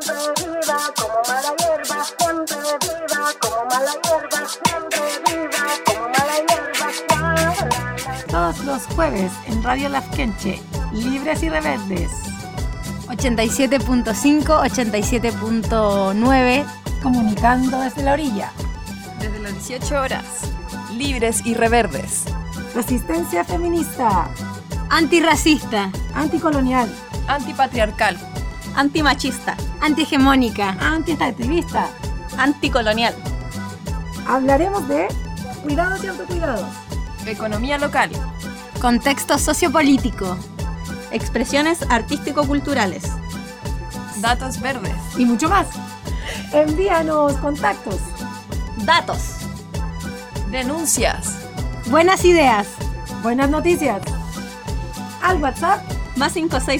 siempre viva como mala hierba, siempre viva como mala hierba, siempre viva como mala hierba. Todos los jueves en Radio Lafkenche, Libres y Rebeldes. 87.5, 87.9. Comunicando desde la orilla. Desde las 18 horas. Libres y Reverdes. Resistencia feminista. Antirracista. Anticolonial. Antipatriarcal. Antimachista. Antihegemónica. Antiextractivista. Anticolonial. Hablaremos de cuidados y autocuidados. Economía local. Contexto sociopolítico. Expresiones artístico-culturales. Datos verdes. Y mucho más. Envíanos contactos. Datos. Denuncias. Buenas ideas. Buenas noticias. Al WhatsApp Más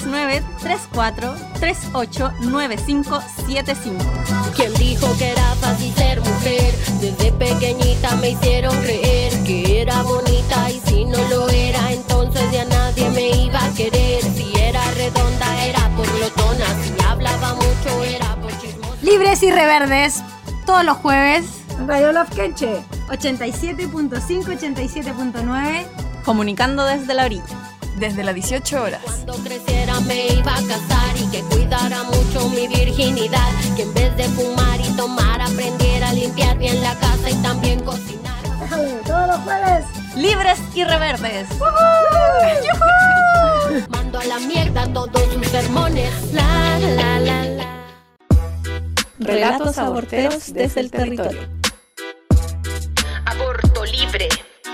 569-3438-9575. ¿Quién dijo que era fácil ser mujer? Desde pequeñita me hicieron creer que era bonita y si no lo era, entonces ya nadie me iba a querer. Si era redonda era por glotona, si hablaba mucho era por chismosa. Libres y Reverdes, todos los jueves. en Radio Lafkenche. 87.5, 87.9. Comunicando desde la orilla. Desde las 18 horas. Cuando creciera me iba a casar y que cuidara mucho mi virginidad. Que en vez de fumar y tomar aprendiera a limpiar bien la casa y también cocinar. Todos los jueves. Libres y Reverdes. Mando a la mierda todos sus sermones. La, la, la, la. Relatos aborteros desde el territorio. Aborto libre.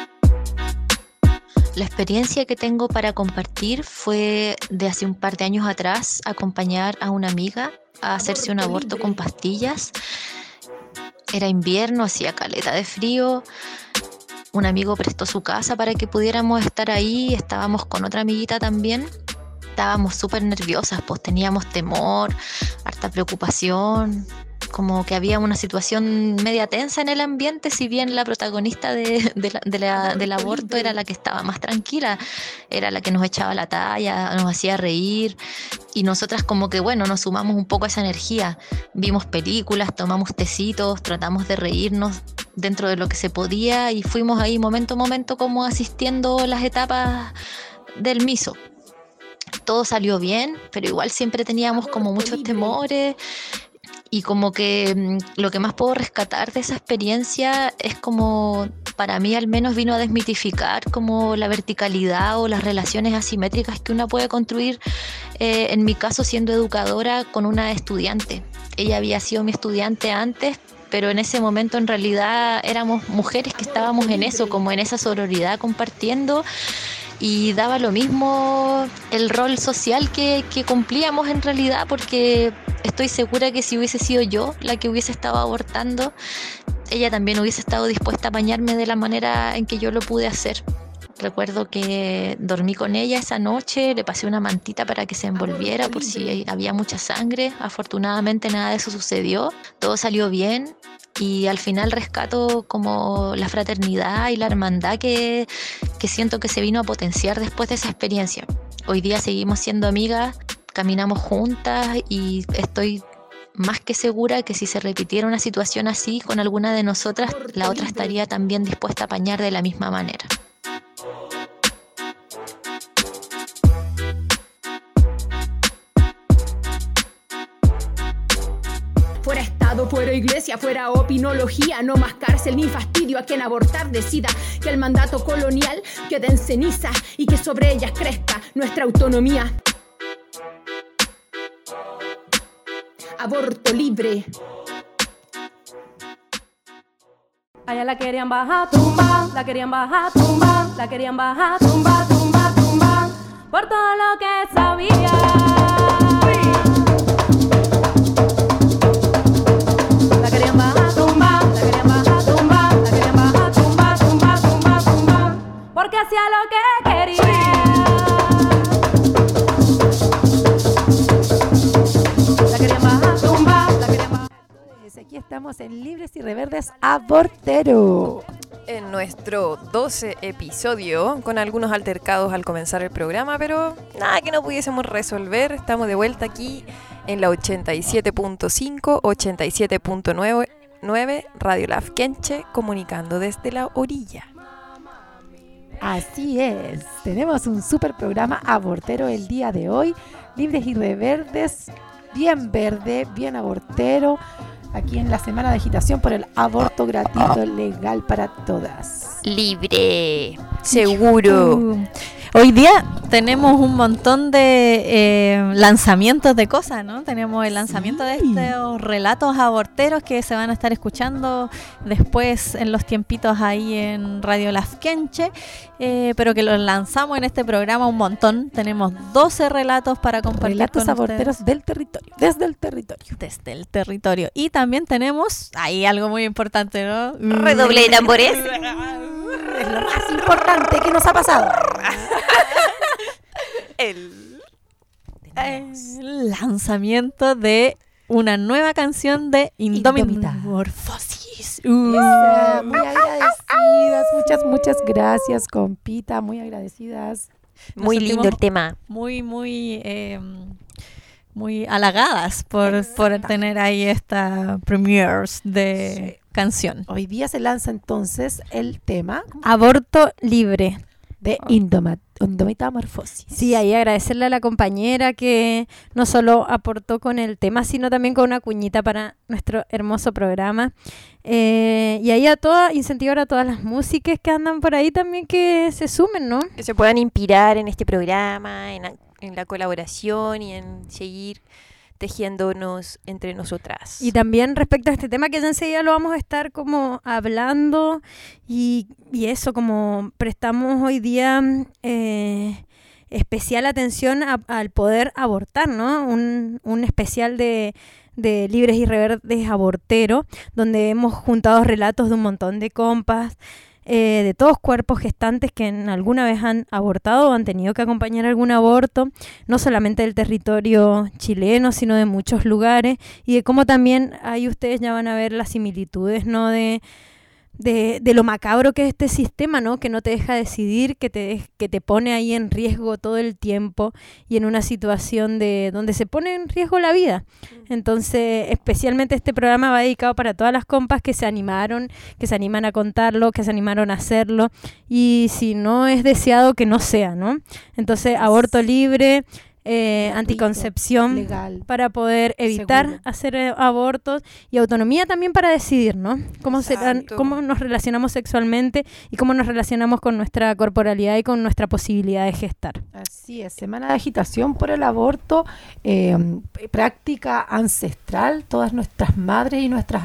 La experiencia que tengo para compartir fue de hace un par de años atrás, acompañar a una amiga a hacerse un aborto con pastillas. Era invierno, hacía caleta de frío. Un amigo prestó su casa para que pudiéramos estar ahí. Estábamos con otra amiguita también. Estábamos súper nerviosas, pues teníamos temor, harta preocupación. Como que había una situación media tensa en el ambiente, si bien la protagonista del aborto era la que estaba más tranquila, era la que nos echaba la talla, nos hacía reír, y nosotras como que bueno, nos sumamos un poco a esa energía, vimos películas, tomamos tecitos, tratamos de reírnos dentro de lo que se podía y fuimos ahí momento a momento como asistiendo las etapas del miso. Todo salió bien, pero igual siempre teníamos como muchos temores. Y como que lo que más puedo rescatar de esa experiencia es como, para mí al menos vino a desmitificar como la verticalidad o las relaciones asimétricas que una puede construir, en mi caso siendo educadora con una estudiante. Ella había sido mi estudiante antes, pero en ese momento en realidad éramos mujeres que estábamos en eso, como en esa sororidad compartiendo. Y daba lo mismo el rol social que cumplíamos en realidad, porque estoy segura que si hubiese sido yo la que hubiese estado abortando, ella también hubiese estado dispuesta a bañarme de la manera en que yo lo pude hacer. Recuerdo que dormí con ella esa noche, le pasé una mantita para que se envolviera por si había mucha sangre. Afortunadamente nada de eso sucedió, todo salió bien. Y al final rescato como la fraternidad y la hermandad que siento que se vino a potenciar después de esa experiencia. Hoy día seguimos siendo amigas, caminamos juntas y estoy más que segura que si se repitiera una situación así con alguna de nosotras, la otra estaría también dispuesta a apañar de la misma manera. Fuera Estado, fuera Iglesia, fuera opinología, no más cárcel ni fastidio a quien abortar decida, que el mandato colonial quede en ceniza y que sobre ellas crezca nuestra autonomía. Aborto libre. Allá la querían bajar, tumba, la querían bajar, tumba, la querían bajar, tumba, tumba, tumba, por todo lo que sabía. La querían bajar, tumba, la querían bajar, tumba, la querían bajar, tumba, tumba, tumba, tumba, porque hacía lo que quería. La querían bajar, tumba, la querían bajar. Aquí estamos en Libres y Reverdes Abortero. En nuestro 12 episodio, con algunos altercados al comenzar el programa, pero nada que no pudiésemos resolver. Estamos de vuelta aquí en la 87.5, 87.9 Radio Lafkenche, comunicando desde la orilla. Así es, tenemos un super programa abortero el día de hoy, libres y reverdes, bien verde, bien abortero, aquí en la semana de agitación por el aborto gratuito legal para todas. Libre, seguro. Hoy día tenemos un montón de lanzamientos de cosas, ¿no? Tenemos el lanzamiento de estos relatos aborteros que se van a estar escuchando después en los tiempitos ahí en Radio Lafkenche, pero que los lanzamos en este programa un montón. Tenemos 12 relatos para compartir relatos con aborteros ustedes. del territorio, desde el territorio. Desde el territorio. Y también tenemos ahí algo muy importante, ¿no? Redoble de tambores. Es lo más importante que nos ha pasado. El lanzamiento de una nueva canción de Indómita. Indomorfosis. Muy agradecidas, muchas gracias, compita, muy agradecidas. Muy lindo el tema. Muy halagadas por tener ahí esta premieres de canción. Hoy día se lanza entonces el tema Aborto libre. de Indómita Morfosis. Sí, ahí agradecerle a la compañera que no solo aportó con el tema, sino también con una cuñita para nuestro hermoso programa. Y ahí incentivar a todas las músicas que andan por ahí también que se sumen, ¿no? Que se puedan inspirar en este programa, en la colaboración y en seguir tejiéndonos entre nosotras. Y también respecto a este tema que ya enseguida lo vamos a estar como hablando y eso, como prestamos hoy día especial atención al poder abortar, ¿no? Un especial de Libres y Reverdes Abortero, donde hemos juntado relatos de un montón de compas, de todos cuerpos gestantes que alguna vez han abortado o han tenido que acompañar algún aborto, no solamente del territorio chileno, sino de muchos lugares, y de cómo también ahí ustedes ya van a ver las similitudes, ¿no? De lo macabro que es este sistema, ¿no? Que no te deja decidir, que te pone ahí en riesgo todo el tiempo y en una situación donde se pone en riesgo la vida. Entonces, especialmente este programa va dedicado para todas las compas que se animaron, que se animan a contarlo, que se animaron a hacerlo, y si no es deseado, que no sea, ¿no? Entonces, aborto libre, anticoncepción legal, para poder evitar seguro, hacer abortos, y autonomía también para decidir, ¿no? Cómo nos relacionamos sexualmente y cómo nos relacionamos con nuestra corporalidad y con nuestra posibilidad de gestar. Así es, semana de agitación por el aborto, práctica ancestral. Todas nuestras madres y nuestras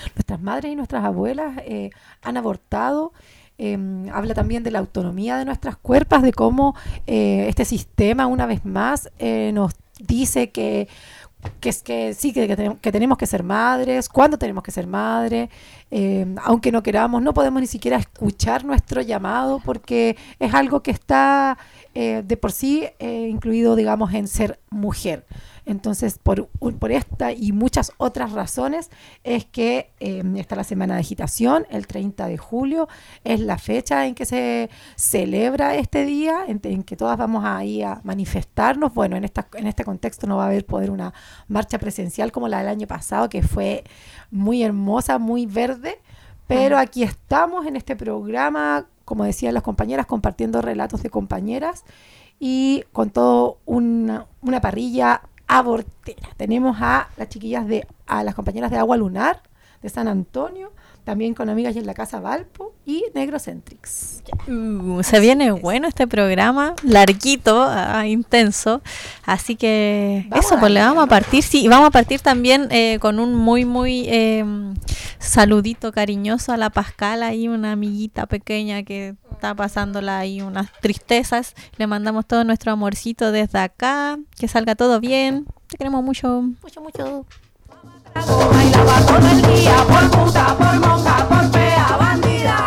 abuelas han abortado. Habla también de la autonomía de nuestras cuerpos, de cómo este sistema una vez más nos dice que tenemos que ser madres, cuándo tenemos que ser madres, aunque no queramos, no podemos ni siquiera escuchar nuestro llamado porque es algo que está de por sí incluido, digamos, en ser mujer. Entonces, por esta y muchas otras razones es que está la semana de agitación, el 30 de julio, es la fecha en que se celebra este día, en que todas vamos a ir a manifestarnos. Bueno, en este contexto no va a haber una marcha presencial como la del año pasado, que fue muy hermosa, muy verde, pero aquí estamos en este programa, como decían las compañeras, compartiendo relatos de compañeras y con todo una parrilla abortera. Tenemos a las compañeras de Agua Lunar de San Antonio, también con Amigas y en la Casa Valpo y Negrocentrix. Se viene bueno este programa, larguito, intenso, así que le vamos a partir, sí, y vamos a partir también con un muy saludito cariñoso a la Pascal, ahí una amiguita pequeña que está pasándola ahí unas tristezas. Le mandamos todo nuestro amorcito desde acá, que salga todo bien, te queremos mucho. Mucho. Bailaba todo el día por puta, por monja, por fea, bandida.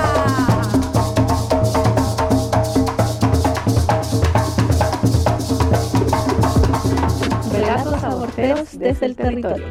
Relatos aborteros desde el territorio.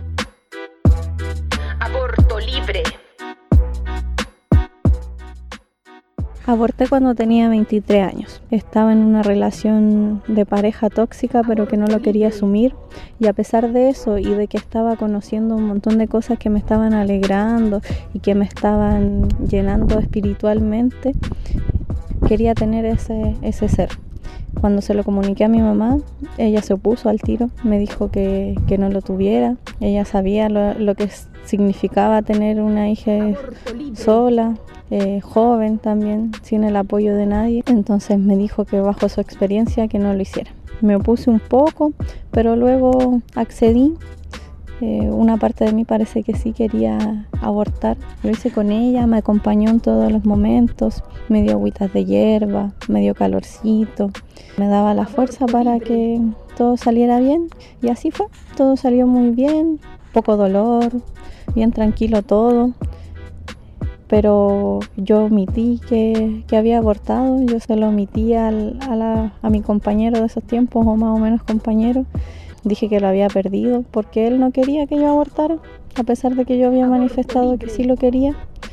Aborto libre. Aborté cuando tenía 23 años. Estaba en una relación de pareja tóxica, pero que no lo quería asumir. Y a pesar de eso, y de que estaba conociendo un montón de cosas que me estaban alegrando y que me estaban llenando espiritualmente, quería tener ese ser. Cuando se lo comuniqué a mi mamá, ella se opuso al tiro, me dijo que no lo tuviera. Ella sabía lo que significaba tener una hija sola, joven también, sin el apoyo de nadie. Entonces me dijo que bajo su experiencia que no lo hiciera. Me opuse un poco, pero luego accedí. Una parte de mí parece que sí quería abortar. Lo hice con ella, me acompañó en todos los momentos, me dio agüitas de hierba, me dio calorcito, me daba la fuerza para que todo saliera bien, y así fue. Todo salió muy bien, poco dolor, bien tranquilo todo, pero yo omití que había abortado. Yo se lo omití a mi compañero de esos tiempos, o más o menos compañero. Dije que lo había perdido porque él no quería que yo abortara, a pesar de que yo había manifestado que sí lo quería.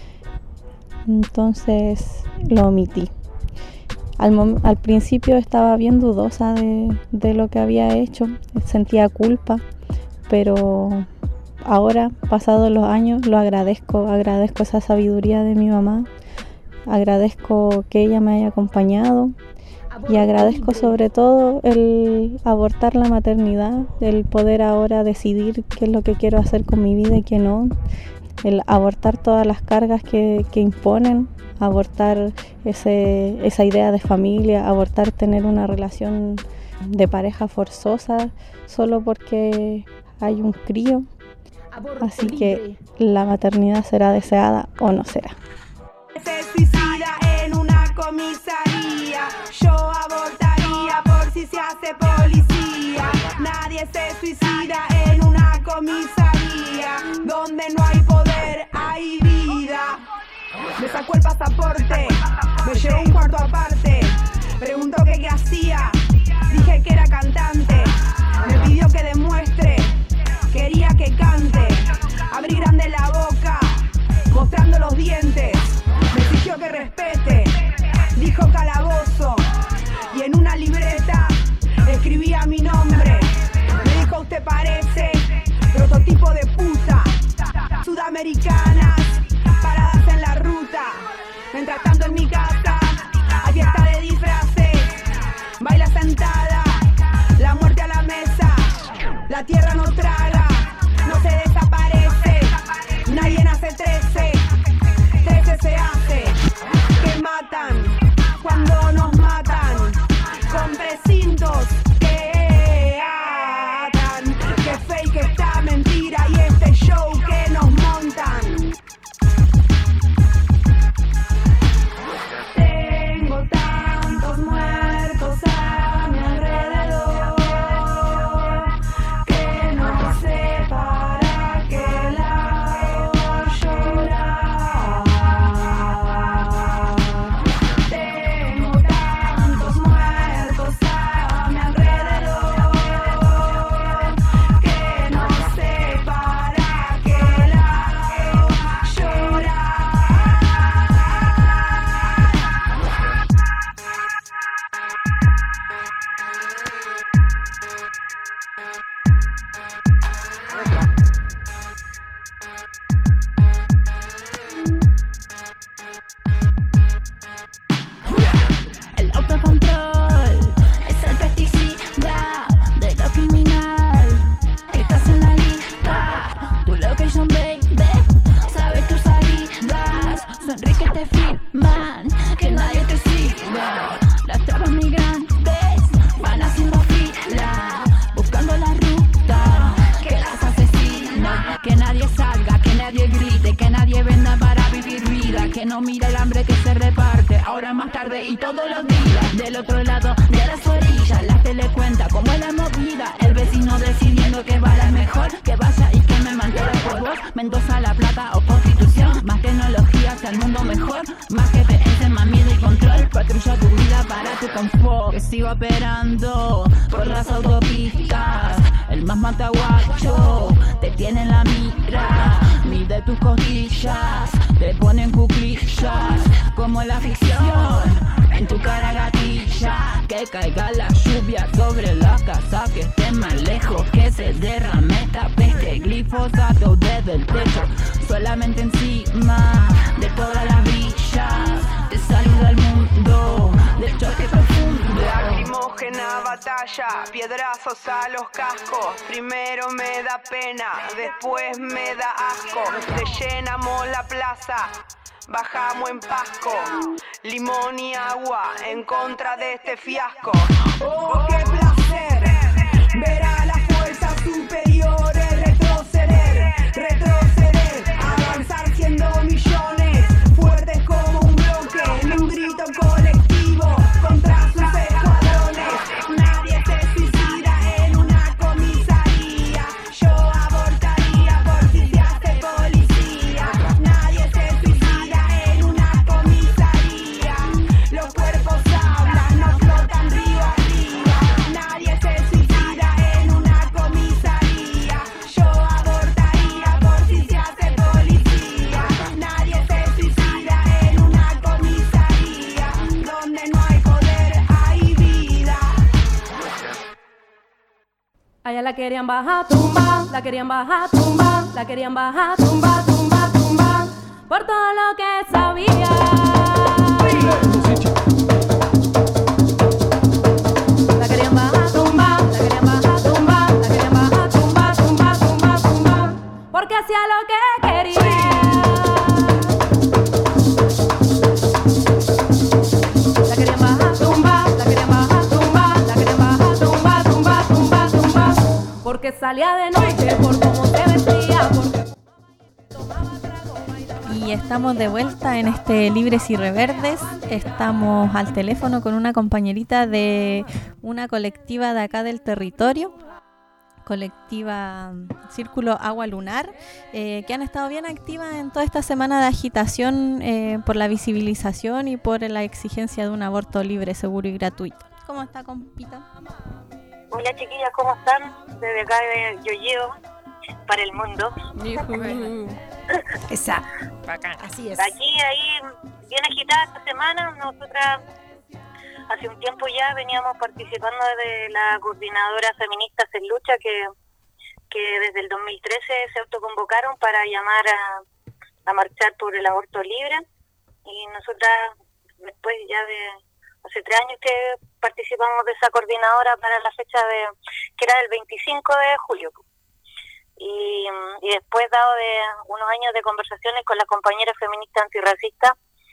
Entonces lo omití. Al principio estaba bien dudosa de lo que había hecho, sentía culpa, pero ahora, pasados los años, lo agradezco esa sabiduría de mi mamá, agradezco que ella me haya acompañado. Y agradezco sobre todo el abortar la maternidad, el poder ahora decidir qué es lo que quiero hacer con mi vida y qué no, el abortar todas las cargas que imponen, abortar esa idea de familia, abortar tener una relación de pareja forzosa solo porque hay un crío. Así que la maternidad será deseada o no será. Se suicida en una comisaría, yo abortaría por si se hace policía. Nadie se suicida en una comisaría, donde no hay poder, hay vida. Me sacó el pasaporte, me llevó un cuarto aparte, preguntó que qué hacía, dije que era cantante, me pidió que demuestre, quería que cante, abrí grande la boca, mostrando los dientes. Me exigió que respete, dijo calabozo, y en una libreta escribía mi nombre. Me dijo: usted parece prototipo de puta, sudamericanas, paradas en la ruta. Mientras tanto en mi casa hay fiesta de disfraces, baila sentada, la muerte a la mesa, la tierra no traga, no se desaparece, nadie nace 13 se hace, que matan cuando nos matan, con precintos que atan, que fake esta mentira y este show que nos montan. Tengo tantos muertos a mi alrededor que no sé para qué lado llorar. Tus costillas te ponen cuclillas como la ficción. que caiga la lluvia sobre la casa, que esté más lejos, que se derrame esta peste, glifosato desde el techo, solamente encima de toda la villa, de salud al mundo, de choque profundo. Lacrimógena batalla, piedrazos a los cascos. Primero me da pena, después me da asco. Rellenamos la plaza, bajamos en Pasco. Limón y agua en contra de este fiasco. Oh, qué placer ver a las fuerzas superiores retroceder, avanzar siendo millones, fuertes como un bloque, en un grito colectivo contra sus escuadrones. Nadie se suicida en una comisaría, yo abortaría por si se hace policía. Nadie se suicida en una comisaría, los cuerpos hablan, no flotan río arriba. Nadie se suicida en una comisaría, yo abortaría por si se hace policía. Nadie se suicida en una comisaría, donde no hay poder hay vida. Allá la querían bajar, tumba, la querían bajar, tumba, la querían bajar, tumba, tumba, tumba, por todo lo que sabía. La querían bajar, tumba, la querían bajar, tumba, la querían bajar, tumba, tumba, tumba, tumba, porque hacía lo que quería. La querían bajar, tumba, la querían bajar, tumba, la querían bajar, tumba, tumba, tumba, tumba, porque salía de noche, por cómo se vestía, porque Y estamos de vuelta en este Libres y Reverdes. Estamos al teléfono con una compañerita de una colectiva de acá del territorio, colectiva Círculo Agua Lunar, que han estado bien activas en toda esta semana de agitación por la visibilización y por la exigencia de un aborto libre, seguro y gratuito. ¿Cómo está, compita? Hola chiquillas, ¿cómo están? Desde acá de Yoyeo para el mundo. Esa. Así es. Aquí, ahí, bien agitada esta semana. Nosotras hace un tiempo ya veníamos participando de la coordinadora Feministas en Lucha, que desde el 2013 se autoconvocaron para llamar a marchar por el aborto libre. Y nosotras, después ya de hace 3 años que participamos de esa coordinadora para la fecha que era el 25 de julio. Y después, dado de unos años de conversaciones con las compañeras feministas antirracistas,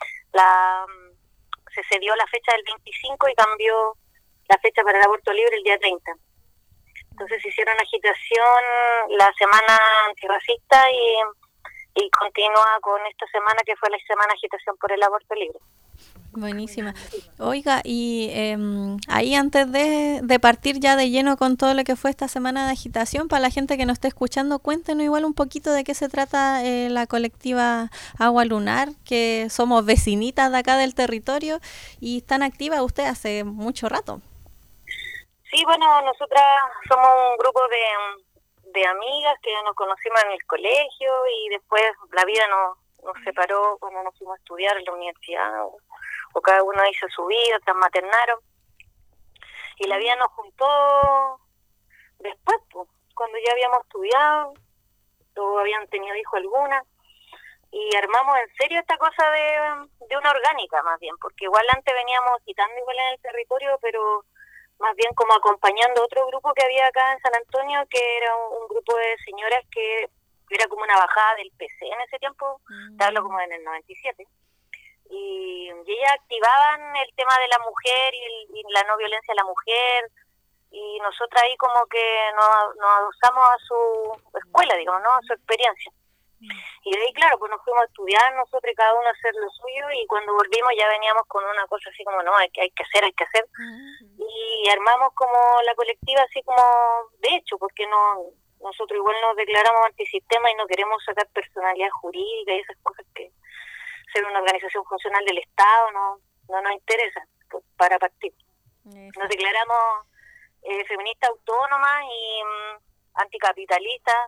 se cedió la fecha del 25 y cambió la fecha para el aborto libre el día 30. Entonces hicieron agitación la semana antirracista y continúa con esta semana que fue la semana agitación por el aborto libre. Buenísima. Oiga, y ahí antes de partir ya de lleno con todo lo que fue esta semana de agitación, para la gente que nos esté escuchando, cuéntenos igual un poquito de qué se trata la colectiva Agua Lunar, que somos vecinitas de acá del territorio y están activas ustedes hace mucho rato. Sí, bueno, nosotras somos un grupo de amigas que nos conocimos en el colegio y después la vida nos separó cuando nos fuimos a estudiar en la universidad, o cada uno hizo su vida, otras maternaron, y la vida nos juntó después, pues, cuando ya habíamos estudiado, o habían tenido hijos algunas, y armamos en serio esta cosa de una orgánica más bien, porque igual antes veníamos quitando igual en el territorio, pero más bien como acompañando otro grupo que había acá en San Antonio, que era un grupo de señoras que era como una bajada del PC en ese tiempo, te hablo como en el 97, y ellas activaban el tema de la mujer y la no violencia a la mujer, y nosotras ahí como que nos adosamos a su escuela, digamos, ¿no? A su experiencia. Y de ahí, claro, pues nos fuimos a estudiar nosotros y cada uno a hacer lo suyo, y cuando volvimos ya veníamos con una cosa así como, no, hay que hacer, y armamos como la colectiva así como de hecho, porque nosotros igual nos declaramos antisistema y no queremos sacar personalidad jurídica y esas cosas que ser una organización funcional del Estado no nos interesa pues, para partir. Nos declaramos feministas autónomas y anticapitalistas.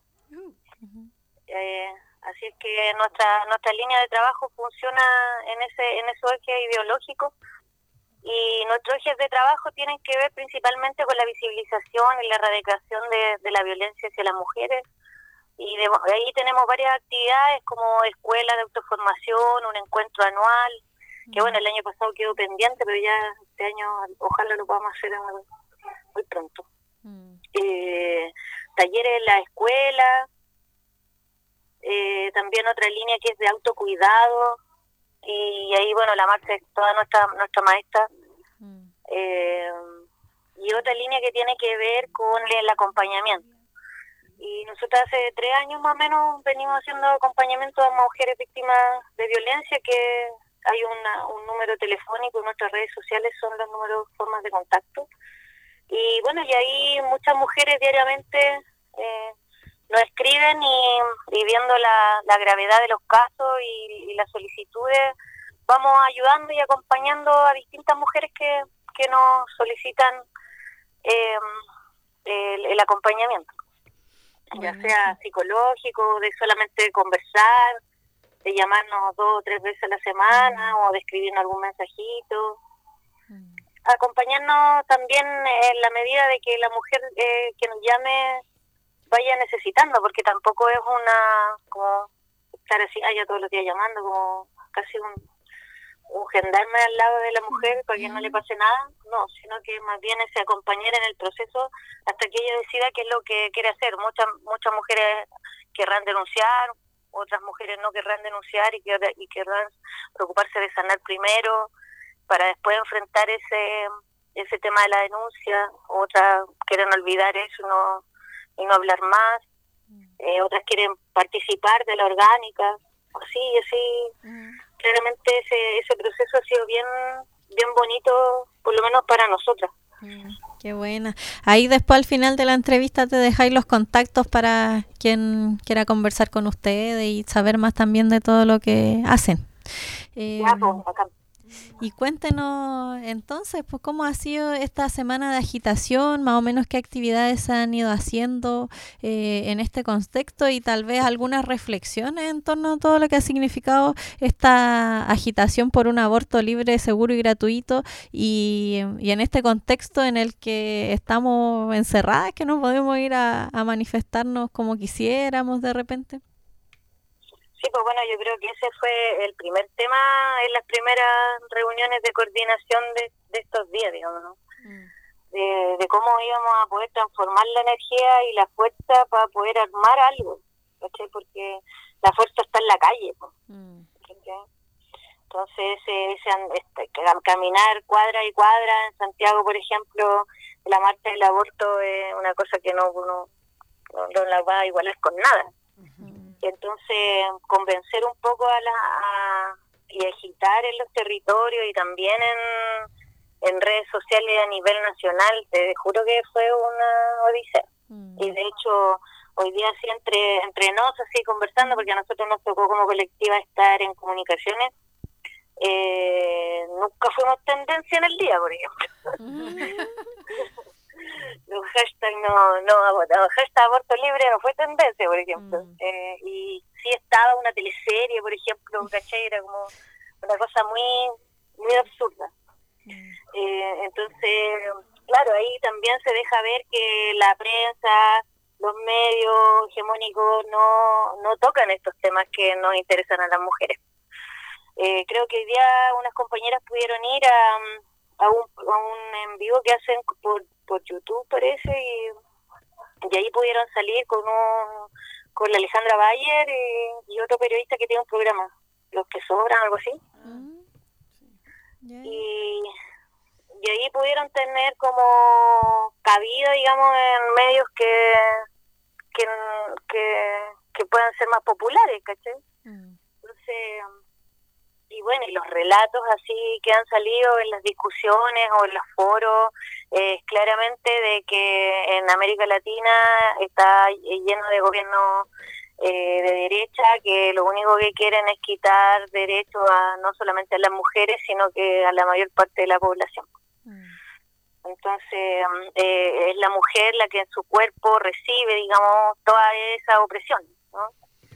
Así es que nuestra línea de trabajo funciona en esos ejes ideológicos Y nuestros ejes de trabajo tienen que ver principalmente con la visibilización y la erradicación de la violencia hacia las mujeres. Y ahí tenemos varias actividades como escuela de autoformación, un encuentro anual, que bueno, el año pasado quedó pendiente, pero ya este año ojalá lo podamos hacer muy pronto. Talleres en la escuela, también otra línea que es de autocuidado, y ahí bueno, la marcha es toda nuestra maestra, y otra línea que tiene que ver con el acompañamiento. Y nosotros hace 3 años más o menos venimos haciendo acompañamiento a mujeres víctimas de violencia, que hay un número telefónico, en nuestras redes sociales son los números, formas de contacto. Y bueno, y ahí muchas mujeres diariamente nos escriben y viendo la gravedad de los casos y las solicitudes, vamos ayudando y acompañando a distintas mujeres que nos solicitan el acompañamiento, ya sea psicológico, de solamente conversar, de llamarnos 2 o 3 veces a la semana o de escribirnos algún mensajito. Acompañarnos también en la medida de que la mujer que nos llame vaya necesitando, porque tampoco es como estar así, ya todos los días llamando, como casi un gendarme al lado de la mujer para que no le pase nada, no, sino que más bien es acompañar en el proceso hasta que ella decida qué es lo que quiere hacer. Muchas mujeres querrán denunciar, otras mujeres no querrán denunciar y querrán preocuparse de sanar primero para después enfrentar ese tema de la denuncia. Otras quieren olvidar eso y no hablar más. Otras quieren participar de la orgánica, así. Claramente ese proceso ha sido bien bonito, por lo menos para nosotras. Qué buena. Ahí después al final de la entrevista te dejáis los contactos para quien quiera conversar con ustedes y saber más también de todo lo que hacen. Acá. Y cuéntenos entonces, pues, cómo ha sido esta semana de agitación, más o menos qué actividades se han ido haciendo en este contexto y tal vez algunas reflexiones en torno a todo lo que ha significado esta agitación por un aborto libre, seguro y gratuito y en este contexto en el que estamos encerradas, que no podemos ir a manifestarnos como quisiéramos de repente. Sí, pues bueno, yo creo que ese fue el primer tema en las primeras reuniones de coordinación de estos días, digamos, ¿no? De cómo íbamos a poder transformar la energía y la fuerza para poder armar algo, ¿cachai? Porque la fuerza está en la calle, ¿cachai? Entonces, caminar cuadra y cuadra en Santiago, por ejemplo, la marcha del aborto es una cosa que no la va a igualar con nada. Entonces, convencer un poco y agitar en los territorios y también en redes sociales a nivel nacional, te juro que fue una odisea. Y de hecho, hoy día así entre nos, así conversando, porque a nosotros nos tocó como colectiva estar en comunicaciones, nunca fuimos tendencia en el día, por ejemplo. Los hashtags hashtag aborto libre no fue tendencia, por ejemplo. Y sí estaba una teleserie, por ejemplo, ¿cachai? Era como una cosa muy muy absurda. Entonces, claro, ahí también se deja ver que la prensa, los medios hegemónicos no tocan estos temas que nos interesan a las mujeres. Creo que hoy día unas compañeras pudieron ir a un en vivo que hacen por YouTube, parece, y ahí pudieron salir con la Alejandra Bayer y otro periodista que tiene un programa, Los que Sobran, algo así. Y ahí pudieron tener como cabida, digamos, en medios que puedan ser más populares, ¿cachai? Entonces, y bueno, y los relatos así que han salido en las discusiones o en los foros, claramente de que en América Latina está lleno de gobiernos de derecha, que lo único que quieren es quitar derechos no solamente a las mujeres, sino que a la mayor parte de la población. Entonces, es la mujer la que en su cuerpo recibe, digamos, toda esa opresión, ¿no?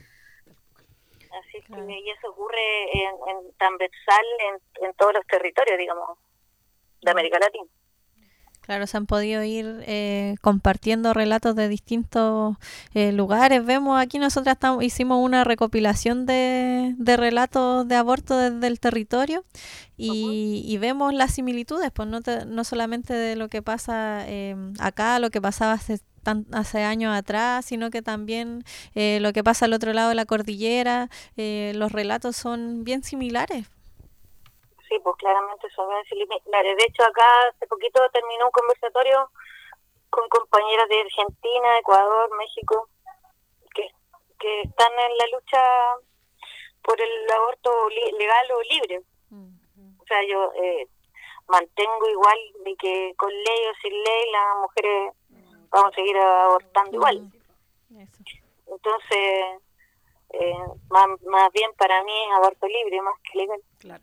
Así que y eso ocurre en transversal en todos los territorios, digamos. de América Latina. Claro, se han podido ir compartiendo relatos de distintos lugares. Vemos aquí nosotras hicimos una recopilación de relatos de aborto desde el territorio y vemos las similitudes, pues no solamente de lo que pasa acá, lo que pasaba hace años atrás, sino que también lo que pasa al otro lado de la cordillera. Los relatos son bien similares. Sí, pues claramente son bien similares. De hecho, acá hace poquito terminó un conversatorio con compañeras de Argentina, Ecuador, México, que están en la lucha por el aborto legal o libre. O sea, yo mantengo igual de que con ley o sin ley las mujeres vamos a seguir abortando igual. Entonces, más bien para mí es aborto libre más que legal. Claro.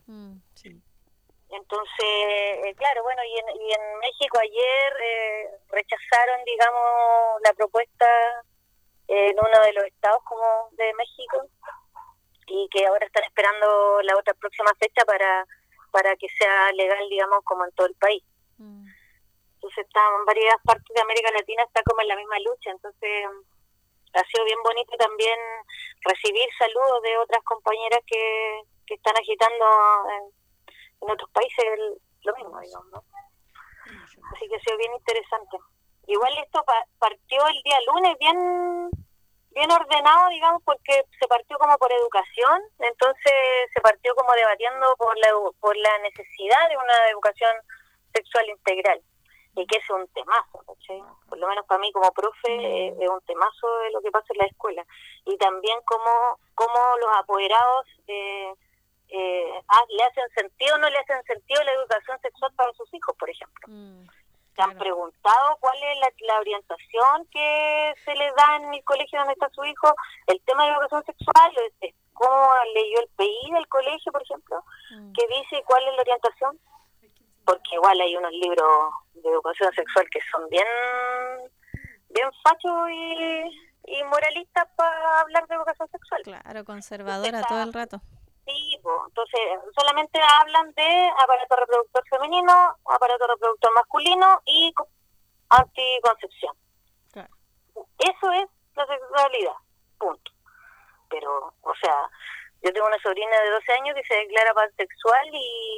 Entonces, claro, bueno, y en México ayer rechazaron, digamos, la propuesta en uno de los estados como de México, y que ahora están esperando la otra próxima fecha para que sea legal, digamos, como en todo el país. Entonces están varias partes de América Latina, está como en la misma lucha. Entonces ha sido bien bonito también recibir saludos de otras compañeras que están agitando en otros países lo mismo, digamos, ¿no? Así que ha sido bien interesante. Igual esto partió el día lunes bien ordenado, digamos, porque se partió como por educación. Entonces se partió como debatiendo por la necesidad de una educación sexual integral, y que es un temazo, ¿sí? Por lo menos para mí como profe es un temazo de lo que pasa en la escuela. Y también cómo los apoderados le hacen sentido o no le hacen sentido la educación sexual para sus hijos, por ejemplo. ¿Se han preguntado cuál es la orientación que se les da en el colegio donde está su hijo? El tema de educación sexual, ¿cómo leyó el PI del colegio, por ejemplo? ¿Qué dice cuál es la orientación? Porque igual hay unos libros de educación sexual que son bien fachos y moralistas para hablar de educación sexual. Claro, conservadora todo el rato. Sí, pues, entonces solamente hablan de aparato reproductor femenino, aparato reproductor masculino y anticoncepción. Claro. Eso es la sexualidad, punto. Pero, o sea, yo tengo una sobrina de 12 años que se declara pansexual y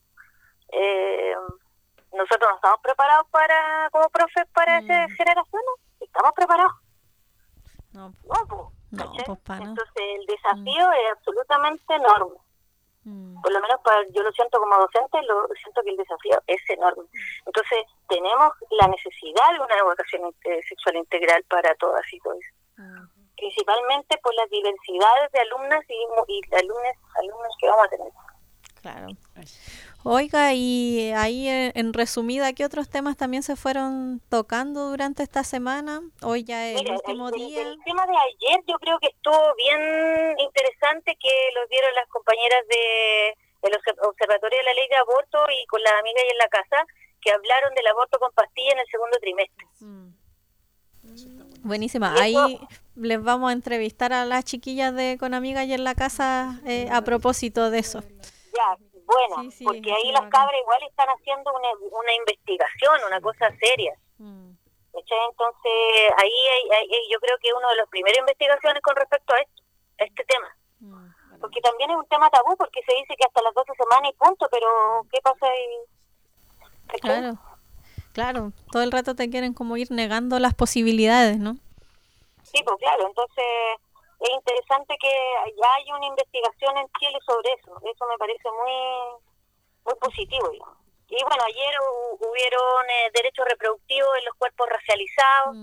nosotros no estamos preparados como profes para esas generaciones. ¿Estamos preparados? No, pues para entonces el desafío es absolutamente enorme. Por lo menos yo lo siento como docente, siento que el desafío es enorme. Entonces tenemos la necesidad de una educación sexual integral para todas y todos. Principalmente por las diversidades de alumnas y alumnos que vamos a tener. Claro. Oiga, y ahí en resumida, ¿qué otros temas también se fueron tocando durante esta semana? Hoy ya es el último día. El tema de ayer yo creo que estuvo bien interesante, que lo dieron las compañeras del Observatorio de la Ley de Aborto y con las amigas ahí en la casa, que hablaron del aborto con pastilla en el segundo trimestre. Buenísima. Ahí les vamos a entrevistar a las chiquillas de Con Amigas y en la casa a propósito de eso. Ya, bueno, porque ahí las cabras igual están haciendo una investigación, una cosa seria. Entonces, ahí yo creo que es una de las primeras investigaciones con respecto a este tema. Porque también es un tema tabú, porque se dice que hasta las 12 semanas y punto, pero ¿qué pasa ahí? Claro, todo el rato te quieren como ir negando las posibilidades, ¿no? Sí, pues claro, entonces es interesante que ya haya una investigación en Chile sobre eso me parece muy positivo, digamos. Y bueno, ayer hubieron derechos reproductivos en los cuerpos racializados,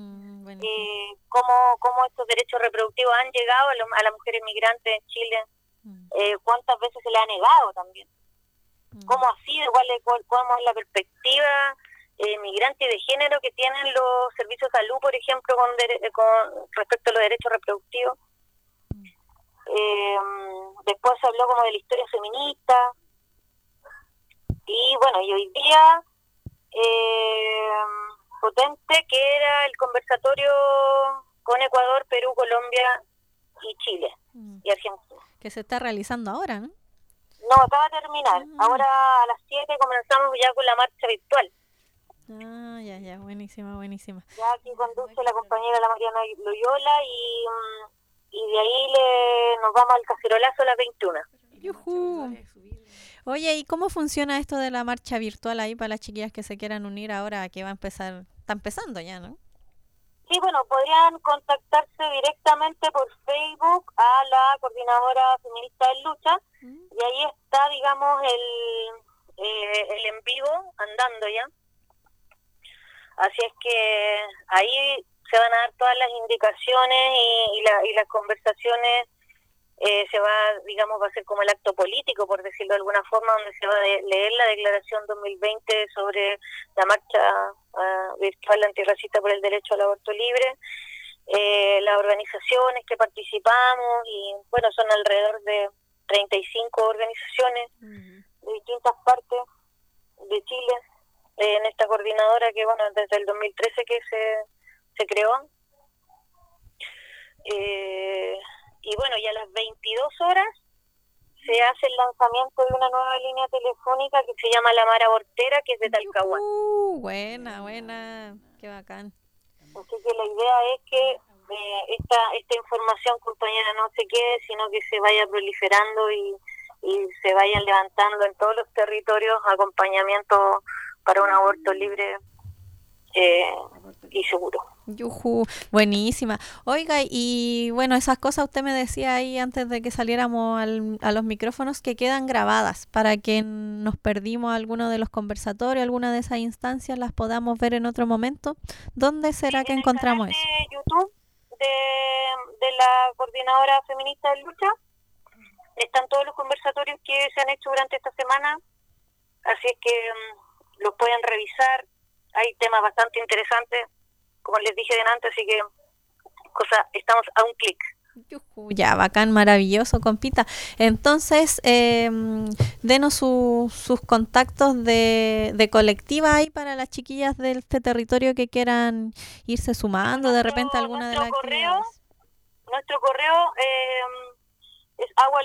cómo estos derechos reproductivos han llegado a las mujeres migrantes en Chile, cuántas veces se les ha negado también, cómo ha sido, cómo es la perspectiva migrante y de género que tienen los servicios de salud, por ejemplo, con respecto a los derechos reproductivos. Después se habló como de la historia feminista. Y bueno, y hoy día potente, que era el conversatorio con Ecuador, Perú, Colombia y Chile y Argentina. Que se está realizando ahora, ¿no? No, acaba de terminar. Ahora a las 7 comenzamos ya con la marcha virtual. Ah, ya, buenísima. Ya aquí conduce la compañera la Mariana Loyola y de ahí nos vamos al cacerolazo a las 21. ¡Yujú! Oye, ¿y cómo funciona esto de la marcha virtual ahí para las chiquillas que se quieran unir ahora que va a empezar? Está empezando ya, ¿no? Sí, bueno, podrían contactarse directamente por Facebook a la Coordinadora Feminista de Lucha y ahí está, digamos, el en vivo andando ya. Así es que ahí se van a dar todas las indicaciones y las conversaciones. Va a ser como el acto político, por decirlo de alguna forma, donde se va a leer la declaración 2020 sobre la marcha virtual antirracista por el derecho al aborto libre, las organizaciones que participamos, y bueno, son alrededor de 35 organizaciones de distintas partes de Chile, en esta coordinadora que, bueno, desde el 2013 que se creó. Y bueno, ya a las 22 horas se hace el lanzamiento de una nueva línea telefónica que se llama La Mara Abortera, que es de Talcahuán. Buena, qué bacán. Así que la idea es que esta información, compañera, no se quede, sino que se vaya proliferando y se vayan levantando en todos los territorios acompañamiento para un aborto libre y seguro. Yujú, buenísima. Oiga, y bueno, esas cosas usted me decía ahí antes de que saliéramos a los micrófonos que quedan grabadas para que nos perdimos alguno de los conversatorios, alguna de esas instancias, las podamos ver en otro momento. ¿Dónde será que encontramos eso? En YouTube de la Coordinadora Feminista de Lucha están todos los conversatorios que se han hecho durante esta semana, así es que los pueden revisar. Hay temas bastante interesantes, como les dije delante, así que estamos a un clic. Ya, bacán, maravilloso, compita. Entonces, denos sus contactos de colectiva ahí para las chiquillas de este territorio que quieran irse sumando de repente a alguna de las actividades. Nuestro correo es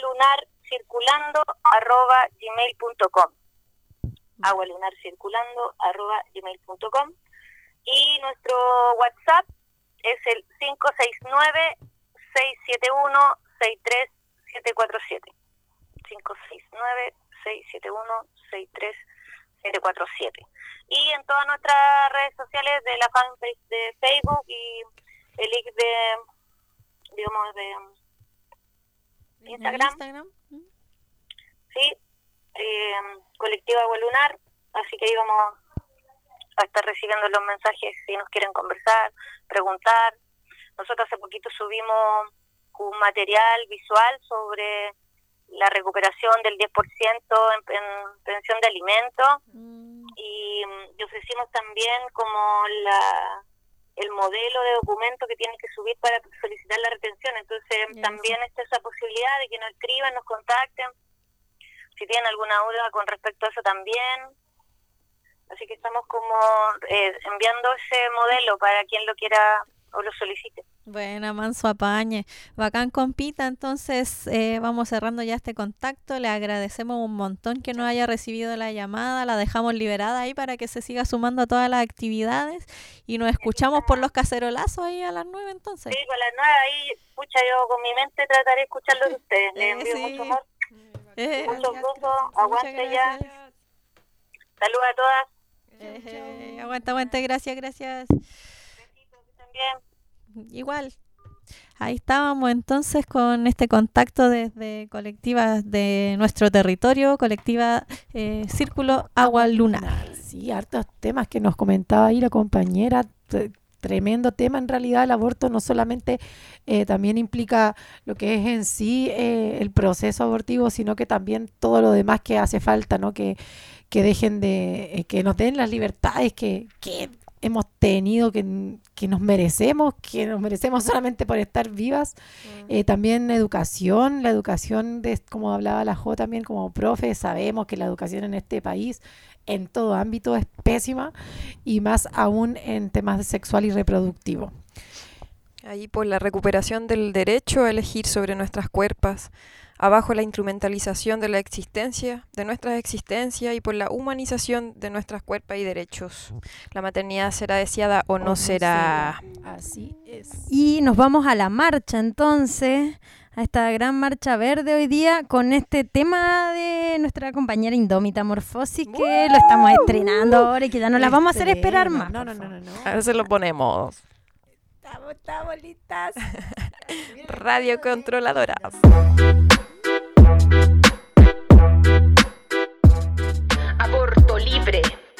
agualunarcirculando@gmail.com agualunarcirculando@gmail.com y nuestro WhatsApp es el 569-671-63747 569-671-63747 y en todas nuestras redes sociales de la fanpage de Facebook y el link de Instagram. Sí, colectiva Agua Lunar, así que ahí vamos a estar recibiendo los mensajes si nos quieren conversar, preguntar. Nosotros hace poquito subimos un material visual sobre la recuperación del 10% en pensión de alimentos y ofrecimos también como el modelo de documento que tienen que subir para solicitar la retención. Entonces también está esa posibilidad de que nos escriban, nos contacten si tienen alguna duda con respecto a eso también. Así que estamos como enviando ese modelo para quien lo quiera o lo solicite. Buena, manso apañe. Bacán, compita. Entonces vamos cerrando ya este contacto. Le agradecemos un montón que nos haya recibido la llamada. La dejamos liberada ahí para que se siga sumando a todas las actividades. Y nos escuchamos por los cacerolazos ahí a las 9 entonces. Sí, a las 9 ahí, pucha, yo con mi mente trataré de escucharlos de ustedes. Les envío mucho amor. Muchos besos. Aguante ya. Saludos a todas. Aguanta, gracias. Besitos, que estén bien. Igual. Ahí estábamos entonces con este contacto desde colectivas de nuestro territorio, colectiva Círculo Agua Lunar. Sí, hartos temas que nos comentaba ahí la compañera. Tremendo tema en realidad. El aborto no solamente también implica lo que es en sí el proceso abortivo, sino que también todo lo demás que hace falta, ¿no? Que dejen de, que nos den las libertades que hemos tenido, que nos merecemos solamente por estar vivas. También la educación, como hablaba la Jo también como profe, sabemos que la educación en este país en todo ámbito es pésima y más aún en temas de sexual y reproductivo. ahí por la recuperación del derecho a elegir sobre nuestras cuerpos, abajo la instrumentalización de la existencia, de nuestras existencias y por la humanización de nuestras cuerpos y derechos. La maternidad será deseada o no será. Así es. Y nos vamos a la marcha entonces, a esta gran marcha verde hoy día con este tema de nuestra compañera Indómita Morfosis que lo estamos estrenando ahora y que ya no la vamos a hacer esperar más. No. A ver si lo ponemos. Estamos listas. Radiocontroladoras. Aborto libre.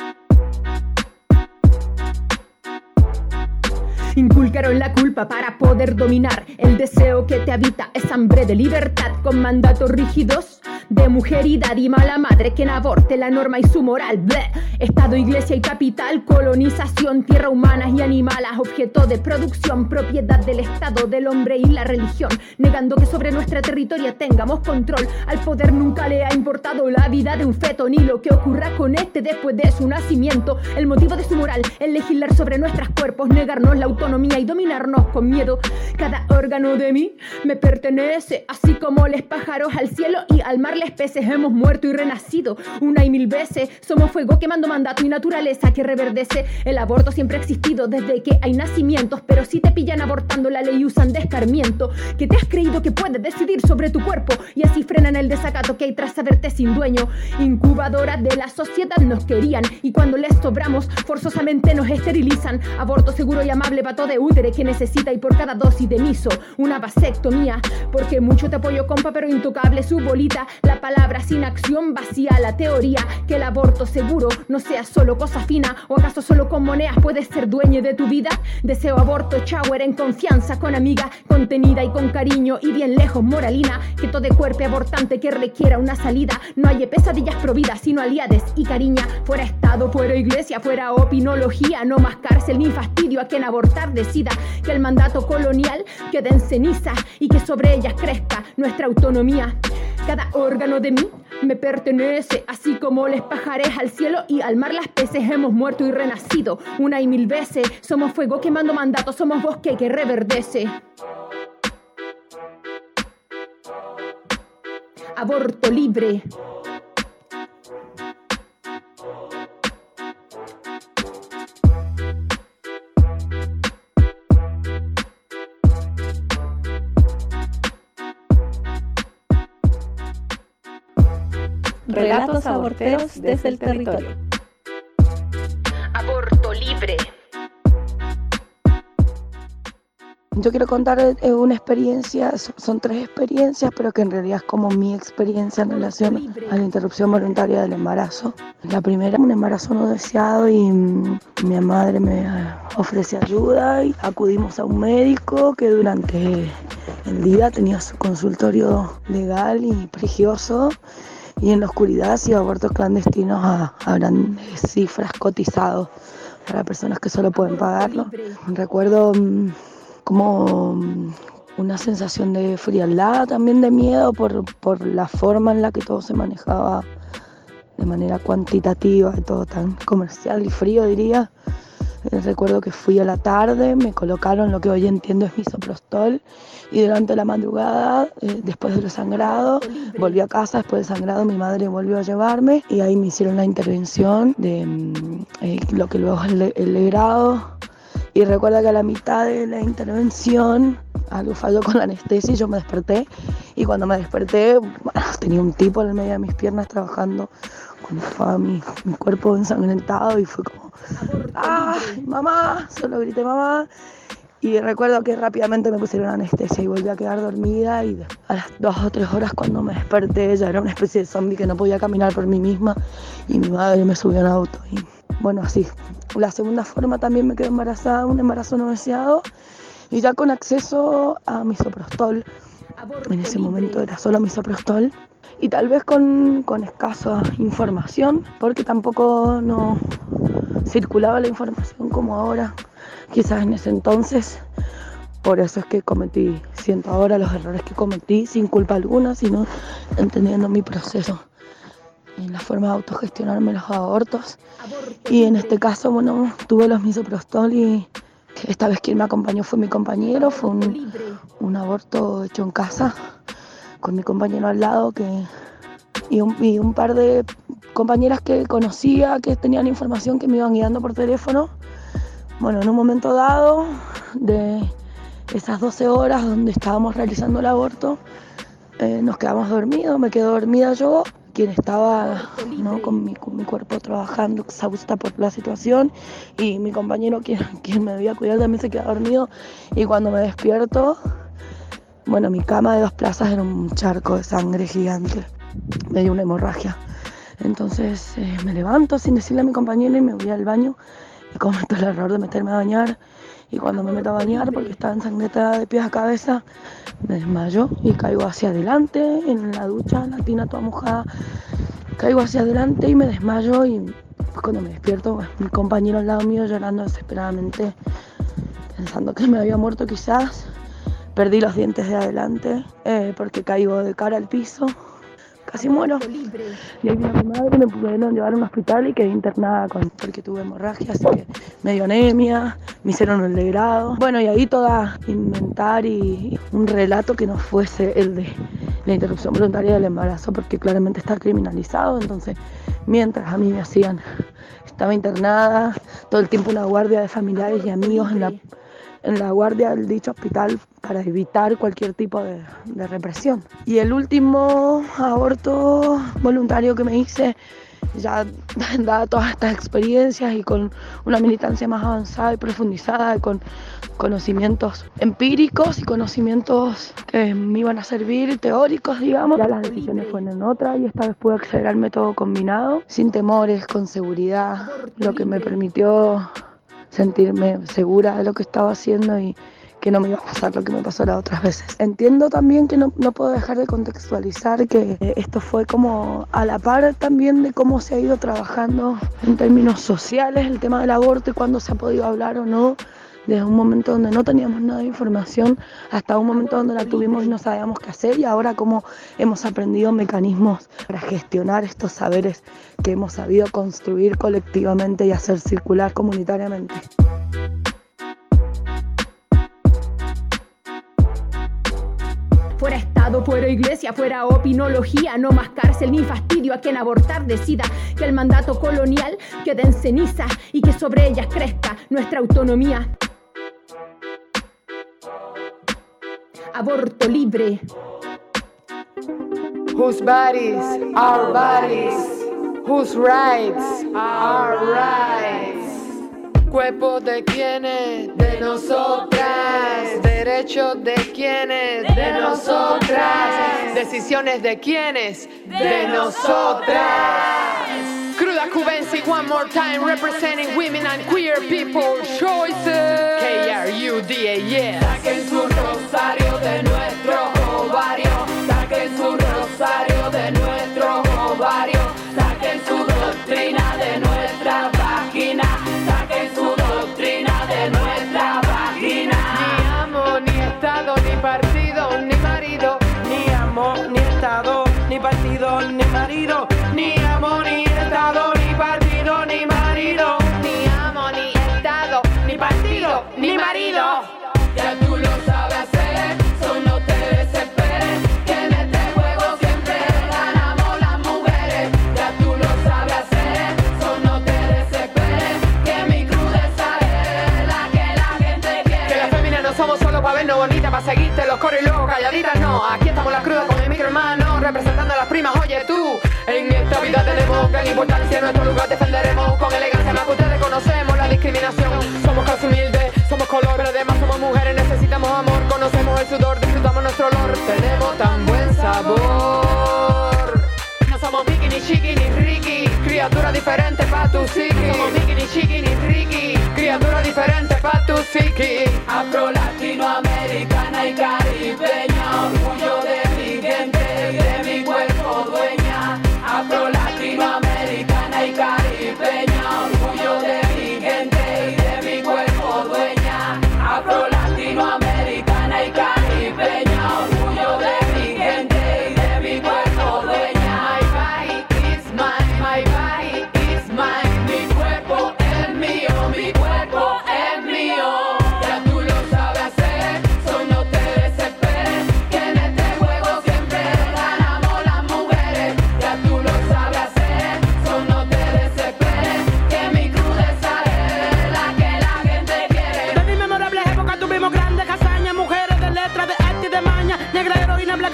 Inculcaron la culpa para poder dominar. El deseo que te habita es hambre de libertad, con mandatos rígidos de mujeridad y mala madre quien aborte la norma y su moral. Bleh. Estado, iglesia y capital, colonización, tierra humana y animales, objeto de producción, propiedad del Estado, del hombre y la religión, negando que sobre nuestra territorio tengamos control. Al poder nunca le ha importado la vida de un feto, ni lo que ocurra con este después de su nacimiento. El motivo de su moral es legislar sobre nuestros cuerpos, negarnos la autonomía y dominarnos con miedo. Cada órgano de mí me pertenece, así como los pájaros al cielo y al mar les peces. Hemos muerto y renacido una y mil veces. Somos fuego quemando mandato y naturaleza que reverdece. El aborto siempre ha existido desde que hay nacimientos, pero si te pillan abortando la ley usan de escarmiento. Que te has creído que puedes decidir sobre tu cuerpo y así frenan el desacato que hay tras saberte sin dueño. Incubadoras de la sociedad nos querían y cuando les sobramos forzosamente nos esterilizan. Aborto seguro y amable vato de útere que necesita y por cada dosis de miso una vasectomía. Porque mucho te apoyo compa pero intocable su bolita. La palabra sin acción vacía la teoría. Que el aborto seguro no sea solo cosa fina. ¿O acaso solo con monedas puedes ser dueño de tu vida? Deseo aborto shower en confianza con amiga, contenida y con cariño y bien lejos moralina. Que todo cuerpo abortante que requiera una salida. No hay pesadillas providas sino aliades y cariña. Fuera Estado, fuera iglesia, fuera opinología. No más cárcel ni fastidio a quien abortar decida. Que el mandato colonial quede en ceniza y que sobre ellas crezca nuestra autonomía. Cada órgano de mí me pertenece, así como les pajares al cielo y al mar las peces. Hemos muerto y renacido una y mil veces. Somos fuego quemando mandatos, somos bosque que reverdece. Aborto libre. Relatos aborteros desde el territorio. Aborto libre. Yo quiero contar una experiencia, son 3 experiencias, pero que en realidad es como mi experiencia en relación a la interrupción voluntaria del embarazo. La primera, un embarazo no deseado y mi madre me ofrece ayuda y acudimos a un médico que durante el día tenía su consultorio legal y prestigioso. Y en la oscuridad hacía abortos clandestinos a grandes cifras cotizados para personas que solo pueden pagarlo. Recuerdo como una sensación de frialdad, también de miedo por la forma en la que todo se manejaba de manera cuantitativa, todo tan comercial y frío diría. Recuerdo que fui a la tarde, me colocaron lo que hoy entiendo es misoprostol y durante la madrugada, después del sangrado, volví a casa, después del sangrado mi madre volvió a llevarme y ahí me hicieron la intervención de lo que luego es el legrado. Y recuerdo que a la mitad de la intervención algo falló con la anestesia y yo me desperté. Y cuando me desperté, tenía un tipo en el medio de mis piernas trabajando con todo mi cuerpo ensangrentado y fue como ¡ah, mamá! Solo grité mamá. Y recuerdo que rápidamente me pusieron anestesia y volví a quedar dormida y a las 2 o 3 horas cuando me desperté ya era una especie de zombie que no podía caminar por mí misma y mi madre me subió en auto y bueno, así. La segunda forma también me quedé embarazada, un embarazo no deseado y ya con acceso a misoprostol. En ese momento era solo misoprostol y tal vez con escasa información porque tampoco no circulaba la información como ahora, quizás en ese entonces. Por eso es que siento ahora los errores que cometí sin culpa alguna, sino entendiendo mi proceso en la forma de autogestionarme los abortos. Y en este caso, bueno, tuve los misoprostol y Esta vez quien me acompañó fue mi compañero, fue un aborto hecho en casa, con mi compañero al lado y un par de compañeras que conocía, que tenían información, que me iban guiando por teléfono. Bueno, en un momento dado, de esas 12 horas donde estábamos realizando el aborto, nos quedamos dormidos, me quedé dormida yo, quien estaba, ¿no?, con mi cuerpo trabajando, exhausta por la situación, y mi compañero, quien me debía cuidar, también se quedó dormido, y cuando me despierto, bueno, mi cama de 2 plazas era un charco de sangre gigante, me dio una hemorragia. Entonces me levanto sin decirle a mi compañero y me voy al baño y cometo el error de meterme a bañar, y cuando me meto a bañar, porque estaba ensangrentada de pies a cabeza, me desmayo y caigo hacia adelante en la ducha, la tina toda mojada, caigo hacia adelante y me desmayo, y pues cuando me despierto, mi compañero al lado mío llorando desesperadamente, pensando que me había muerto quizás. Perdí los dientes de adelante porque caigo de cara al piso, casi muero. Y ahí vino mi madre, me pudieron llevar a un hospital y quedé internada porque tuve hemorragia, así que me dio anemia, me hicieron el degrado. Bueno, y ahí toda inventar y un relato que no fuese el de la interrupción voluntaria del embarazo, porque claramente está criminalizado. Entonces, mientras a mí me hacían, estaba internada, todo el tiempo una guardia de familiares y amigos en la guardia del dicho hospital para evitar cualquier tipo de represión. Y el último aborto voluntario que me hice, ya dada todas estas experiencias y con una militancia más avanzada y profundizada, con conocimientos empíricos y conocimientos que me iban a servir, teóricos, digamos, ya las decisiones fueron otras, y esta vez pude acceder al método combinado, sin temores, con seguridad, lo que me permitió sentirme segura de lo que estaba haciendo y que no me iba a pasar lo que me pasó las otras veces. Entiendo también que no puedo dejar de contextualizar que esto fue como a la par también de cómo se ha ido trabajando en términos sociales el tema del aborto y cuándo se ha podido hablar o no, desde un momento donde no teníamos nada de información hasta un momento donde la tuvimos y no sabíamos qué hacer, y ahora cómo hemos aprendido mecanismos para gestionar estos saberes que hemos sabido construir colectivamente y hacer circular comunitariamente. Fuera Estado, fuera Iglesia, fuera opinología, no más cárcel ni fastidio a quien abortar decida, que el mandato colonial quede en ceniza y que sobre ellas crezca nuestra autonomía. Aborto libre. Whose bodies are bodies, whose rights are rights. Cuerpo de quienes, de nosotras. Derechos de quienes, de nosotras. Decisiones de quienes, de nosotras. Cruda Cubensi, one more time, representing women and queer people choices. KRUDA, yes. Saquen su rosario de nuestro ovario. Saquen su rosario de nuestro ovario. Saquen su doctrina de nuestra vagina. Saquen su doctrina de nuestra vagina. Ni amo, ni Estado, ni partido, ni marido. Ni amo, ni Estado, ni partido, ni marido. Ni amo, ni Estado, ni partido, ni marido. Ni amo, ni Estado, ni partido, ni marido. Ya tú lo sabes hacer, solo te desesperes, que en este juego siempre ganamos las mujeres. Ya tú lo sabes hacer, solo te desesperes, que mi crudeza es la que la gente quiere. Que las féminas no somos solo para vernos bonitas, para seguirte los coros y luego calladitas, no. Aquí estamos las crudas con mi micro hermano, representando a las primas, oye tú. En esta vida tenemos gran importancia, en nuestro lugar defenderemos con elegancia, más que ustedes conocemos la discriminación. Somos clase humilde, somos color, pero además somos mujeres, necesitamos amor, conocemos el sudor, disfrutamos nuestro olor, tenemos tan buen sabor. No somos Mickey, ni Chiqui, ni Ricky, criatura diferente pa' tu psiqui. No somos Mickey, ni Chiqui, ni Ricky, criatura diferente pa' tu psiqui. Afro, latinoamericana y caribeña, orgullo de mi gente y de mi cuerpo dueña. Afro, latinoamericana y caribeña, orgullo de mi gente y de mi cuerpo dueña. Afro, latinoamericana y caribeña, orgullo de mi gente y de mi cuerpo dueña. My body is mine, my body is mine. Mi cuerpo es mío, mi cuerpo es mío.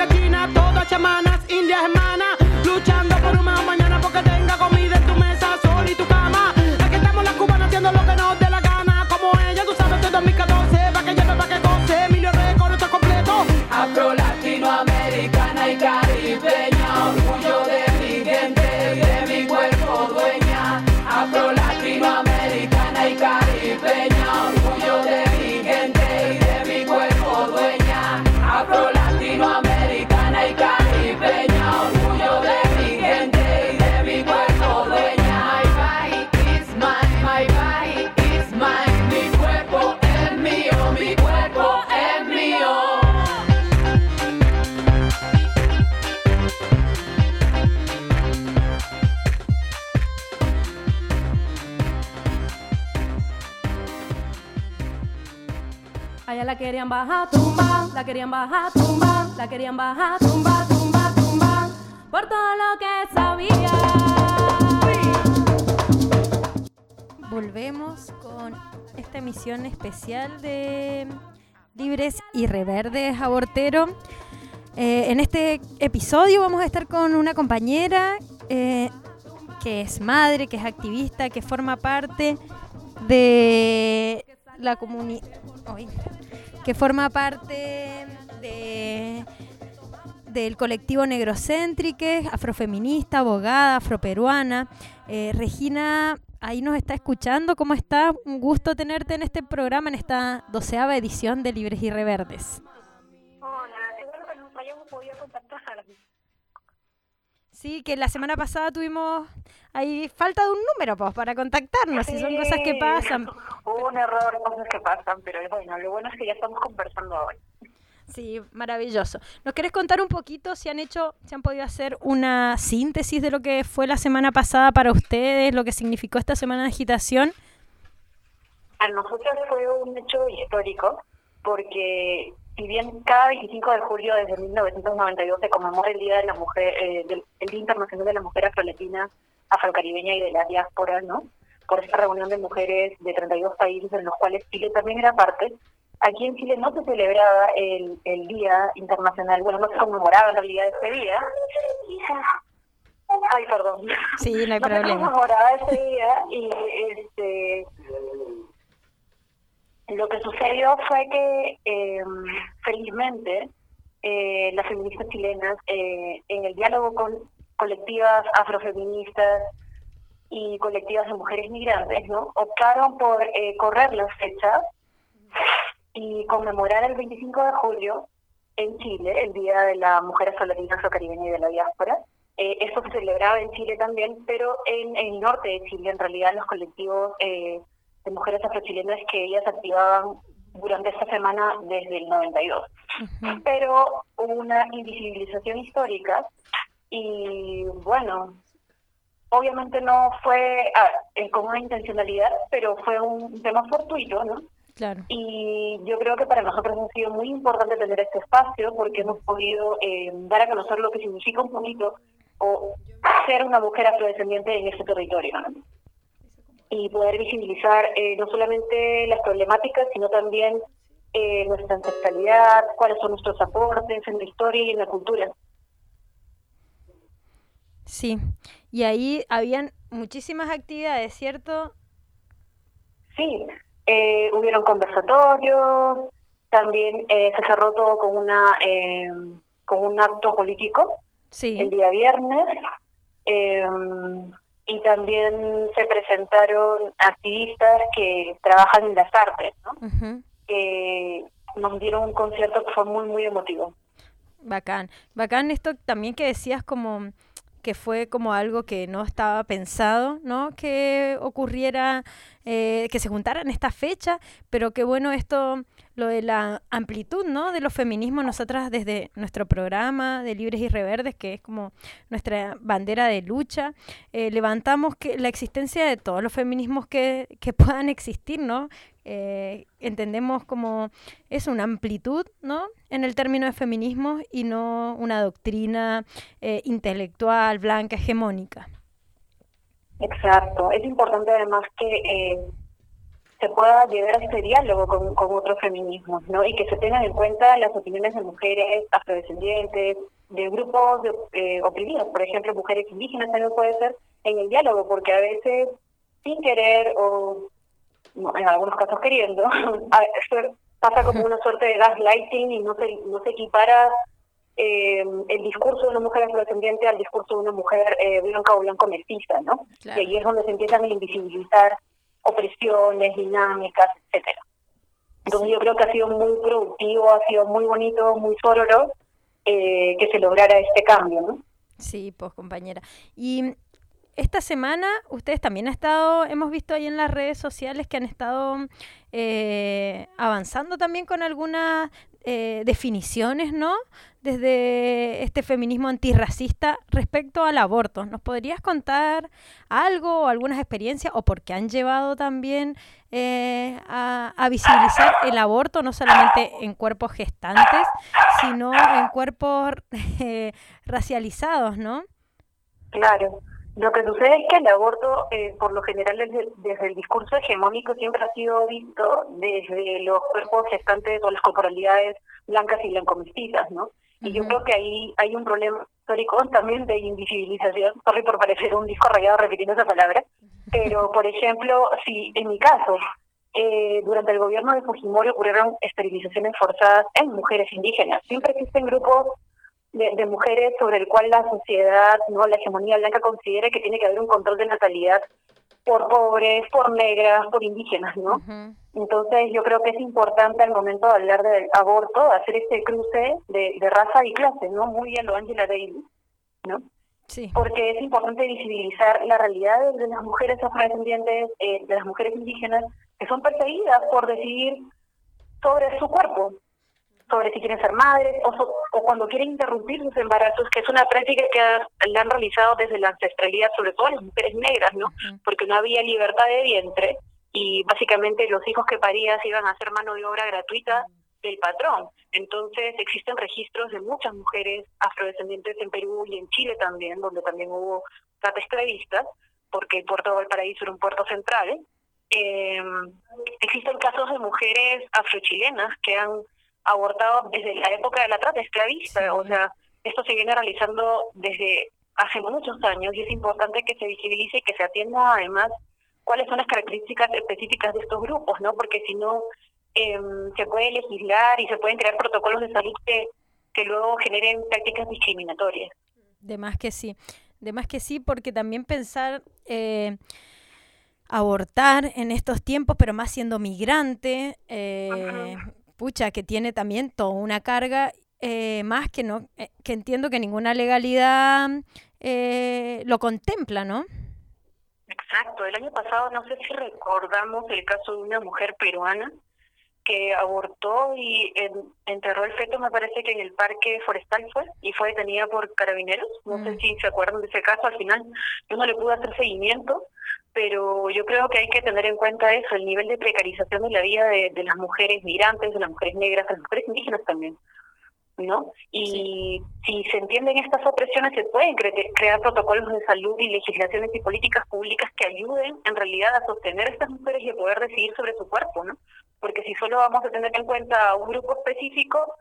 China, todas chamanas, indias hermanas, luchando por un mejor mañana porque tenga comida en tu mesa, sol y tu cama. Aquí estamos las cubanas haciendo lo que nos dé la gana, como ella, tú sabes, de 2014, pa' que lleve, pa' que goce, Emilio Record, esto es completo. Afro, latinoamericana y caribeña, orgullo de mi gente y de mi cuerpo dueña. Afro, latinoamericana y caribeña, orgullo de mi gente y de mi cuerpo dueña. Afro, latinoamericana y caribeña, orgullo de mi gente y de mi cuerpo dueña. My body is mine, my body is mine, mi cuerpo es mío, mi cuerpo es mío. Allá la querían bajar, tumba, la querían bajar, tumba, la querían bajar, tumba, tumba, tumba, por todo lo que sabía. Volvemos con esta emisión especial de Libres y Reverdes Abortero. En este episodio vamos a estar con una compañera que es madre, que es activista, que forma parte de la comunidad, que forma parte del colectivo Negrocéntrique, afrofeminista, abogada, afroperuana. Regina, ahí nos está escuchando. ¿Cómo estás? Un gusto tenerte en este programa, en esta 12ª edición de Libres y Reverdes. Hola, qué bueno que nos hayamos podido contactar. Sí, que la semana pasada tuvimos ahí falta de un número pues, para contactarnos, y son cosas que pasan. Hubo un error, cosas que pasan, pero bueno, lo bueno es que ya estamos conversando hoy. Sí, maravilloso. ¿Nos querés contar un poquito si han podido hacer una síntesis de lo que fue la semana pasada para ustedes, lo que significó esta semana de agitación? A nosotros fue un hecho histórico, porque si bien cada 25 de julio desde 1992 se conmemora el Día de la Mujer, el Día Internacional de la Mujer Afrolatina, Afrocaribeña y de la diáspora, ¿no? Por esta reunión de mujeres de 32 países, en los cuales Chile también era parte. Aquí en Chile no se celebraba el Día Internacional, bueno, no se conmemoraba en realidad ese día. Ay, perdón. Sí, no hay no problema. se conmemoraba ese día y lo que sucedió fue que felizmente las feministas chilenas en el diálogo con colectivas afrofeministas y colectivas de mujeres migrantes, ¿no? Optaron por correr las fechas y conmemorar el 25 de julio en Chile, el Día de la Mujer Afrolatina, Afrocaribeña y de la Diáspora. Esto se celebraba en Chile también, pero en el norte de Chile, en realidad, los colectivos de mujeres afrochilenas que ellas activaban durante esta semana desde el 92. Uh-huh. Pero hubo una invisibilización histórica y, bueno, obviamente no fue con una intencionalidad, pero fue un tema fortuito, ¿no? Claro. Y yo creo que para nosotros ha sido muy importante tener este espacio porque hemos podido dar a conocer lo que significa un poquito o ser una mujer afrodescendiente en este territorio, ¿no? Y poder visibilizar no solamente las problemáticas, sino también nuestra ancestralidad, cuáles son nuestros aportes en la historia y en la cultura. Sí, y ahí habían muchísimas actividades, ¿cierto? Sí, hubieron conversatorios, también se cerró todo con un acto político, sí, el día viernes, y también se presentaron activistas que trabajan en las artes, ¿no? Uh-huh. Nos dieron un concierto que fue muy, muy emotivo. Bacán. Bacán esto también que decías como que fue como algo que no estaba pensado, ¿no? Que ocurriera, que se juntaran esta fecha, pero qué bueno esto, lo de la amplitud, ¿no? De los feminismos. Nosotras desde nuestro programa de Libres y Reverdes, que es como nuestra bandera de lucha, levantamos que la existencia de todos los feminismos que puedan existir, ¿no? Entendemos como es una amplitud, ¿no? En el término de feminismo y no una doctrina intelectual, blanca, hegemónica. Exacto. Es importante además que se pueda llegar a este diálogo con otros feminismos, ¿no? Y que se tengan en cuenta las opiniones de mujeres afrodescendientes, de grupos oprimidos, por ejemplo, mujeres indígenas también puede ser, en el diálogo, porque a veces, sin querer o en algunos casos queriendo, pasa como una suerte de gaslighting y no se equipara el discurso de una mujer afrodescendiente al discurso de una mujer blanca o blanco mestiza, ¿no? Claro. Y ahí es donde se empiezan a invisibilizar opresiones, dinámicas, etcétera. Entonces yo creo que ha sido muy productivo, ha sido muy bonito, muy sororo que se lograra este cambio, ¿no? Sí, pues compañera. Y esta semana ustedes también hemos visto ahí en las redes sociales que han estado avanzando también con algunas definiciones, ¿no? Desde este feminismo antirracista respecto al aborto. ¿Nos podrías contar algo, algunas experiencias, o por qué han llevado también a visibilizar el aborto, no solamente en cuerpos gestantes, sino en cuerpos racializados, ¿no? Claro. Lo que sucede es que el aborto, por lo general, desde el discurso hegemónico siempre ha sido visto desde los cuerpos gestantes o las corporalidades blancas y blancomestizas, ¿no? Y yo creo que ahí hay un problema histórico también de invisibilización. Sorry por parecer un disco rayado repitiendo esa palabra. Pero, por ejemplo, si en mi caso, durante el gobierno de Fujimori ocurrieron esterilizaciones forzadas en mujeres indígenas. Siempre existen grupos de mujeres sobre el cual la sociedad, no, la hegemonía blanca considera que tiene que haber un control de natalidad por pobres, por negras, por indígenas, ¿no? Entonces yo creo que es importante al momento de hablar del aborto hacer este cruce de raza y clase, ¿no? Muy a lo Angela Davis, ¿no? Sí. Porque es importante visibilizar la realidad de las mujeres afrodescendientes, de las mujeres indígenas, que son perseguidas por decidir sobre su cuerpo, sobre si quieren ser madres o cuando quieren interrumpir sus embarazos, que es una práctica que la han realizado desde la ancestralidad, sobre todo las mujeres negras, ¿no? Porque no había libertad de vientre y básicamente los hijos que parías iban a ser mano de obra gratuita del patrón. Entonces existen registros de muchas mujeres afrodescendientes en Perú y en Chile también, donde también hubo trata esclavistas, porque el puerto de Valparaíso era un puerto central. Existen casos de mujeres afrochilenas que han abortado desde la época de la trata esclavista, o sea, esto se viene realizando desde hace muchos años y es importante que se visibilice y que se atienda además cuáles son las características específicas de estos grupos, ¿no? Porque si no, se puede legislar y se pueden crear protocolos de salud que luego generen prácticas discriminatorias. De más que sí, porque también pensar abortar en estos tiempos, pero más siendo migrante, pucha, que tiene también toda una carga más que no que entiendo que ninguna legalidad lo contempla, ¿no? Exacto. El año pasado, no sé si recordamos el caso de una mujer peruana que abortó y enterró el feto, me parece que en el parque forestal fue detenida por carabineros. No sé si se acuerdan de ese caso. Al final yo no le pude hacer seguimiento, pero yo creo que hay que tener en cuenta eso, el nivel de precarización de la vida de las mujeres migrantes, de las mujeres negras, de las mujeres indígenas también, ¿no? Y si se entienden estas opresiones, se pueden crear protocolos de salud y legislaciones y políticas públicas que ayuden en realidad a sostener a estas mujeres y a poder decidir sobre su cuerpo, ¿no? Porque si solo vamos a tener en cuenta a un grupo específico,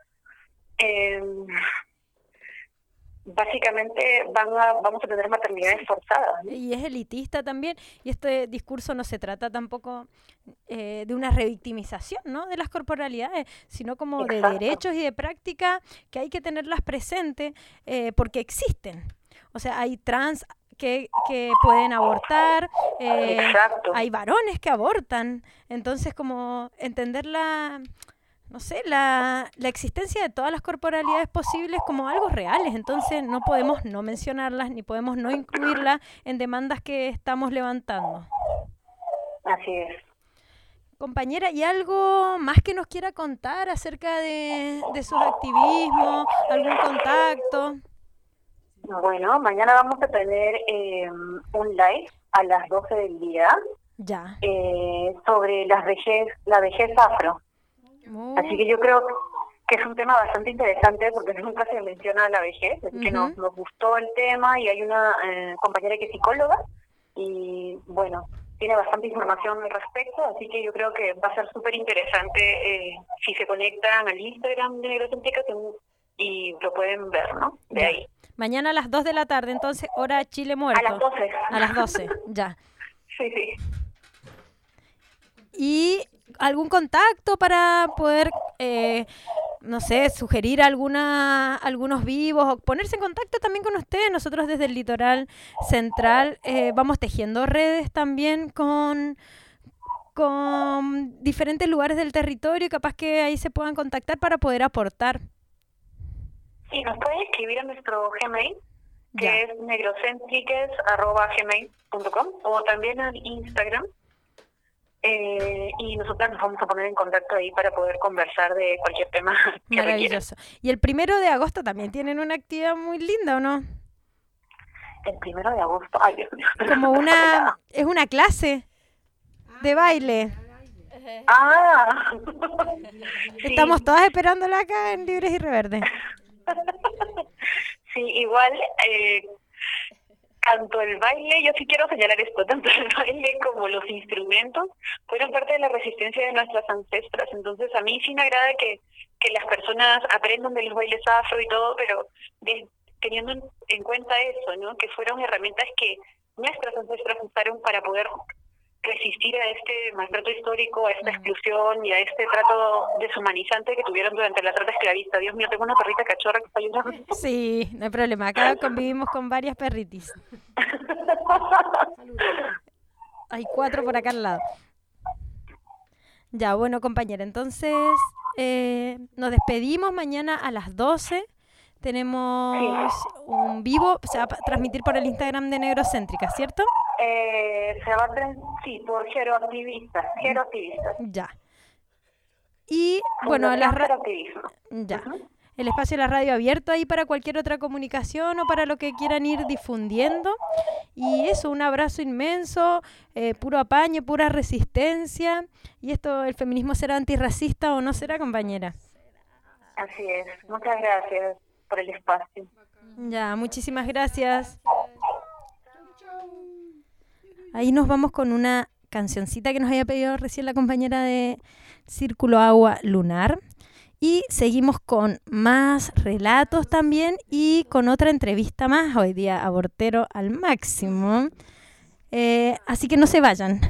básicamente vamos a tener maternidades forzadas, ¿no? Y es elitista también, y este discurso no se trata tampoco de una revictimización, ¿no?, de las corporalidades, sino como de derechos y de prácticas que hay que tenerlas presentes porque existen. O sea, hay trans que pueden abortar, hay varones que abortan, entonces como entender la existencia de todas las corporalidades posibles como algo reales, entonces no podemos no mencionarlas ni podemos no incluirlas en demandas que estamos levantando. Así es. Compañera, ¿y algo más que nos quiera contar acerca de sus activismos, algún contacto? Bueno, mañana vamos a tener un live a las 12 del día sobre la vejez afro. Así que yo creo que es un tema bastante interesante porque nunca se menciona la vejez, así que nos gustó el tema y hay una compañera que es psicóloga y bueno, tiene bastante información al respecto, así que yo creo que va a ser súper interesante si se conectan al Instagram de Negrocéntrica y lo pueden ver, ¿no? De ahí. Mañana a las 2 de la tarde, entonces, hora Chile Muerto. A las 12. A las 12, ya. Sí, sí. ¿Y algún contacto para poder, no sé, sugerir algunos vivos o ponerse en contacto también con ustedes? Nosotros desde el Litoral Central vamos tejiendo redes también con diferentes lugares del territorio y capaz que ahí se puedan contactar para poder aportar. Sí, nos pueden escribir a nuestro Gmail, que es negrocentriques@gmail.com, o también al Instagram. Y nosotras nos vamos a poner en contacto ahí para poder conversar de cualquier tema que Maravilloso. Y el 1 de agosto también tienen una actividad muy linda, ¿o no? El 1 de agosto, ay Dios mío. Como es una clase de baile. Ah. Estamos todas esperándola acá en Libres y Reverdes. Sí, igual, tanto el baile, yo sí quiero señalar esto, tanto el baile como los instrumentos fueron parte de la resistencia de nuestras ancestras. Entonces a mí sí me agrada que las personas aprendan de los bailes afro y todo, pero teniendo en cuenta eso, ¿no? Que fueron herramientas que nuestras ancestras usaron para poder resistir a este maltrato histórico, a esta exclusión y a este trato deshumanizante que tuvieron durante la trata esclavista. Dios mío, tengo una perrita cachorra que está llorando. Sí, no hay problema. Acá convivimos con varias perritis. Hay 4 por acá al lado. Ya, bueno, compañera, entonces nos despedimos mañana a las 12. Tenemos un vivo, se va a transmitir por el Instagram de Negrocéntrica, ¿cierto? Se va a sí, por Geroactivistas. Ya. Y bueno, el espacio de la radio abierto ahí para cualquier otra comunicación o para lo que quieran ir difundiendo. Y eso, un abrazo inmenso, puro apaño, pura resistencia. Y esto, ¿el feminismo será antirracista o no será, compañera? Así es. Muchas gracias por el espacio. Ya, muchísimas gracias. Ahí nos vamos con una cancioncita que nos había pedido recién la compañera de Círculo Agua Lunar. Y seguimos con más relatos también y con otra entrevista más. Hoy día abortero al máximo. Así que no se vayan.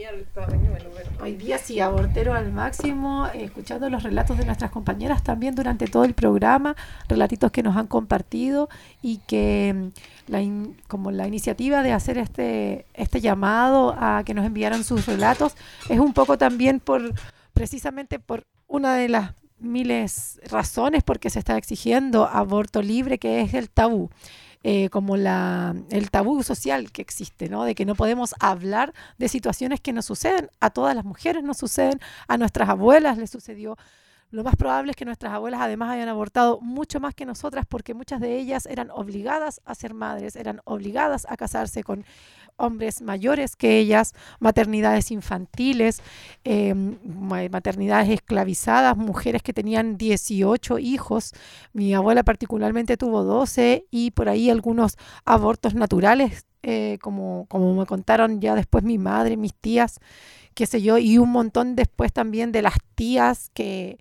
Hoy día sí, abortero al máximo, escuchando los relatos de nuestras compañeras también durante todo el programa, relatitos que nos han compartido y que como la iniciativa de hacer este llamado a que nos enviaran sus relatos es un poco también precisamente por una de las miles razones por qué se está exigiendo aborto libre, que es el tabú. Como el tabú social que existe, ¿no? De que no podemos hablar de situaciones que nos suceden, a todas las mujeres nos suceden, a nuestras abuelas les sucedió. Lo más probable es que nuestras abuelas además hayan abortado mucho más que nosotras, porque muchas de ellas eran obligadas a ser madres, eran obligadas a casarse con hombres mayores que ellas, maternidades infantiles, maternidades esclavizadas, mujeres que tenían 18 hijos. Mi abuela particularmente tuvo 12 y por ahí algunos abortos naturales, como me contaron ya después mi madre, mis tías, qué sé yo, y un montón después también de las tías que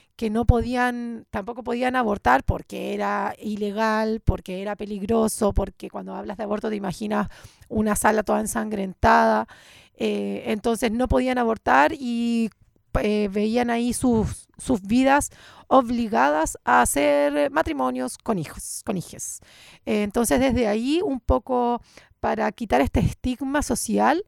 tampoco podían abortar porque era ilegal, porque era peligroso, porque cuando hablas de aborto te imaginas una sala toda ensangrentada, entonces no podían abortar y veían ahí sus vidas obligadas a hacer matrimonios con hijes. Entonces desde ahí un poco para quitar este estigma social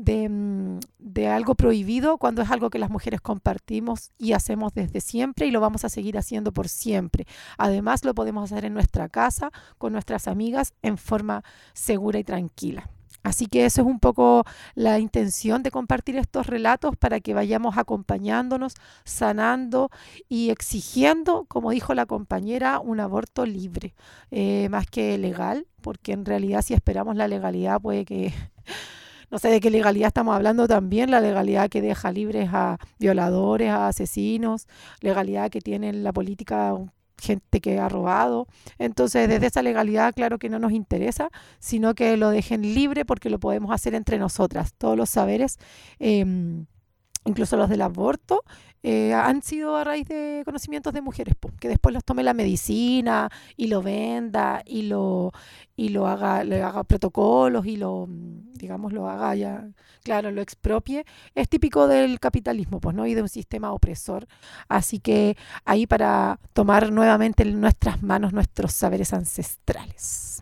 de algo prohibido cuando es algo que las mujeres compartimos y hacemos desde siempre y lo vamos a seguir haciendo por siempre. Además lo podemos hacer en nuestra casa, con nuestras amigas, en forma segura y tranquila. Así que eso es un poco la intención de compartir estos relatos para que vayamos acompañándonos, sanando y exigiendo, como dijo la compañera, un aborto libre, más que legal, porque en realidad si esperamos la legalidad puede que, no sé de qué legalidad estamos hablando también, la legalidad que deja libres a violadores, a asesinos, legalidad que tiene la política gente que ha robado. Entonces, desde esa legalidad, claro que no nos interesa, sino que lo dejen libre porque lo podemos hacer entre nosotras. Todos los saberes, incluso los del aborto, han sido a raíz de conocimientos de mujeres, que después los tome la medicina y lo venda y le haga protocolos y lo haga ya, claro, lo expropie. Es típico del capitalismo, ¿no? Y de un sistema opresor. Así que ahí para tomar nuevamente en nuestras manos nuestros saberes ancestrales.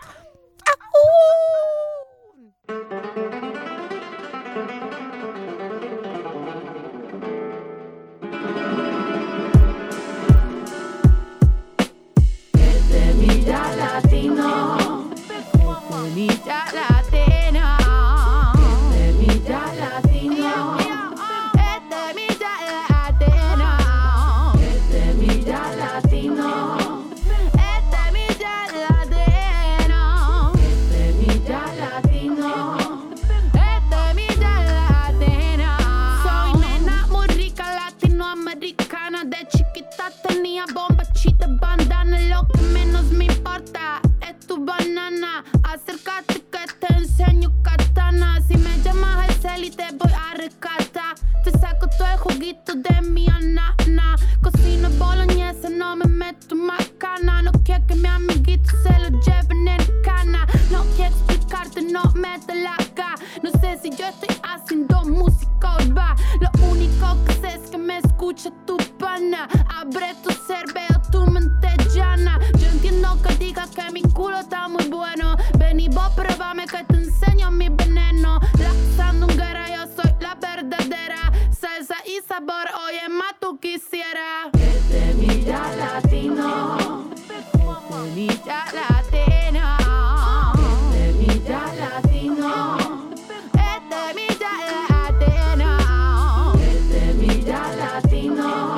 Semilla latino, semilla latina, semilla latino, semilla latina, semilla latino, semilla latina, semilla latino, semilla latina. Soy nena muy rica latinoamericana, de chiquita tenía bombachita, bandana, lo que menos me importa es tu banana. Acércate que te enseño katana. Si me llamas al cel y te voy a rescatar, te saco todo el juguito de mi anana. Cocino boloñesa, no me meto macana. No quiero que mi amiguito se lo lleven en cana. No quiero explicarte, no me da la gana. No sé si yo estoy haciendo música urbana. Lo único que sé es que me escucha tu pana. Abre tu ser, veo tu mente llana. Yo entiendo que digas que mi culo está muy bueno. Ven y vos pruébame que te enseño mi veneno. La sandunguera, yo soy la verdadera. Salsa y sabor, oye, más tú quisieras. Semilla latino, semilla latina, semilla latino, semilla latina, semilla latino.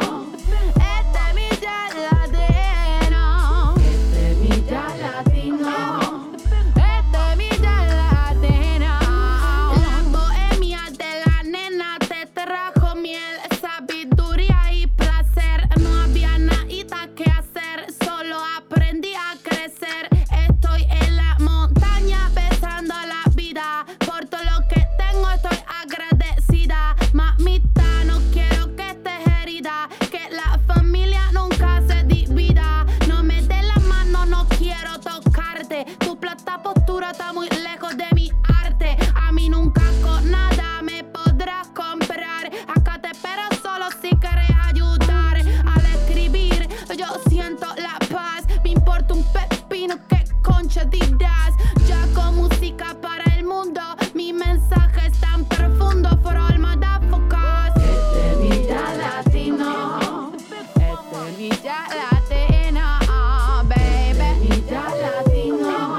Tu plata postura está muy lejos de mi arte. A mí nunca con nada me podrás comprar. Acá te espero solo si quieres ayudar. Al escribir yo siento la paz. Me importa un pepino que concha dirás. Ya con música para el mundo, mi mensaje es tan profundo. For all motherfuckers. Semilla latino, semilla latina, baby. Semilla latina.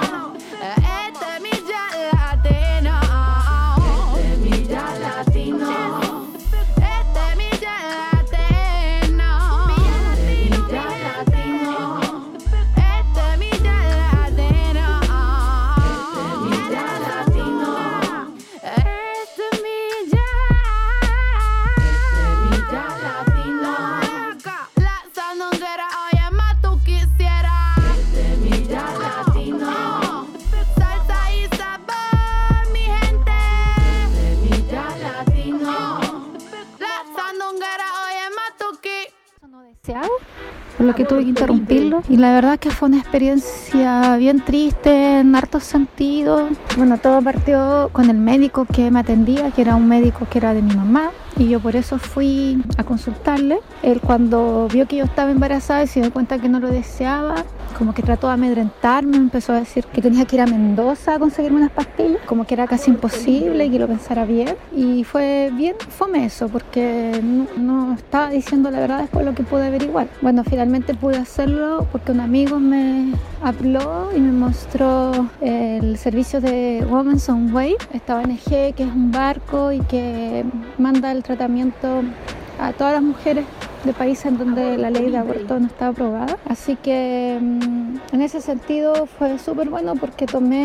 Por lo que tuve que interrumpirlo, y la verdad que fue una experiencia bien triste en hartos sentidos. Bueno, todo partió con el médico que me atendía, que era un médico que era de mi mamá, y yo por eso fui a consultarle. Él, cuando vio que yo estaba embarazada y se dio cuenta que no lo deseaba, como que trató de amedrentarme, empezó a decir que tenía que ir a Mendoza a conseguirme unas pastillas, como que era casi imposible y que lo pensara bien. Y fue bien fome eso, porque no estaba diciendo la verdad después de lo que pude averiguar. Bueno, finalmente pude hacerlo porque un amigo me habló y me mostró el servicio de Women's on Wave, esta ONG que es un barco y que manda el tratamiento a todas las mujeres de países en donde la ley de aborto no está aprobada. Así que en ese sentido fue súper bueno porque tomé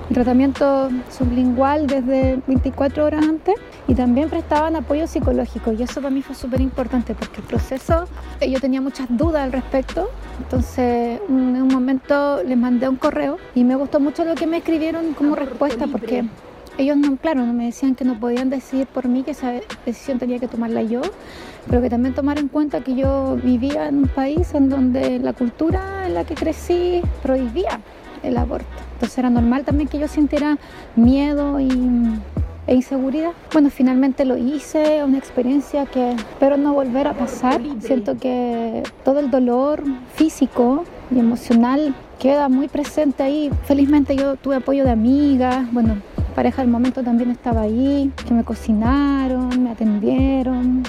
tratamiento sublingual desde 24 horas antes y también prestaban apoyo psicológico y eso para mí fue súper importante porque el proceso, yo tenía muchas dudas al respecto, entonces en un momento les mandé un correo y me gustó mucho lo que me escribieron como respuesta porque ellos no me decían que no podían decidir por mí, que esa decisión tenía que tomarla yo, pero que también tomar en cuenta que yo vivía en un país en donde la cultura en la que crecí prohibía el aborto. Entonces era normal también que yo sintiera miedo e inseguridad. Bueno, finalmente lo hice, una experiencia que espero no volver a pasar. Siento que todo el dolor físico y emocional queda muy presente ahí. Felizmente yo tuve apoyo de amigas, bueno, pareja del momento también estaba ahí, que me cocinaron, me atendieron,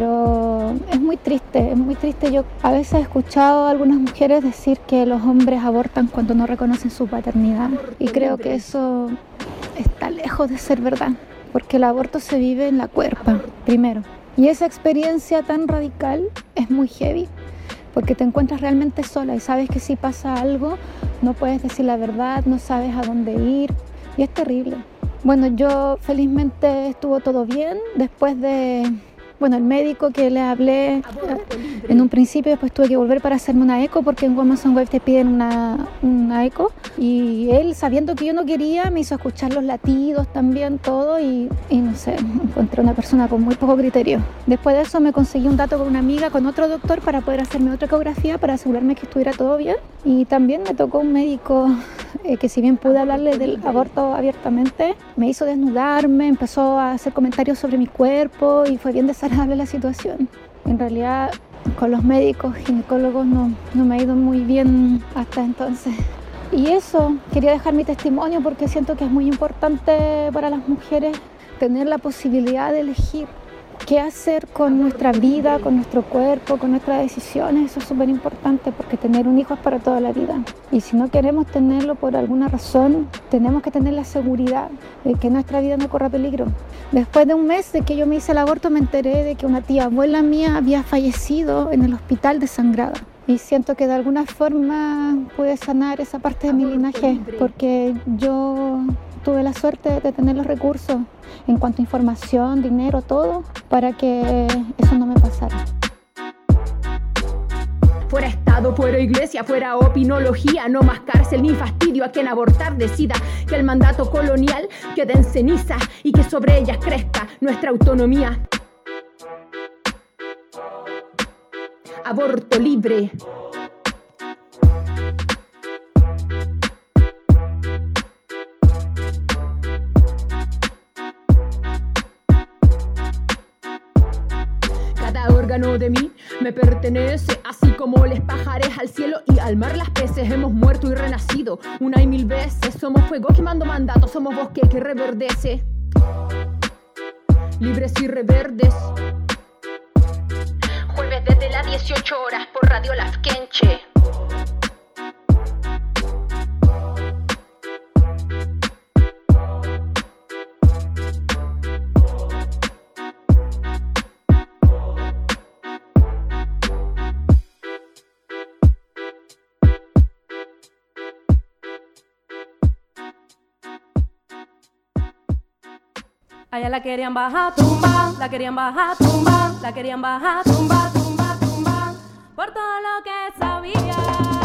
pero es muy triste. Yo a veces he escuchado a algunas mujeres decir que los hombres abortan cuando no reconocen su paternidad y creo que eso está lejos de ser verdad, porque el aborto se vive en la cuerpa, primero, y esa experiencia tan radical es muy heavy, porque te encuentras realmente sola y sabes que si pasa algo no puedes decir la verdad, no sabes a dónde ir y es terrible. Bueno, yo felizmente estuvo todo bien después de... Bueno, el médico que le hablé en un principio, después tuve que volver para hacerme una eco porque en Amazon Web te piden una eco y él, sabiendo que yo no quería, me hizo escuchar los latidos también, todo y no sé, encontré una persona con muy poco criterio. Después de eso me conseguí un dato con una amiga, con otro doctor para poder hacerme otra ecografía para asegurarme que estuviera todo bien y también me tocó un médico que si bien pude hablarle del aborto abiertamente, me hizo desnudarme, empezó a hacer comentarios sobre mi cuerpo y fue bien desagradable la situación. En realidad con los médicos, ginecólogos no me ha ido muy bien hasta entonces. Y eso, quería dejar mi testimonio porque siento que es muy importante para las mujeres tener la posibilidad de elegir qué hacer con nuestra vida, con nuestro cuerpo, con nuestras decisiones. Eso es súper importante porque tener un hijo es para toda la vida. Y si no queremos tenerlo por alguna razón, tenemos que tener la seguridad de que nuestra vida no corra peligro. Después de un mes de que yo me hice el aborto, me enteré de que una tía abuela mía había fallecido en el hospital desangrada. Y siento que de alguna forma pude sanar esa parte de mi linaje porque yo tuve la suerte de tener los recursos en cuanto a información, dinero, todo, para que eso no me pasara. Fuera Estado, fuera Iglesia, fuera opinología, no más cárcel ni fastidio a quien abortar decida, que el mandato colonial quede en ceniza y que sobre ellas crezca nuestra autonomía. Aborto libre. Órgano de mí me pertenece, así como les pajares al cielo y al mar las peces. Hemos muerto y renacido una y mil veces. Somos fuego quemando mandatos, somos bosque que reverdece. Libres y reverdes. Jueves desde las 18 horas por Radio Lafkenche. Allá la querían bajar, tumba, la querían bajar, tumba, la querían bajar, tumba, tumba, tumba, por todo lo que sabía.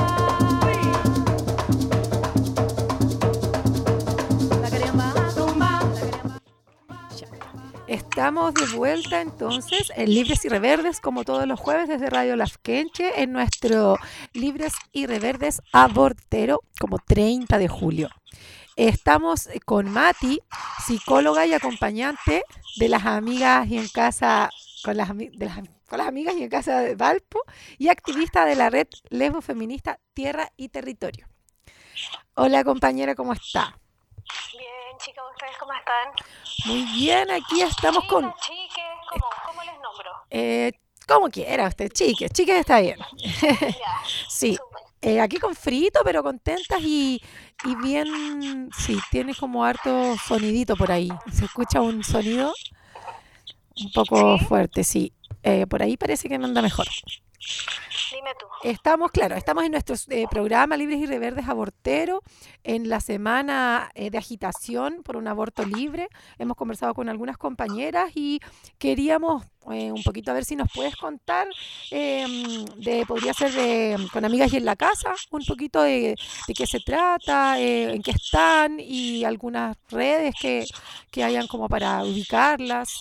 La querían bajar, tumba, la querían bajar. Estamos de vuelta entonces en Libres y Reverdes, como todos los jueves desde Radio Lafkenche, en nuestro Libres y Reverdes abortero, como 30 de julio. Estamos con Mati, psicóloga y acompañante de las amigas y en casa, con las amigas y en casa de Valpo, y activista de la red lesbofeminista Tierra y Territorio. Hola compañera, ¿cómo está? Bien, chicos, ¿ustedes cómo están? Muy bien, aquí estamos con... Chiques, ¿cómo les nombro? Como quiera usted, chiques está bien. Sí. Aquí con frito, pero contentas y bien, sí, tiene como harto sonidito por ahí. Se escucha un sonido un poco fuerte, sí. Por ahí parece que me anda mejor. Dime tú. Estamos en nuestro programa Libres y Reverdes Abortero, en la semana de agitación por un aborto libre. Hemos conversado con algunas compañeras y queríamos un poquito a ver si nos puedes contar, podría ser con Amigas y en la Casa, un poquito de qué se trata, en qué están y algunas redes que hayan como para ubicarlas.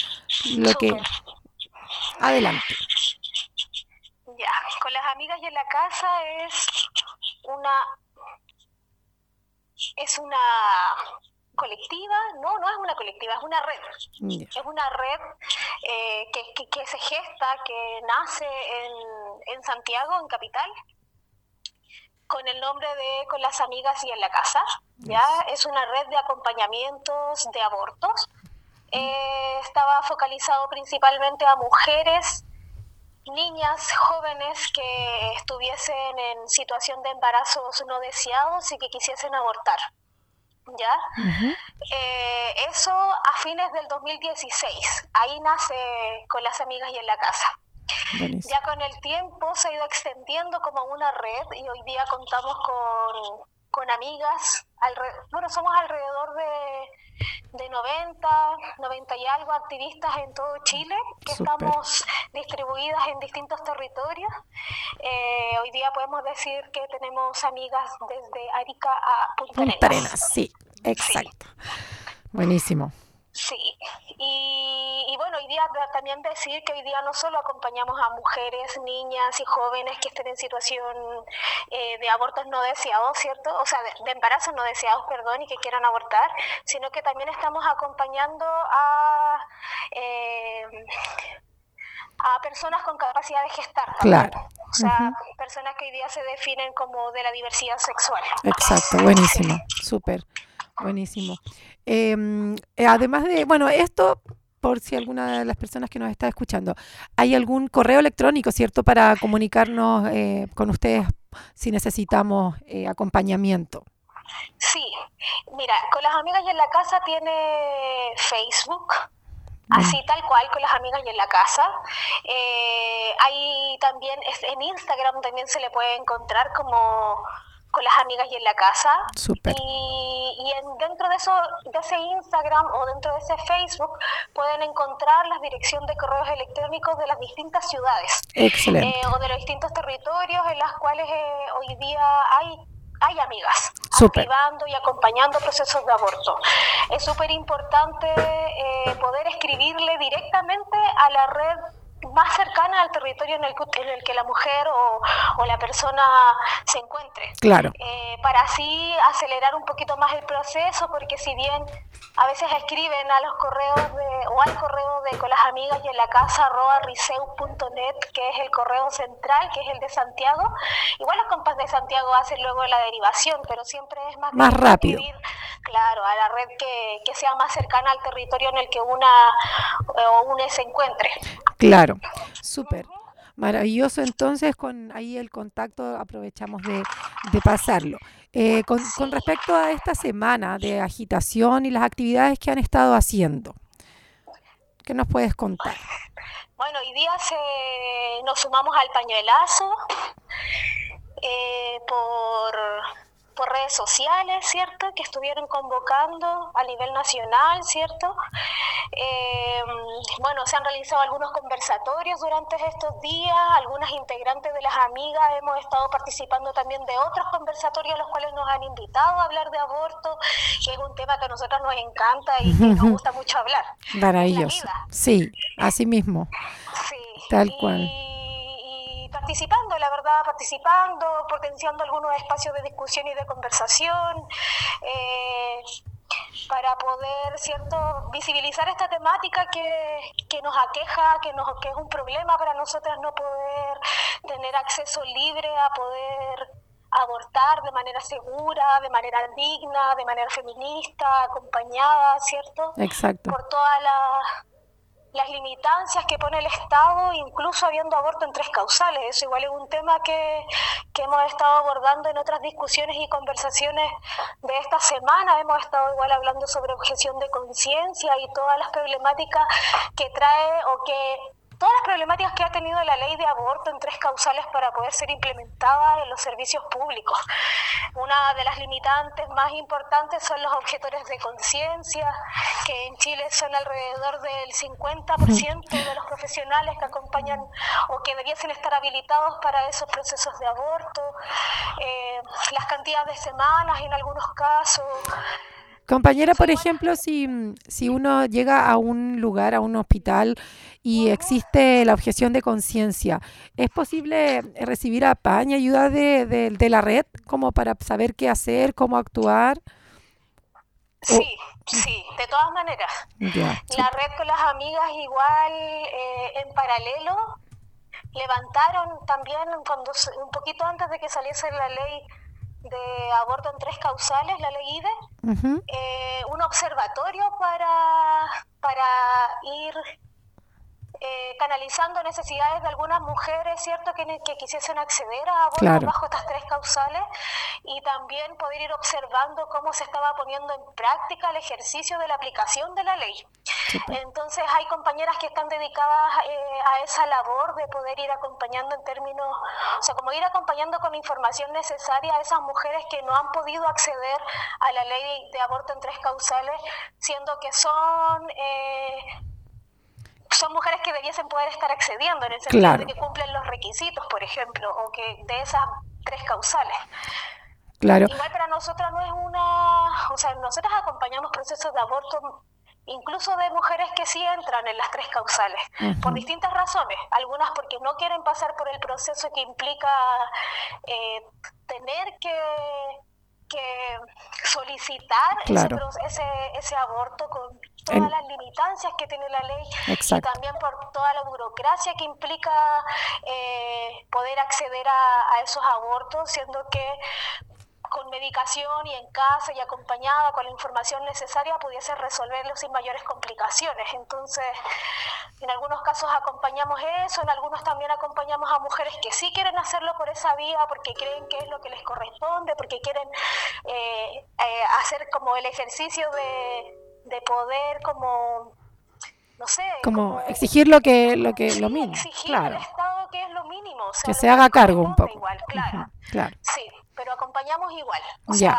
Adelante. Ya, con las Amigas y en la Casa es una colectiva, no es una colectiva, es una red. Yeah. Es una red que se gesta, que nace en Santiago, en Capital, con el nombre de Con las Amigas y en la Casa. Ya es una red de acompañamientos de abortos. Estaba focalizado principalmente a mujeres, niñas, jóvenes que estuviesen en situación de embarazos no deseados y que quisiesen abortar. ¿Ya? Uh-huh. Eso a fines del 2016. Ahí nace Con las Amigas y en la Casa. Buenísimo. Ya con el tiempo se ha ido extendiendo como una red y hoy día contamos con amigas. Somos alrededor de 90 y algo activistas en todo Chile, que Super. Estamos distribuidas en distintos territorios. Hoy día podemos decir que tenemos amigas desde Arica a Punta Arenas. Sí, exacto. Sí. Buenísimo. Sí, y bueno, hoy día también decir que hoy día no solo acompañamos a mujeres, niñas y jóvenes que estén en situación de abortos no deseados, ¿cierto? O sea, de embarazos no deseados, perdón, y que quieran abortar, sino que también estamos acompañando a personas con capacidad de gestar también. Claro. O sea, personas que hoy día se definen como de la diversidad sexual. Exacto, buenísimo, súper, buenísimo. Además de, esto, por si alguna de las personas que nos está escuchando, ¿hay algún correo electrónico, cierto, para comunicarnos con ustedes si necesitamos acompañamiento? Sí, mira, Con las Amigas y en la Casa tiene Facebook. Así tal cual, Con las Amigas y en la Casa. Hay también, en Instagram también se le puede encontrar como Con las Amigas y en la Casa. Súper. Y dentro de ese Instagram o dentro de ese Facebook pueden encontrar la dirección de correos electrónicos de las distintas ciudades. Excelente. O de los distintos territorios en las cuales hoy día hay amigas Super. Activando y acompañando procesos de aborto. Es súper importante poder escribirle directamente a la red más cercana al territorio en el que la mujer o la persona se encuentre. Claro. Para así acelerar un poquito más el proceso, porque si bien a veces escriben a los correos o al correo de Con las Amigas y en la Casa @riseu.net, que es el correo central, que es el de Santiago. Igual los compas de Santiago hacen luego la derivación, pero siempre es más rápido. Escribir, claro, a la red que sea más cercana al territorio en el que una se encuentre. Claro, súper. Maravilloso, entonces con ahí el contacto aprovechamos de pasarlo. Con respecto a esta semana de agitación y las actividades que han estado haciendo, ¿qué nos puedes contar? Bueno, hoy día nos sumamos al pañuelazo por redes sociales, ¿cierto? Que estuvieron convocando a nivel nacional, ¿cierto? Se han realizado algunos conversatorios durante estos días, algunas integrantes de las amigas hemos estado participando también de otros conversatorios a los cuales nos han invitado a hablar de aborto, que es un tema que a nosotros nos encanta y que nos gusta mucho hablar. Maravilloso. Sí, así mismo. Sí. Tal cual. Participando, potenciando algunos espacios de discusión y de conversación, para poder, ¿cierto?, visibilizar esta temática que nos aqueja, que es un problema para nosotras no poder tener acceso libre a poder abortar de manera segura, de manera digna, de manera feminista, acompañada, ¿cierto? Exacto. Por todas las limitancias que pone el Estado, incluso habiendo aborto en 3 causales. Eso igual es un tema que hemos estado abordando en otras discusiones y conversaciones de esta semana. Hemos estado igual hablando sobre objeción de conciencia y todas las problemáticas que trae o que todas las problemáticas que ha tenido la ley de aborto en 3 causales para poder ser implementada en los servicios públicos. Una de las limitantes más importantes son los objetores de conciencia, que en Chile son alrededor del 50% de los profesionales que acompañan o que debiesen estar habilitados para esos procesos de aborto, las cantidades de semanas en algunos casos. Compañera, por ejemplo, si uno llega a un lugar, a un hospital y existe la objeción de conciencia, ¿es posible recibir apaño, ayuda de la red como para saber qué hacer, cómo actuar? Sí, de todas maneras. La red con las amigas igual en paralelo levantaron también un poquito antes de que saliese la ley de aborto en 3 causales, la ley IDE, un observatorio para ir canalizando necesidades de algunas mujeres, ¿cierto?, que quisiesen acceder a aborto bajo estas 3 causales, y también poder ir observando cómo se estaba poniendo en práctica el ejercicio de la aplicación de la ley. Entonces hay compañeras que están dedicadas a esa labor de poder ir acompañando en términos, o sea, como ir acompañando con información necesaria a esas mujeres que no han podido acceder a la ley de aborto en 3 causales, siendo que son mujeres que debiesen poder estar accediendo en el sentido de que cumplen los requisitos, por ejemplo, o que de esas 3 causales. Igual para nosotras no es o sea, nosotras acompañamos procesos de aborto incluso de mujeres que sí entran en las 3 causales, por distintas razones, algunas porque no quieren pasar por el proceso que implica tener que solicitar ese aborto con todas las limitancias que tiene la ley y también por toda la burocracia que implica poder acceder a esos abortos, siendo que con medicación y en casa y acompañada con la información necesaria pudiese resolverlo sin mayores complicaciones. Entonces, en algunos casos acompañamos eso, en algunos también acompañamos a mujeres que sí quieren hacerlo por esa vía, porque creen que es lo que les corresponde, porque quieren hacer como el ejercicio de poder como, no sé, como exigir lo mínimo, exigir al Estado que es lo mínimo, o sea, que se haga cargo un poco. Igual, sí, pero acompañamos igual, o sea,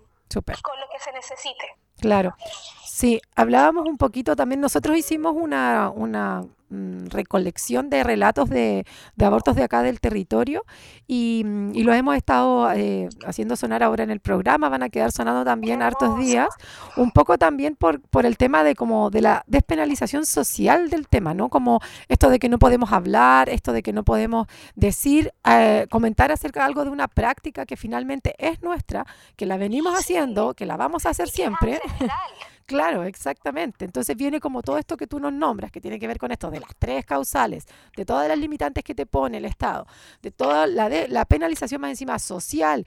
con lo que se necesite. Claro. Sí, hablábamos un poquito también, nosotros hicimos una recolección de relatos de abortos de acá del territorio y los hemos estado haciendo sonar ahora en el programa, van a quedar sonando también hartos días, un poco también por el tema de la despenalización social del tema, ¿no? Como esto de que no podemos hablar, esto de que no podemos decir, comentar acerca de algo de una práctica que finalmente es nuestra, que la venimos haciendo, que la vamos a hacer siempre. Claro, exactamente. Entonces viene como todo esto que tú nos nombras, que tiene que ver con esto de las 3 causales, de todas las limitantes que te pone el Estado, de toda la penalización más encima social,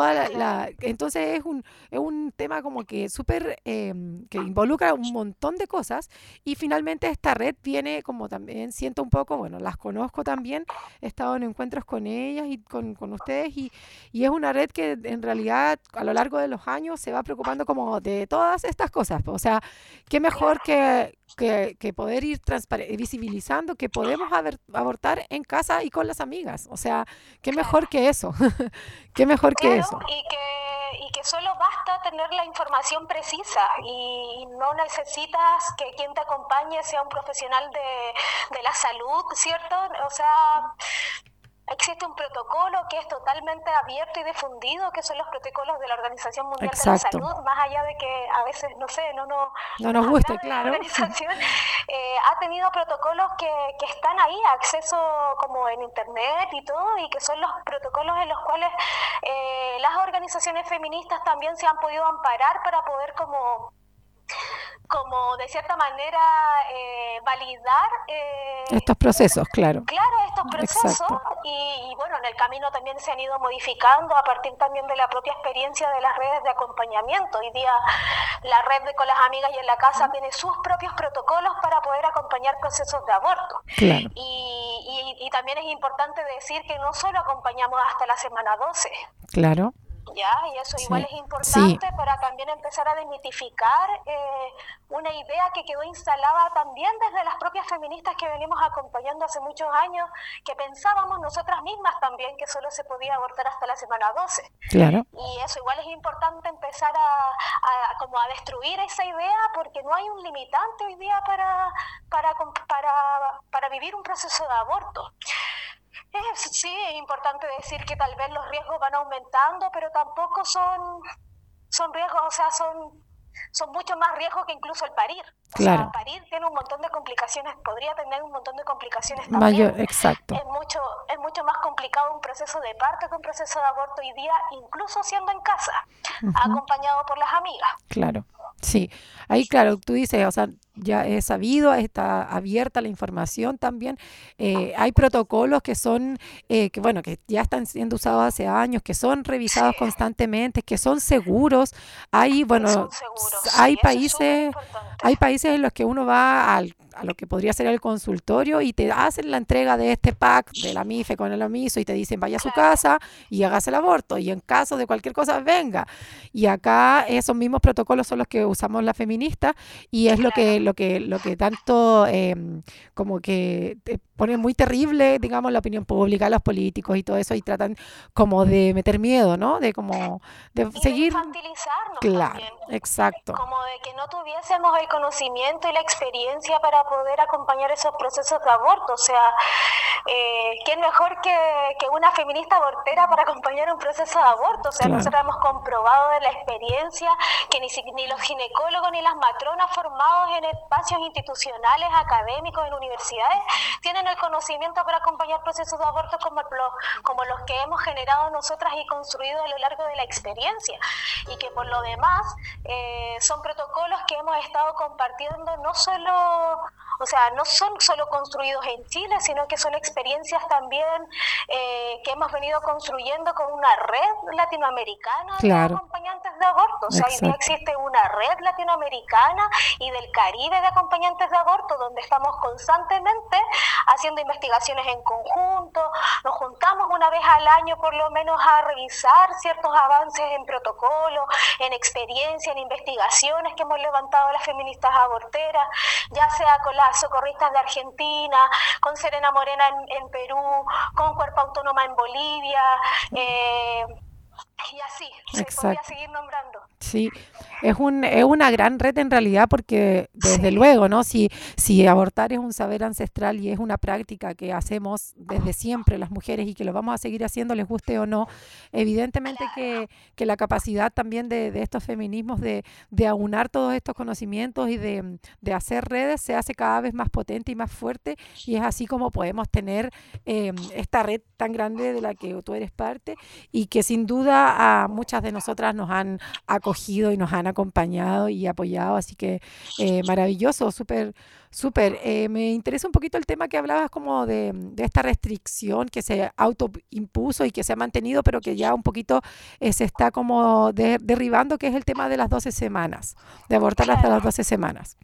entonces es un tema como que súper, que involucra un montón de cosas, y finalmente esta red viene como también, siento un poco, bueno, las conozco también, he estado en encuentros con ellas y con ustedes, y es una red que en realidad a lo largo de los años se va preocupando como de todas estas cosas. O sea, qué mejor que poder ir visibilizando que podemos abortar en casa y con las amigas. O sea, qué mejor que eso. Qué mejor que eso. Y que solo basta tener la información precisa y no necesitas que quien te acompañe sea un profesional de la salud, ¿cierto? O sea, existe un protocolo que es totalmente abierto y difundido, que son los protocolos de la Organización Mundial de la Salud, más allá de que a veces, no sé, no nos guste, claro. La organización ha tenido protocolos que están ahí, acceso como en internet y todo, y que son los protocolos en los cuales las organizaciones feministas también se han podido amparar para poder como de cierta manera validar estos procesos, claro. Estos procesos y bueno, en el camino también se han ido modificando a partir también de la propia experiencia de las redes de acompañamiento. Hoy día la red de Con las Amigas y en la Casa tiene sus propios protocolos para poder acompañar procesos de aborto. Claro. Y también es importante decir que no solo acompañamos hasta la semana 12. Claro. ¿ya? Y eso Sí, igual es sí. importante para también empezar a desmitificar una idea que quedó instalada también desde las propias feministas que venimos acompañando hace muchos años, que pensábamos nosotras mismas también que solo se podía abortar hasta la semana 12. Claro. Y eso igual es importante empezar como a destruir esa idea, porque no hay un limitante hoy día para vivir un proceso de aborto. Sí, es importante decir que tal vez los riesgos van aumentando, pero tampoco son riesgos, o sea, son mucho más riesgos que incluso el parir. O Claro. sea, parir tiene un montón de complicaciones, podría tener un montón de complicaciones Mayor, también. exacto. Es mucho más complicado un proceso de parto que un proceso de aborto hoy día, incluso siendo en casa, Ujú. acompañado por las amigas. Claro, sí. Ahí, claro, tú dices, o sea, ya es sabido, está abierta la información también. Hay protocolos que son, que bueno, que ya están siendo usados hace años, que son revisados constantemente, que son seguros. Hay, bueno, hay países en los que uno va a lo que podría ser el consultorio y te hacen la entrega de este pack de la MIFE con el omiso y te dicen vaya a su casa y hágase el aborto y en caso de cualquier cosa venga. Y acá esos mismos protocolos son los que usamos las feministas y es lo que tanto como que te pone muy terrible, digamos, la opinión pública, los políticos y todo eso y tratan como de meter miedo, ¿no? De como de seguir infantilizarnos claro, también. exacto. Como de que no tuviésemos el conocimiento y la experiencia para poder acompañar esos procesos de aborto. O sea, ¿quién mejor que una feminista abortera para acompañar un proceso de aborto? O sea, Claro. nosotros hemos comprobado de la experiencia que ni los ginecólogos ni las matronas formados en espacios institucionales, académicos, en universidades, tienen el conocimiento para acompañar procesos de aborto como los que hemos generado nosotras y construido a lo largo de la experiencia. Y que por lo demás son protocolos que hemos estado compartiendo no son solo construidos en Chile, sino que son experiencias también que hemos venido construyendo con una red latinoamericana Claro. de acompañantes de aborto. O sea, hoy día Exacto. existe una red latinoamericana y del Caribe de acompañantes de aborto, donde estamos constantemente haciendo investigaciones en conjunto. Nos juntamos una vez al año por lo menos a revisar ciertos avances en protocolo, en experiencia, en investigaciones que hemos levantado las feministas aborteras, ya sea con las socorristas de Argentina, con Serena Morena en Perú, con Cuerpo Autónoma en Bolivia, y así, se podría Exacto. seguir nombrando. Sí, es una gran red en realidad porque desde luego, ¿no? Si abortar es un saber ancestral y es una práctica que hacemos desde siempre las mujeres y que lo vamos a seguir haciendo, les guste o no, evidentemente que la capacidad también de estos feminismos de aunar todos estos conocimientos y de hacer redes se hace cada vez más potente y más fuerte y es así como podemos tener esta red tan grande de la que tú eres parte y que sin duda a muchas de nosotras nos han acogido y nos han acompañado y apoyado, así que maravilloso, súper. Me interesa un poquito el tema que hablabas como de esta restricción que se autoimpuso y que se ha mantenido, pero que ya un poquito se está como derribando, que es el tema de las 12 semanas, de abortar hasta las 12 semanas.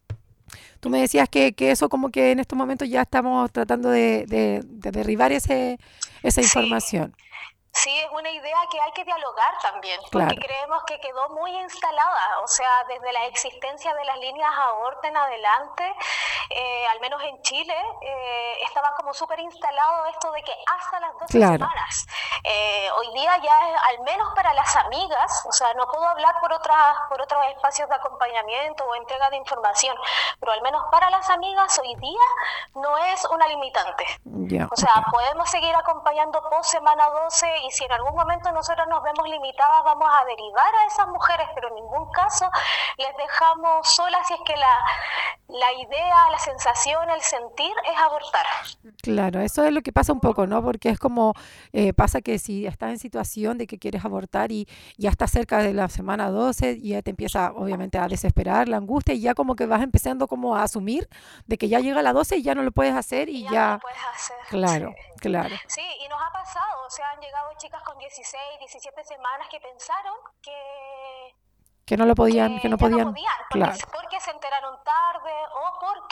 Tú me decías que eso como que en estos momentos ya estamos tratando de derribar esa información. Sí, es una idea que hay que dialogar también, porque Claro. creemos que quedó muy instalada, o sea, desde la existencia de las líneas aborto en adelante, al menos en Chile, estaba como súper instalado esto de que hasta las 12 Claro. semanas. Hoy día ya es, al menos para las amigas, o sea, no puedo hablar por otros espacios de acompañamiento o entrega de información, pero al menos para las amigas hoy día no es una limitante. Ya, O sea, podemos seguir acompañando post semana 12 y si en algún momento nosotros nos vemos limitadas, vamos a derivar a esas mujeres, pero en ningún caso les dejamos solas si es que la idea, la sensación, el sentir es abortar. Claro, eso es lo que pasa un poco, ¿no? Porque es como, pasa que si estás en situación de que quieres abortar y ya estás cerca de la semana 12 y ya te empieza obviamente a desesperar la angustia y ya como que vas empezando como a asumir de que ya llega la 12 y ya no lo puedes hacer y ya... No lo puedes hacer. Claro, claro. Sí, y nos ha pasado, o sea, han llegado chicas con 16, 17 semanas que pensaron que Que no lo podían, ya no podían, claro. porque se enteraron tarde o porque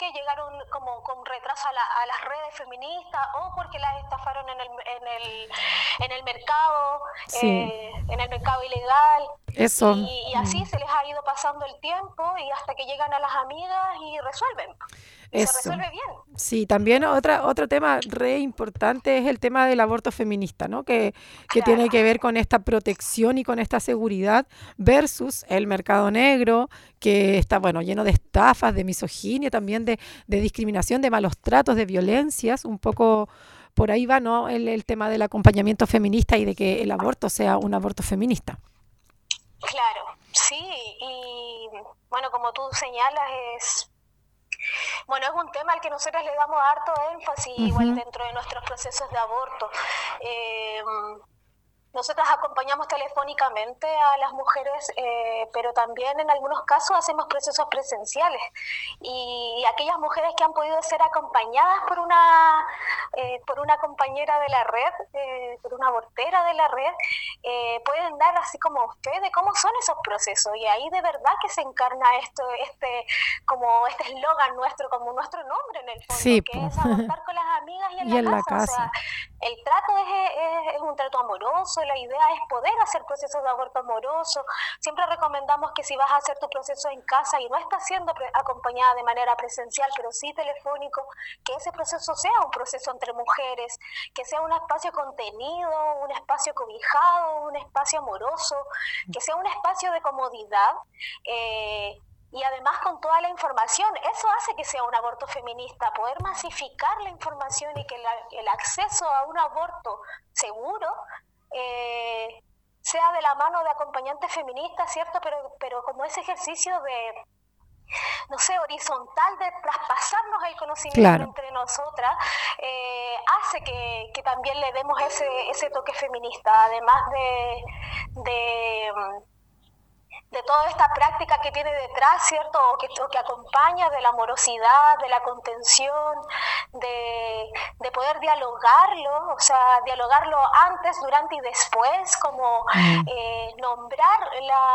porque llegaron como con retraso a las redes feministas o porque las estafaron en el mercado, en el mercado ilegal. Eso. Y así se les ha ido pasando el tiempo y hasta que llegan a las amigas y resuelven. Y se resuelve bien. Sí, también otro tema re importante es el tema del aborto feminista, ¿no? Que tiene que ver con esta protección y con esta seguridad versus el mercado negro, que está, bueno, lleno de estafas, de misoginia, también de discriminación, de malos tratos, de violencias. Un poco por ahí va, ¿no? El tema del acompañamiento feminista y de que el aborto sea un aborto feminista. Claro, sí, y bueno, como tú señalas, es un tema al que nosotros le damos harto énfasis, igual dentro de nuestros procesos de aborto. Nosotras acompañamos telefónicamente a las mujeres, pero también en algunos casos hacemos procesos presenciales. Y aquellas mujeres que han podido ser acompañadas por una compañera de la red, por una abortera de la red, pueden dar así como fe de cómo son esos procesos. Y ahí de verdad que se encarna este eslogan nuestro, como nuestro nombre en el fondo, que es abortar con las amigas y en la casa. O sea, el trato es un trato amoroso. La idea es poder hacer procesos de aborto amoroso. Siempre recomendamos que si vas a hacer tu proceso en casa y no estás siendo acompañada de manera presencial, pero sí telefónico, que ese proceso sea un proceso entre mujeres, que sea un espacio contenido, un espacio cobijado, un espacio amoroso, que sea un espacio de comodidad. Y además con toda la información, eso hace que sea un aborto feminista, poder masificar la información y que el acceso a un aborto seguro sea de la mano de acompañantes feministas, ¿cierto? Pero como ese ejercicio de, no sé, horizontal, de traspasarnos el conocimiento entre nosotras, hace que también le demos ese toque feminista, además de toda esta práctica que tiene detrás, ¿cierto? O que acompaña de la amorosidad, de la contención, de poder dialogarlo, o sea, dialogarlo antes, durante y después, como nombrar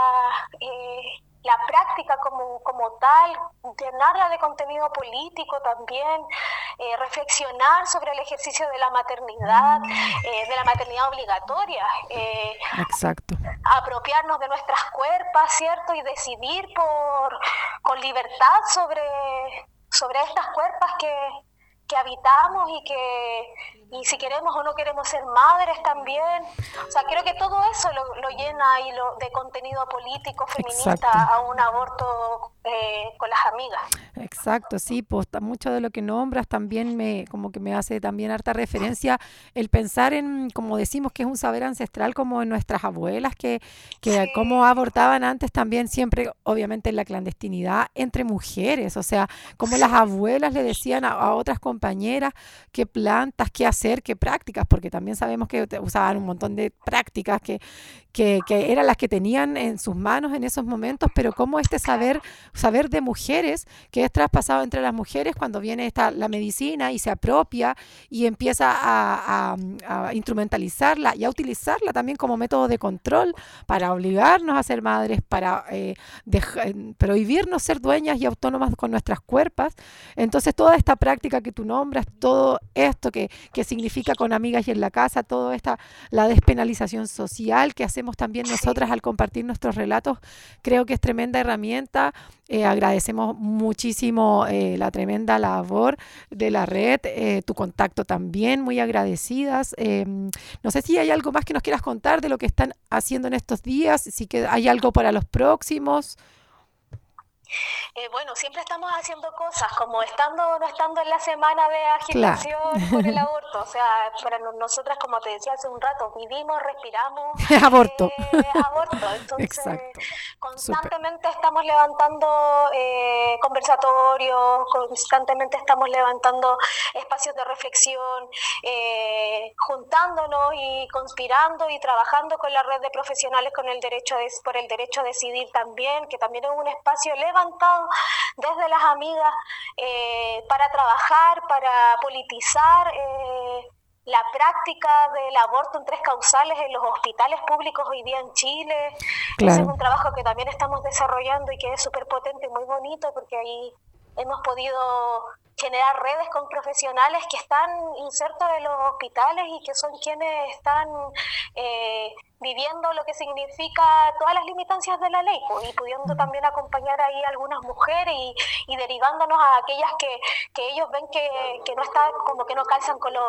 la práctica como tal, llenarla de contenido político también, reflexionar sobre el ejercicio de la maternidad obligatoria. Exacto. Apropiarnos de nuestras cuerpos, ¿cierto? Y decidir con libertad sobre estas cuerpos que habitamos y si queremos o no queremos ser madres también. O sea, creo que todo eso lo llena y de contenido político feminista a un aborto con las amigas. Exacto, sí, pues mucho de lo que nombras también me hace también harta referencia el pensar en, como decimos, que es un saber ancestral, como en nuestras abuelas, que cómo abortaban antes también, siempre obviamente en la clandestinidad entre mujeres, o sea, como las abuelas le decían a otras compañeras qué plantas, qué hacer, qué prácticas, porque también sabemos que usaban un montón de prácticas que eran las que tenían en sus manos en esos momentos, pero cómo este saber de mujeres que es traspasado entre las mujeres cuando viene la medicina y se apropia y empieza a instrumentalizarla y a utilizarla también como método de control para obligarnos a ser madres, para prohibirnos ser dueñas y autónomas con nuestras cuerpos. Entonces toda esta práctica que tú nombras, todo esto que significa con amigas y en la casa, toda la despenalización social que hacemos también nosotras al compartir nuestros relatos, creo que es tremenda herramienta. Agradecemos muchísimo la tremenda labor de la red, tu contacto también, muy agradecidas. No sé si hay algo más que nos quieras contar de lo que están haciendo en estos días, si hay algo para los próximos. Bueno, siempre estamos haciendo cosas, como no estando en la semana de agitación por el aborto. O sea, para nosotras, como te decía hace un rato, vivimos, respiramos aborto. Entonces, constantemente estamos levantando conversatorios, constantemente estamos levantando espacios de reflexión, juntándonos y conspirando y trabajando con la red de profesionales por el derecho a decidir también, que también es un espacio levantado desde las amigas para trabajar, para politizar la práctica del aborto en 3 causales en los hospitales públicos hoy día en Chile. Ese es un trabajo que también estamos desarrollando y que es súper potente y muy bonito, porque ahí hemos podido generar redes con profesionales que están insertos en los hospitales y que son quienes están viviendo lo que significa todas las limitancias de la ley, y pudiendo también acompañar ahí a algunas mujeres y derivándonos a aquellas que ellos ven que no está, como que no calzan con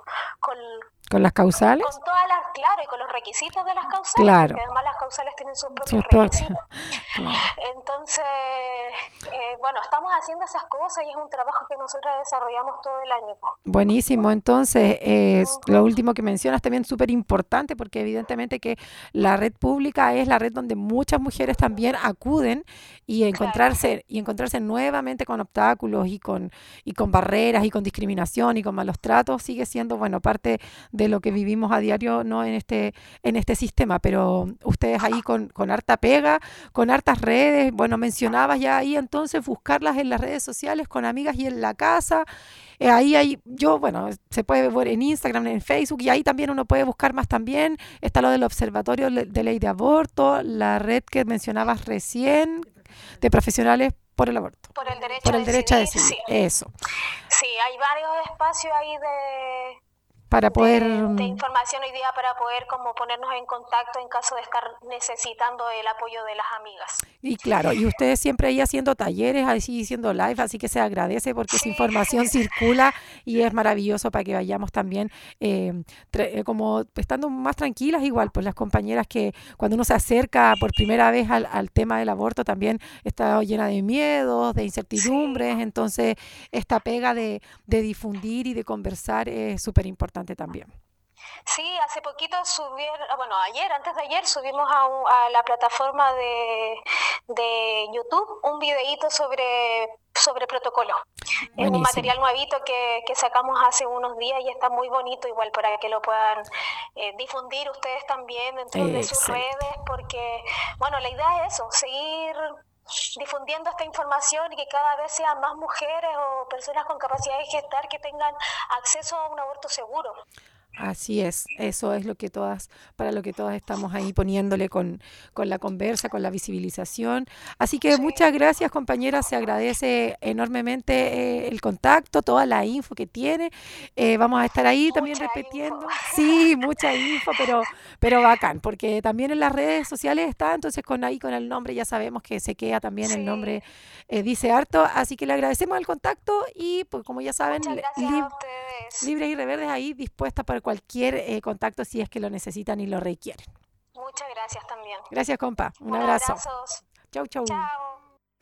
las causales, con todas las, claro, y con los requisitos de las causales, claro, porque además las causales tienen sus propios requisitos. Claro. Entonces, bueno, estamos haciendo esas cosas y es un trabajo que nosotros desarrollamos todo el año. Buenísimo. Entonces, lo último que mencionas también súper importante, porque evidentemente que la red pública es la red donde muchas mujeres también acuden y encontrarse nuevamente con obstáculos y con barreras y con discriminación y con malos tratos sigue siendo, bueno, parte de lo que vivimos a diario, ¿no? en este sistema. Pero ustedes ahí con harta pega, con hartas redes, bueno, mencionabas ya ahí entonces buscarlas en las redes sociales con amigas y en la casa. Ahí se puede ver en Instagram, en Facebook, y ahí también uno puede buscar más también. Está lo del Observatorio de Ley de Aborto, la red que mencionabas recién, de profesionales por el aborto. Por el derecho a decidir. Sí. Eso. Sí, hay varios espacios ahí para poder de información hoy día para poder como ponernos en contacto en caso de estar necesitando el apoyo de las amigas. Y claro, y ustedes siempre ahí haciendo talleres, así haciendo live, así que se agradece porque esa información circula y es maravilloso para que vayamos también como estando más tranquilas, igual pues las compañeras que cuando uno se acerca por primera vez al tema del aborto también está llena de miedos, de incertidumbres, entonces esta pega de difundir y de conversar es súper importante también. Sí, hace poquito antes de ayer subimos a la plataforma de YouTube un videíto sobre protocolo. Es un material nuevito que sacamos hace unos días y está muy bonito, igual para que lo puedan difundir ustedes también dentro de sus redes, porque bueno, la idea es eso, seguir difundiendo esta información y que cada vez sean más mujeres o personas con capacidad de gestar que tengan acceso a un aborto seguro. Así es, eso es para lo que todas estamos ahí poniéndole con la conversa, con la visibilización. Así que muchas gracias, compañeras, se agradece enormemente el contacto, toda la info que tiene. Vamos a estar ahí también repitiendo. Sí, mucha info, pero bacán, porque también en las redes sociales está, entonces con el nombre ya sabemos que se queda también el nombre, dice harto, así que le agradecemos el contacto y pues como ya saben, Libres y Reverdes ahí dispuestas para cualquier contacto si es que lo necesitan y lo requieren. Muchas gracias también. Gracias, compa. Un abrazo. Abrazos. Chau, chau. Chao.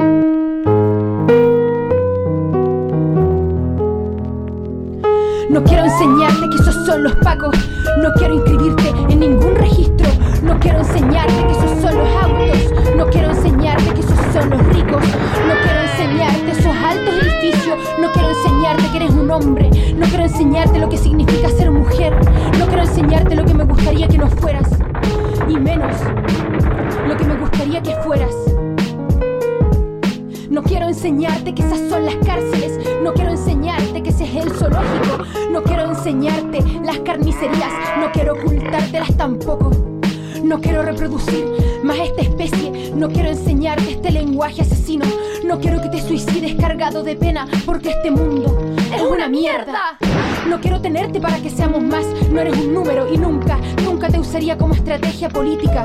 No quiero enseñarte que esos son los pacos. No quiero inscribirte en ningún registro. No quiero enseñarte que esos son los autos. No quiero enseñarte que esos son los ricos. No quiero enseñarte esos altos edificios. No quiero enseñarte que eres un hombre. No quiero enseñarte lo que significa ser mujer. No quiero enseñarte lo que me gustaría que no fueras. Y menos lo que me gustaría que fueras. No quiero enseñarte que esas son las cárceles. No quiero enseñarte que ese es el zoológico. No quiero enseñarte las carnicerías. No quiero ocultártelas tampoco. No quiero reproducir más esta especie. No quiero enseñarte este lenguaje asesino. No quiero que te suicides cargado de pena, porque este mundo es una mierda. No quiero tenerte para que seamos más. No eres un número y nunca te usaría como estrategia política.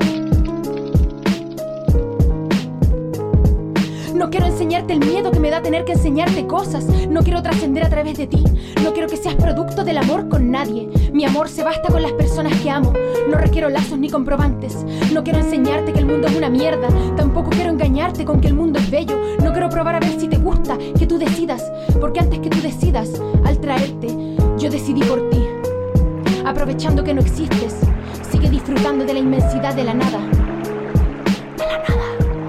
No quiero enseñarte el miedo que me da tener que enseñarte cosas. No quiero trascender a través de ti. No quiero que seas producto del amor con nadie. Mi amor se basta con las personas que amo. No requiero lazos ni comprobantes. No quiero enseñarte que el mundo es una mierda. Tampoco quiero engañarte con que el mundo es bello. No quiero probar a ver si te gusta, que tú decidas. Porque antes que tú decidas, al traerte, yo decidí por ti. Aprovechando que no existes, sigue disfrutando de la inmensidad de la nada. De la nada.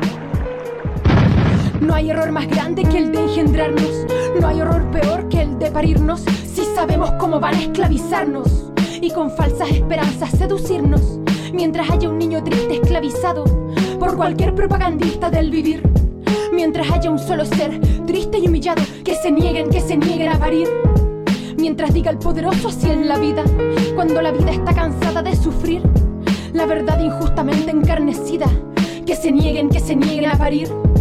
No hay error más grande que el de engendrarnos. No hay horror peor que el de parirnos. Si sabemos cómo van a esclavizarnos y con falsas esperanzas seducirnos, mientras haya un niño triste esclavizado por cualquier propagandista del vivir, mientras haya un solo ser triste y humillado que se nieguen a parir, mientras diga el poderoso así en la vida, cuando la vida está cansada de sufrir la verdad injustamente encarnecida, que se nieguen a parir.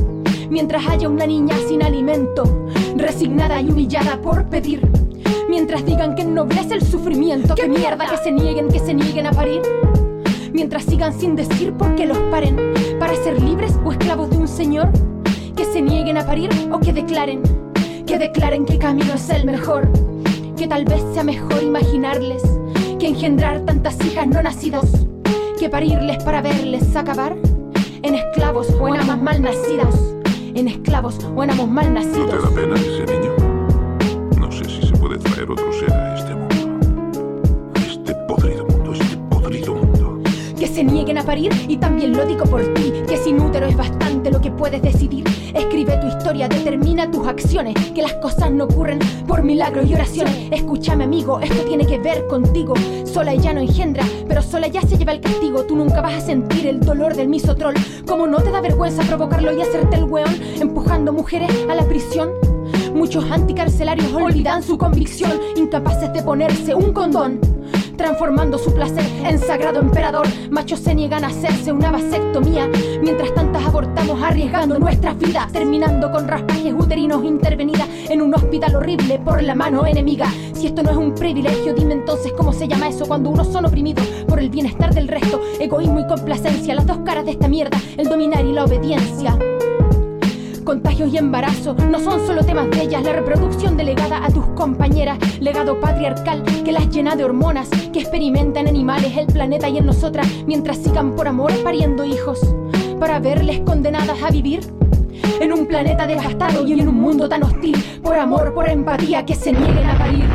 Mientras haya una niña sin alimento, resignada y humillada por pedir. Mientras digan que ennoblece el sufrimiento, que mierda, que se nieguen a parir. Mientras sigan sin decir por qué los paren, para ser libres o esclavos de un señor. Que se nieguen a parir o que declaren que camino es el mejor. Que tal vez sea mejor imaginarles que engendrar tantas hijas no nacidas, que parirles para verles acabar en esclavos o en amos mal nacidos. En esclavos o en amos mal nacidos. ¿No te da pena ese niño? No sé si se puede traer otro ser a este mundo. A este podrido mundo, Que se nieguen a parir, y también lo digo por ti, que sin útero es bastante lo que puedes decidir. Escribe tu historia, determina tus acciones, que las cosas no ocurren por milagros y oraciones. Escúchame amigo, esto tiene que ver contigo. Sola ella no engendra, pero sola ya se lleva el castigo. Tú nunca vas a sentir el dolor del misotrol. ¿Cómo no te da vergüenza provocarlo y hacerte el weón, empujando mujeres a la prisión? Muchos anticarcelarios olvidan su convicción, incapaces de ponerse un condón, transformando su placer en sagrado emperador. Machos se niegan a hacerse una vasectomía, mientras tantas abortamos arriesgando nuestras vidas, terminando con raspajes uterinos intervenidas en un hospital horrible por la mano enemiga. Si esto no es un privilegio, dime entonces cómo se llama eso cuando unos son oprimidos por el bienestar del resto. Egoísmo y complacencia, las dos caras de esta mierda, el dominar y la obediencia. Contagios y embarazo no son solo temas de ellas. La reproducción delegada a tus compañeras, legado patriarcal que las llena de hormonas, que experimentan animales, el planeta y en nosotras, mientras sigan por amor pariendo hijos, para verles condenadas a vivir en un planeta devastado y en un mundo tan hostil. Por amor, por empatía, que se nieguen a parir.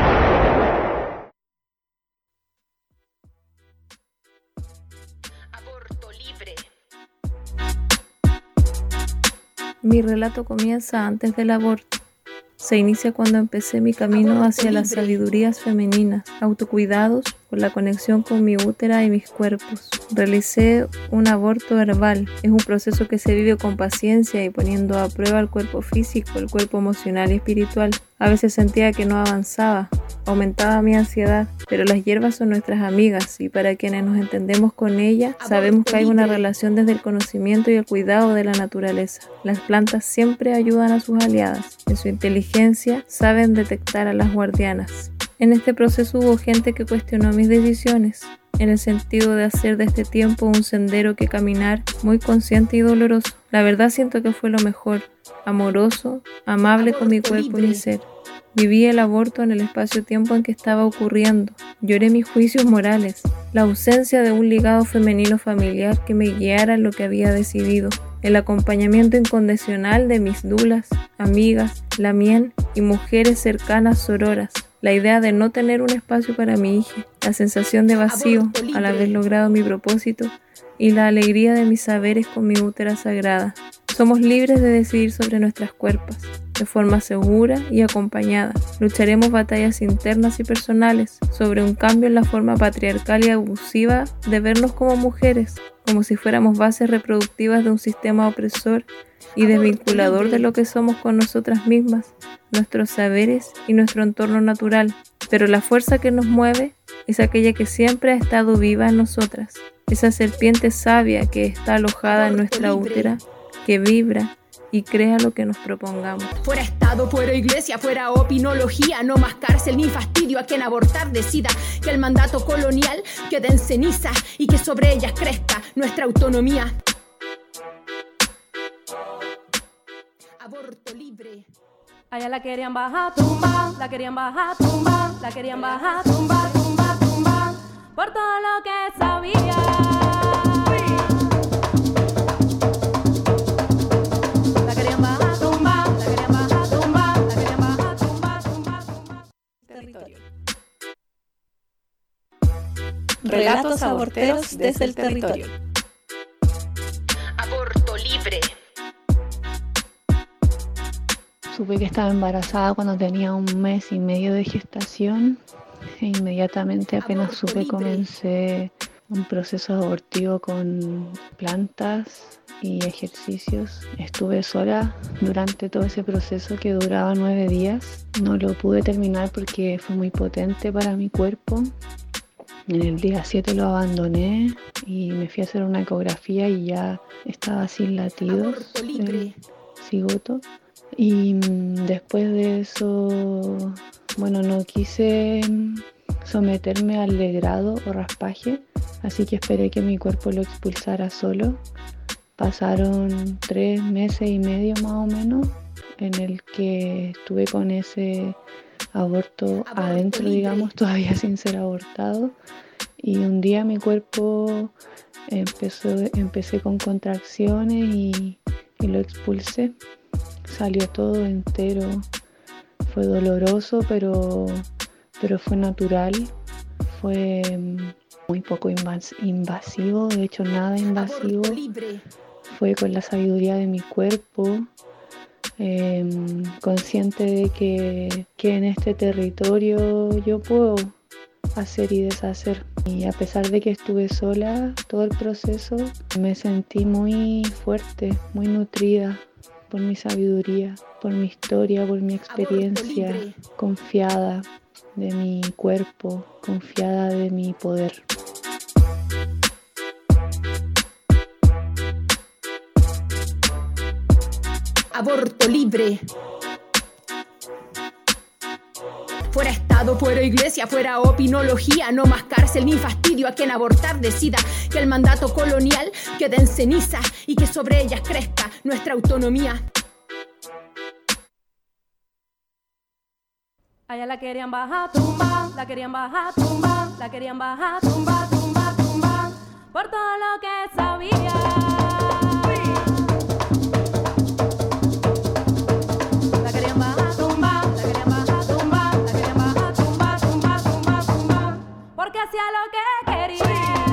Mi relato comienza antes del aborto. Se inicia cuando empecé mi camino hacia las sabidurías femeninas, autocuidados, con la conexión con mi útera y mis cuerpos. Realicé un aborto herbal. Es un proceso que se vive con paciencia y poniendo a prueba el cuerpo físico, el cuerpo emocional y espiritual. A veces sentía que no avanzaba, aumentaba mi ansiedad, pero las hierbas son nuestras amigas y para quienes nos entendemos con ellas, sabemos que hay una relación desde el conocimiento y el cuidado de la naturaleza. Las plantas siempre ayudan a sus aliadas. En su inteligencia saben detectar a las guardianas. En este proceso hubo gente que cuestionó mis decisiones, en el sentido de hacer de este tiempo un sendero que caminar muy consciente y doloroso. La verdad siento que fue lo mejor, amoroso, amable con mi cuerpo y mi ser. Viví el aborto en el espacio-tiempo en que estaba ocurriendo. Lloré mis juicios morales, la ausencia de un ligado femenino familiar que me guiara en lo que había decidido, el acompañamiento incondicional de mis dulas, amigas, la mien y mujeres cercanas sororas. La idea de no tener un espacio para mi hija, la sensación de vacío al haber logrado mi propósito y la alegría de mis saberes con mi útera sagrada. Somos libres de decidir sobre nuestras cuerpos, de forma segura y acompañada. Lucharemos batallas internas y personales sobre un cambio en la forma patriarcal y abusiva de vernos como mujeres, como si fuéramos bases reproductivas de un sistema opresor y desvinculador de lo que somos con nosotras mismas, nuestros saberes y nuestro entorno natural. Pero la fuerza que nos mueve es aquella que siempre ha estado viva en nosotras, esa serpiente sabia que está alojada en nuestra útera, que vibra y crea lo que nos propongamos. Fuera Estado, fuera Iglesia, fuera opinología, no más cárcel ni fastidio a quien abortar decida, que el mandato colonial quede en ceniza y que sobre ellas crezca nuestra autonomía. Aborto libre. Allá la querían bajar, tumba, la querían bajar, tumba, la querían bajar, tumba, tumba, tumba, por todo lo que sabía. La querían bajar, tumba, la querían bajar, tumba, la querían bajar, tumba, tumba, tumba. Territorio. Relatos aborteros desde el territorio. Aborto libre. Supe que estaba embarazada cuando tenía 1 mes y medio de gestación e inmediatamente apenas supe comencé un proceso abortivo con plantas y ejercicios. Estuve sola durante todo ese proceso que duraba 9 días. No lo pude terminar porque fue muy potente para mi cuerpo. En el día 7 lo abandoné y me fui a hacer una ecografía y ya estaba sin latidos. cigoto. Y después de eso, bueno, no quise someterme al legrado o raspaje, así que esperé que mi cuerpo lo expulsara solo. Pasaron 3 meses y medio más o menos en el que estuve con ese aborto adentro, digamos, todavía sin ser abortado. Y un día mi cuerpo empecé con contracciones y lo expulsé. Salió todo entero. Fue doloroso, pero fue natural. Fue muy poco invasivo, de hecho nada invasivo. Fue con la sabiduría de mi cuerpo, consciente de que en este territorio yo puedo hacer y deshacer. Y a pesar de que estuve sola todo el proceso, me sentí muy fuerte, muy nutrida por mi sabiduría, por mi historia, por mi experiencia, confiada de mi cuerpo, confiada de mi poder. Aborto libre. Fuera Estado, fuera Iglesia, fuera opinología, no más cárcel ni fastidio a quien abortar decida. Que el mandato colonial quede en ceniza y que sobre ellas crezca nuestra autonomía. Allá la querían bajar, tumba, la querían bajar, tumba, la querían bajar, tumba, tumba, tumba, por todo lo que sabía. La querían bajar, tumba, la querían bajar, tumba, la querían bajar, tumba, tumba, tumba, tumba, porque hacía lo que quería.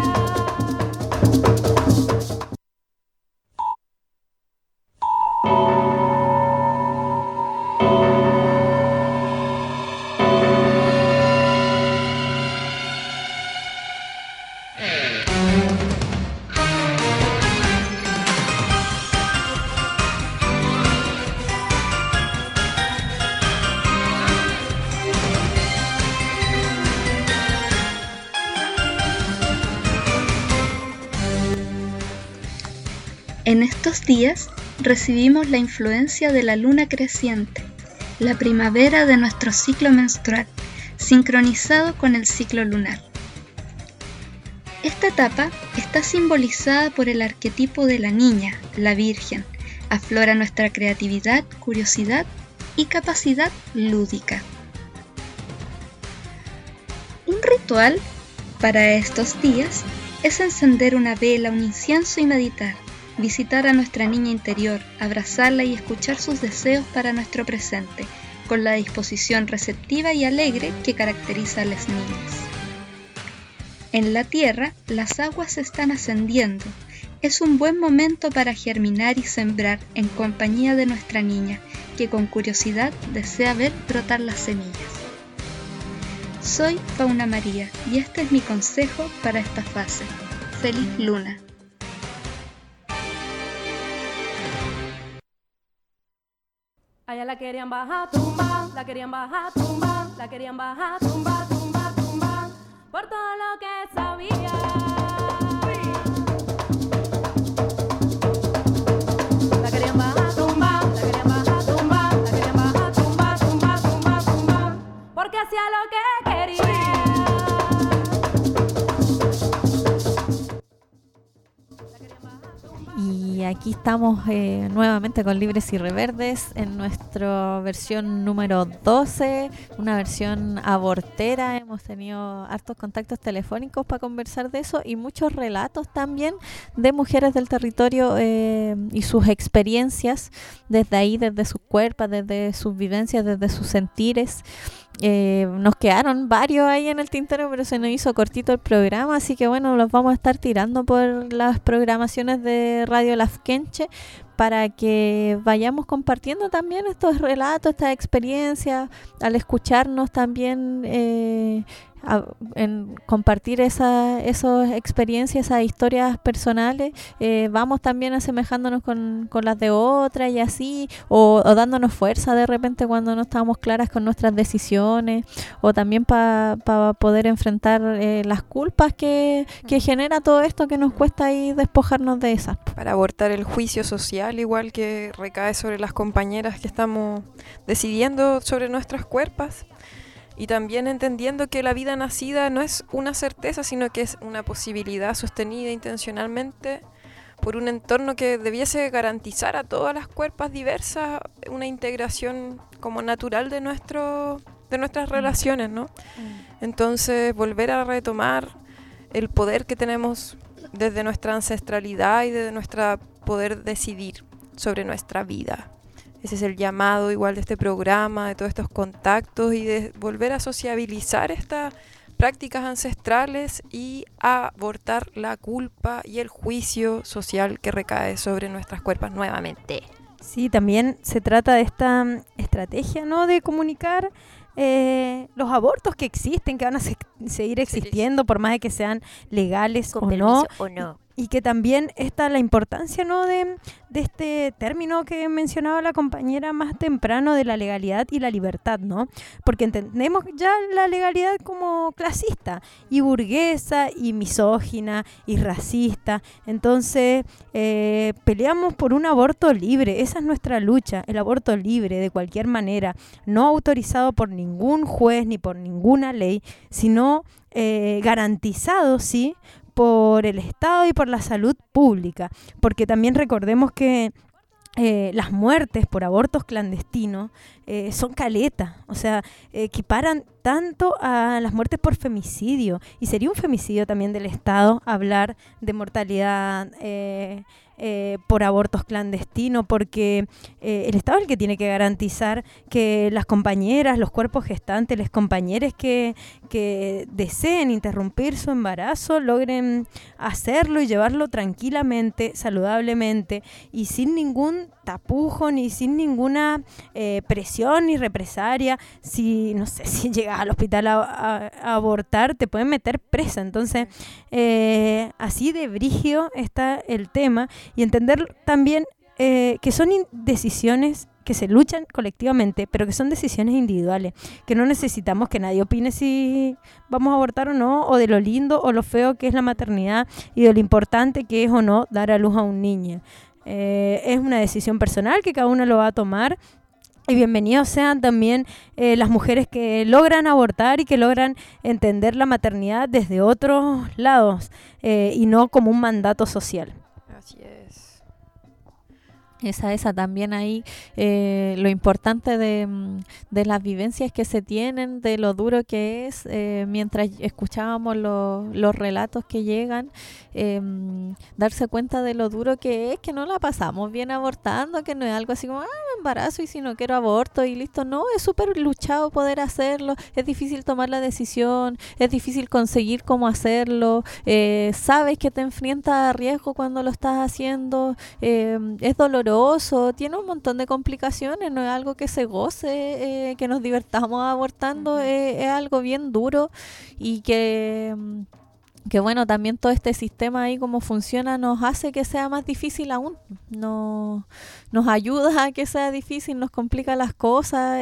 En estos días recibimos la influencia de la luna creciente, la primavera de nuestro ciclo menstrual, sincronizado con el ciclo lunar. Esta etapa está simbolizada por el arquetipo de la niña, la Virgen. Aflora nuestra creatividad, curiosidad y capacidad lúdica. Un ritual para estos días es encender una vela, un incienso y meditar. Visitar a nuestra niña interior, abrazarla y escuchar sus deseos para nuestro presente, con la disposición receptiva y alegre que caracteriza a las niñas. En la tierra, las aguas están ascendiendo. Es un buen momento para germinar y sembrar en compañía de nuestra niña, que con curiosidad desea ver brotar las semillas. Soy Fauna María y este es mi consejo para esta fase. ¡Feliz luna! Allá la querían bajar, tumba, la querían bajar, tumba, la querían bajar, tumba, tumba, tumba, por todo lo que sabía. La querían bajar, tumba, la querían bajar, tumba, la querían bajar, tumba, tumba, tumba, tumba, porque hacía lo que quería. Y aquí estamos nuevamente con Libres y Reverdes en nuestra versión número 12, una versión abortera. Hemos tenido hartos contactos telefónicos para conversar de eso y muchos relatos también de mujeres del territorio y sus experiencias desde ahí, desde sus cuerpos, desde sus vivencias, desde sus sentires. Nos quedaron varios ahí en el tintero, pero se nos hizo cortito el programa, así que bueno, los vamos a estar tirando por las programaciones de Radio Lafkenche para que vayamos compartiendo también estos relatos, estas experiencias, al escucharnos también en compartir esas experiencias, esas historias personales, vamos también asemejándonos con las de otras y así, o dándonos fuerza de repente cuando no estamos claras con nuestras decisiones, o también para poder enfrentar las culpas que genera todo esto que nos cuesta ahí despojarnos de esas. Para abortar el juicio social social igual que recae sobre las compañeras que estamos decidiendo sobre nuestras cuerpos, y también entendiendo que la vida nacida no es una certeza, sino que es una posibilidad sostenida intencionalmente por un entorno que debiese garantizar a todas las cuerpos diversas una integración como natural de nuestras relaciones, ¿no? Entonces, volver a retomar el poder que tenemos desde nuestra ancestralidad y desde nuestro poder decidir sobre nuestra vida. Ese es el llamado igual de este programa, de todos estos contactos, y de volver a sociabilizar estas prácticas ancestrales y a abortar la culpa y el juicio social que recae sobre nuestras cuerpos nuevamente. Sí, también se trata de esta estrategia, ¿no?, de comunicar los abortos que existen, que van a seguir existiendo por más de que sean legales o no. Y que también está la importancia, ¿no?, de este término que mencionaba la compañera más temprano, de la legalidad y la libertad, ¿no? Porque entendemos ya la legalidad como clasista y burguesa y misógina y racista. Entonces peleamos por un aborto libre. Esa es nuestra lucha, el aborto libre de cualquier manera, no autorizado por ningún juez ni por ninguna ley, sino garantizado, sí, por el Estado y por la salud pública, porque también recordemos que las muertes por abortos clandestinos son caleta, o sea, equiparan tanto a las muertes por femicidio, y sería un femicidio también del Estado hablar de mortalidad por abortos clandestinos, porque el Estado es el que tiene que garantizar que las compañeras, los cuerpos gestantes, los compañeros que deseen interrumpir su embarazo logren hacerlo y llevarlo tranquilamente, saludablemente y sin ningún tapujo ni sin ninguna presión ni represalia. Si, no sé, si llegas al hospital a abortar, te pueden meter presa. Entonces, así de brígido está el tema, y entender también que son decisiones que se luchan colectivamente, pero que son decisiones individuales, que no necesitamos que nadie opine si vamos a abortar o no, o de lo lindo o lo feo que es la maternidad, y de lo importante que es o no dar a luz a un niño. Es una decisión personal que cada uno lo va a tomar, y bienvenidos sean también las mujeres que logran abortar y que logran entender la maternidad desde otros lados, y no como un mandato social. Así es. Esa también ahí, lo importante de las vivencias que se tienen, de lo duro que es, mientras escuchábamos los relatos que llegan, darse cuenta de lo duro que es, que no la pasamos bien abortando, que no es algo así como, me embarazo y si no quiero aborto y listo. No, es súper luchado poder hacerlo, es difícil tomar la decisión, es difícil conseguir cómo hacerlo, sabes que te enfrentas a riesgo cuando lo estás haciendo, es doloroso, tiene un montón de complicaciones, no es algo que se goce, que nos divertamos abortando, es algo bien duro, y que bueno, también todo este sistema ahí como funciona nos hace que sea más difícil aún, nos ayuda a que sea difícil, nos complica las cosas.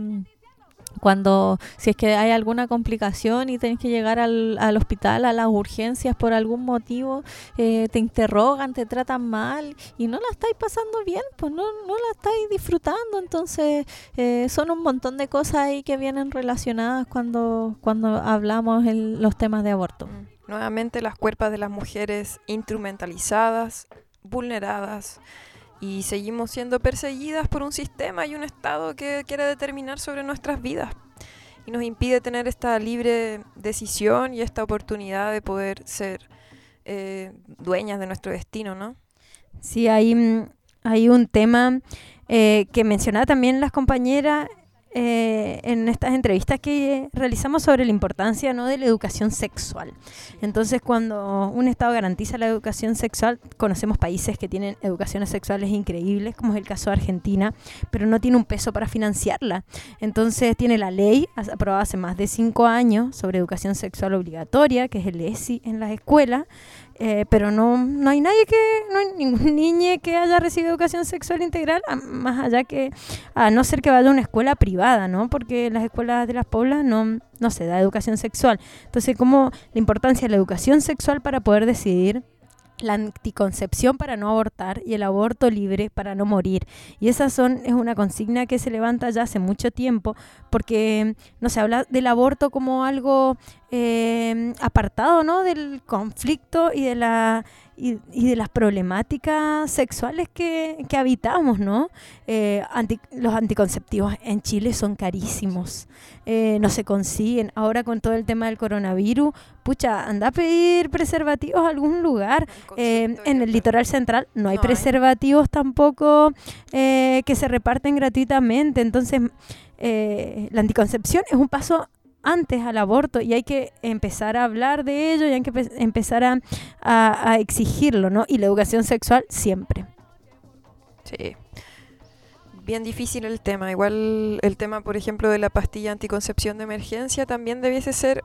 Si es que hay alguna complicación y tenés que llegar al hospital, a las urgencias por algún motivo, te interrogan, te tratan mal y no la estáis pasando bien, pues no la estáis disfrutando. Entonces son un montón de cosas ahí que vienen relacionadas cuando hablamos los temas de aborto. Nuevamente las cuerpos de las mujeres instrumentalizadas, vulneradas, y seguimos siendo perseguidas por un sistema y un Estado que quiere determinar sobre nuestras vidas y nos impide tener esta libre decisión y esta oportunidad de poder ser dueñas de nuestro destino, ¿no? Sí, hay un tema que mencionaba también las compañeras en estas entrevistas que realizamos sobre la importancia, ¿no?, de la educación sexual. Entonces, cuando un Estado garantiza la educación sexual, conocemos países que tienen educaciones sexuales increíbles, como es el caso de Argentina, pero no tiene un peso para financiarla. Entonces, tiene la ley aprobada hace más de 5 años sobre educación sexual obligatoria, que es el ESI en las escuelas, pero no hay ningún niño que haya recibido educación sexual integral, más allá que, a no ser que vaya a una escuela privada, ¿no? Porque en las escuelas de las poblas no se da educación sexual. Entonces, como la importancia de la educación sexual para poder decidir la anticoncepción para no abortar y el aborto libre para no morir. Y esa es una consigna que se levanta ya hace mucho tiempo, porque no se habla del aborto como algo apartado, ¿no?, del conflicto y de las problemáticas sexuales que habitamos, ¿no? Los anticonceptivos en Chile son carísimos, no se consiguen. Ahora con todo el tema del coronavirus, pucha, anda a pedir preservativos a algún lugar. En el litoral central no hay preservativos tampoco que se reparten gratuitamente. Entonces, la anticoncepción es un paso antes al aborto y hay que empezar a hablar de ello y hay que empezar a exigirlo, ¿no? Y la educación sexual siempre. Sí. Bien difícil el tema. Igual el tema, por ejemplo, de la pastilla anticoncepción de emergencia también debiese ser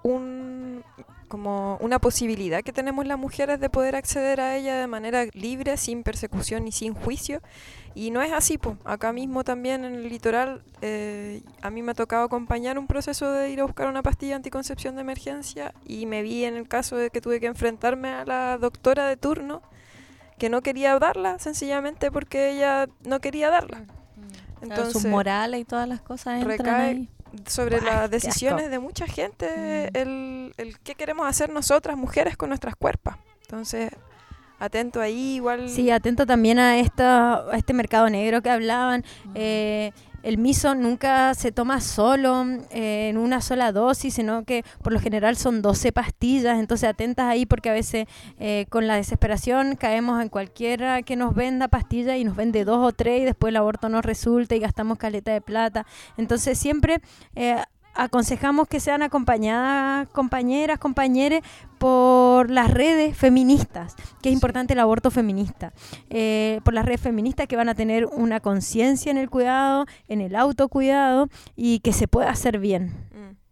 como una posibilidad que tenemos las mujeres de poder acceder a ella de manera libre, sin persecución y sin juicio. Y no es así, pues. Acá mismo también en el litoral, a mí me ha tocado acompañar un proceso de ir a buscar una pastilla anticoncepción de emergencia y me vi en el caso de que tuve que enfrentarme a la doctora de turno que no quería darla, sencillamente porque ella no quería darla. Entonces, sus morales y todas las cosas entran recae ahí sobre las decisiones de mucha gente, el qué queremos hacer nosotras mujeres con nuestras cuerpos. Entonces, atento ahí igual. Sí, atento también a este mercado negro que hablaban. El miso nunca se toma solo, en una sola dosis, sino que por lo general son 12 pastillas. Entonces atentas ahí porque a veces con la desesperación caemos en cualquiera que nos venda pastillas y nos vende 2 o 3 y después el aborto no resulta y gastamos caleta de plata. Entonces siempre aconsejamos que sean acompañadas compañeras, compañeros por las redes feministas, que es importante el aborto feminista, por las redes feministas que van a tener una conciencia en el cuidado, en el autocuidado y que se pueda hacer bien.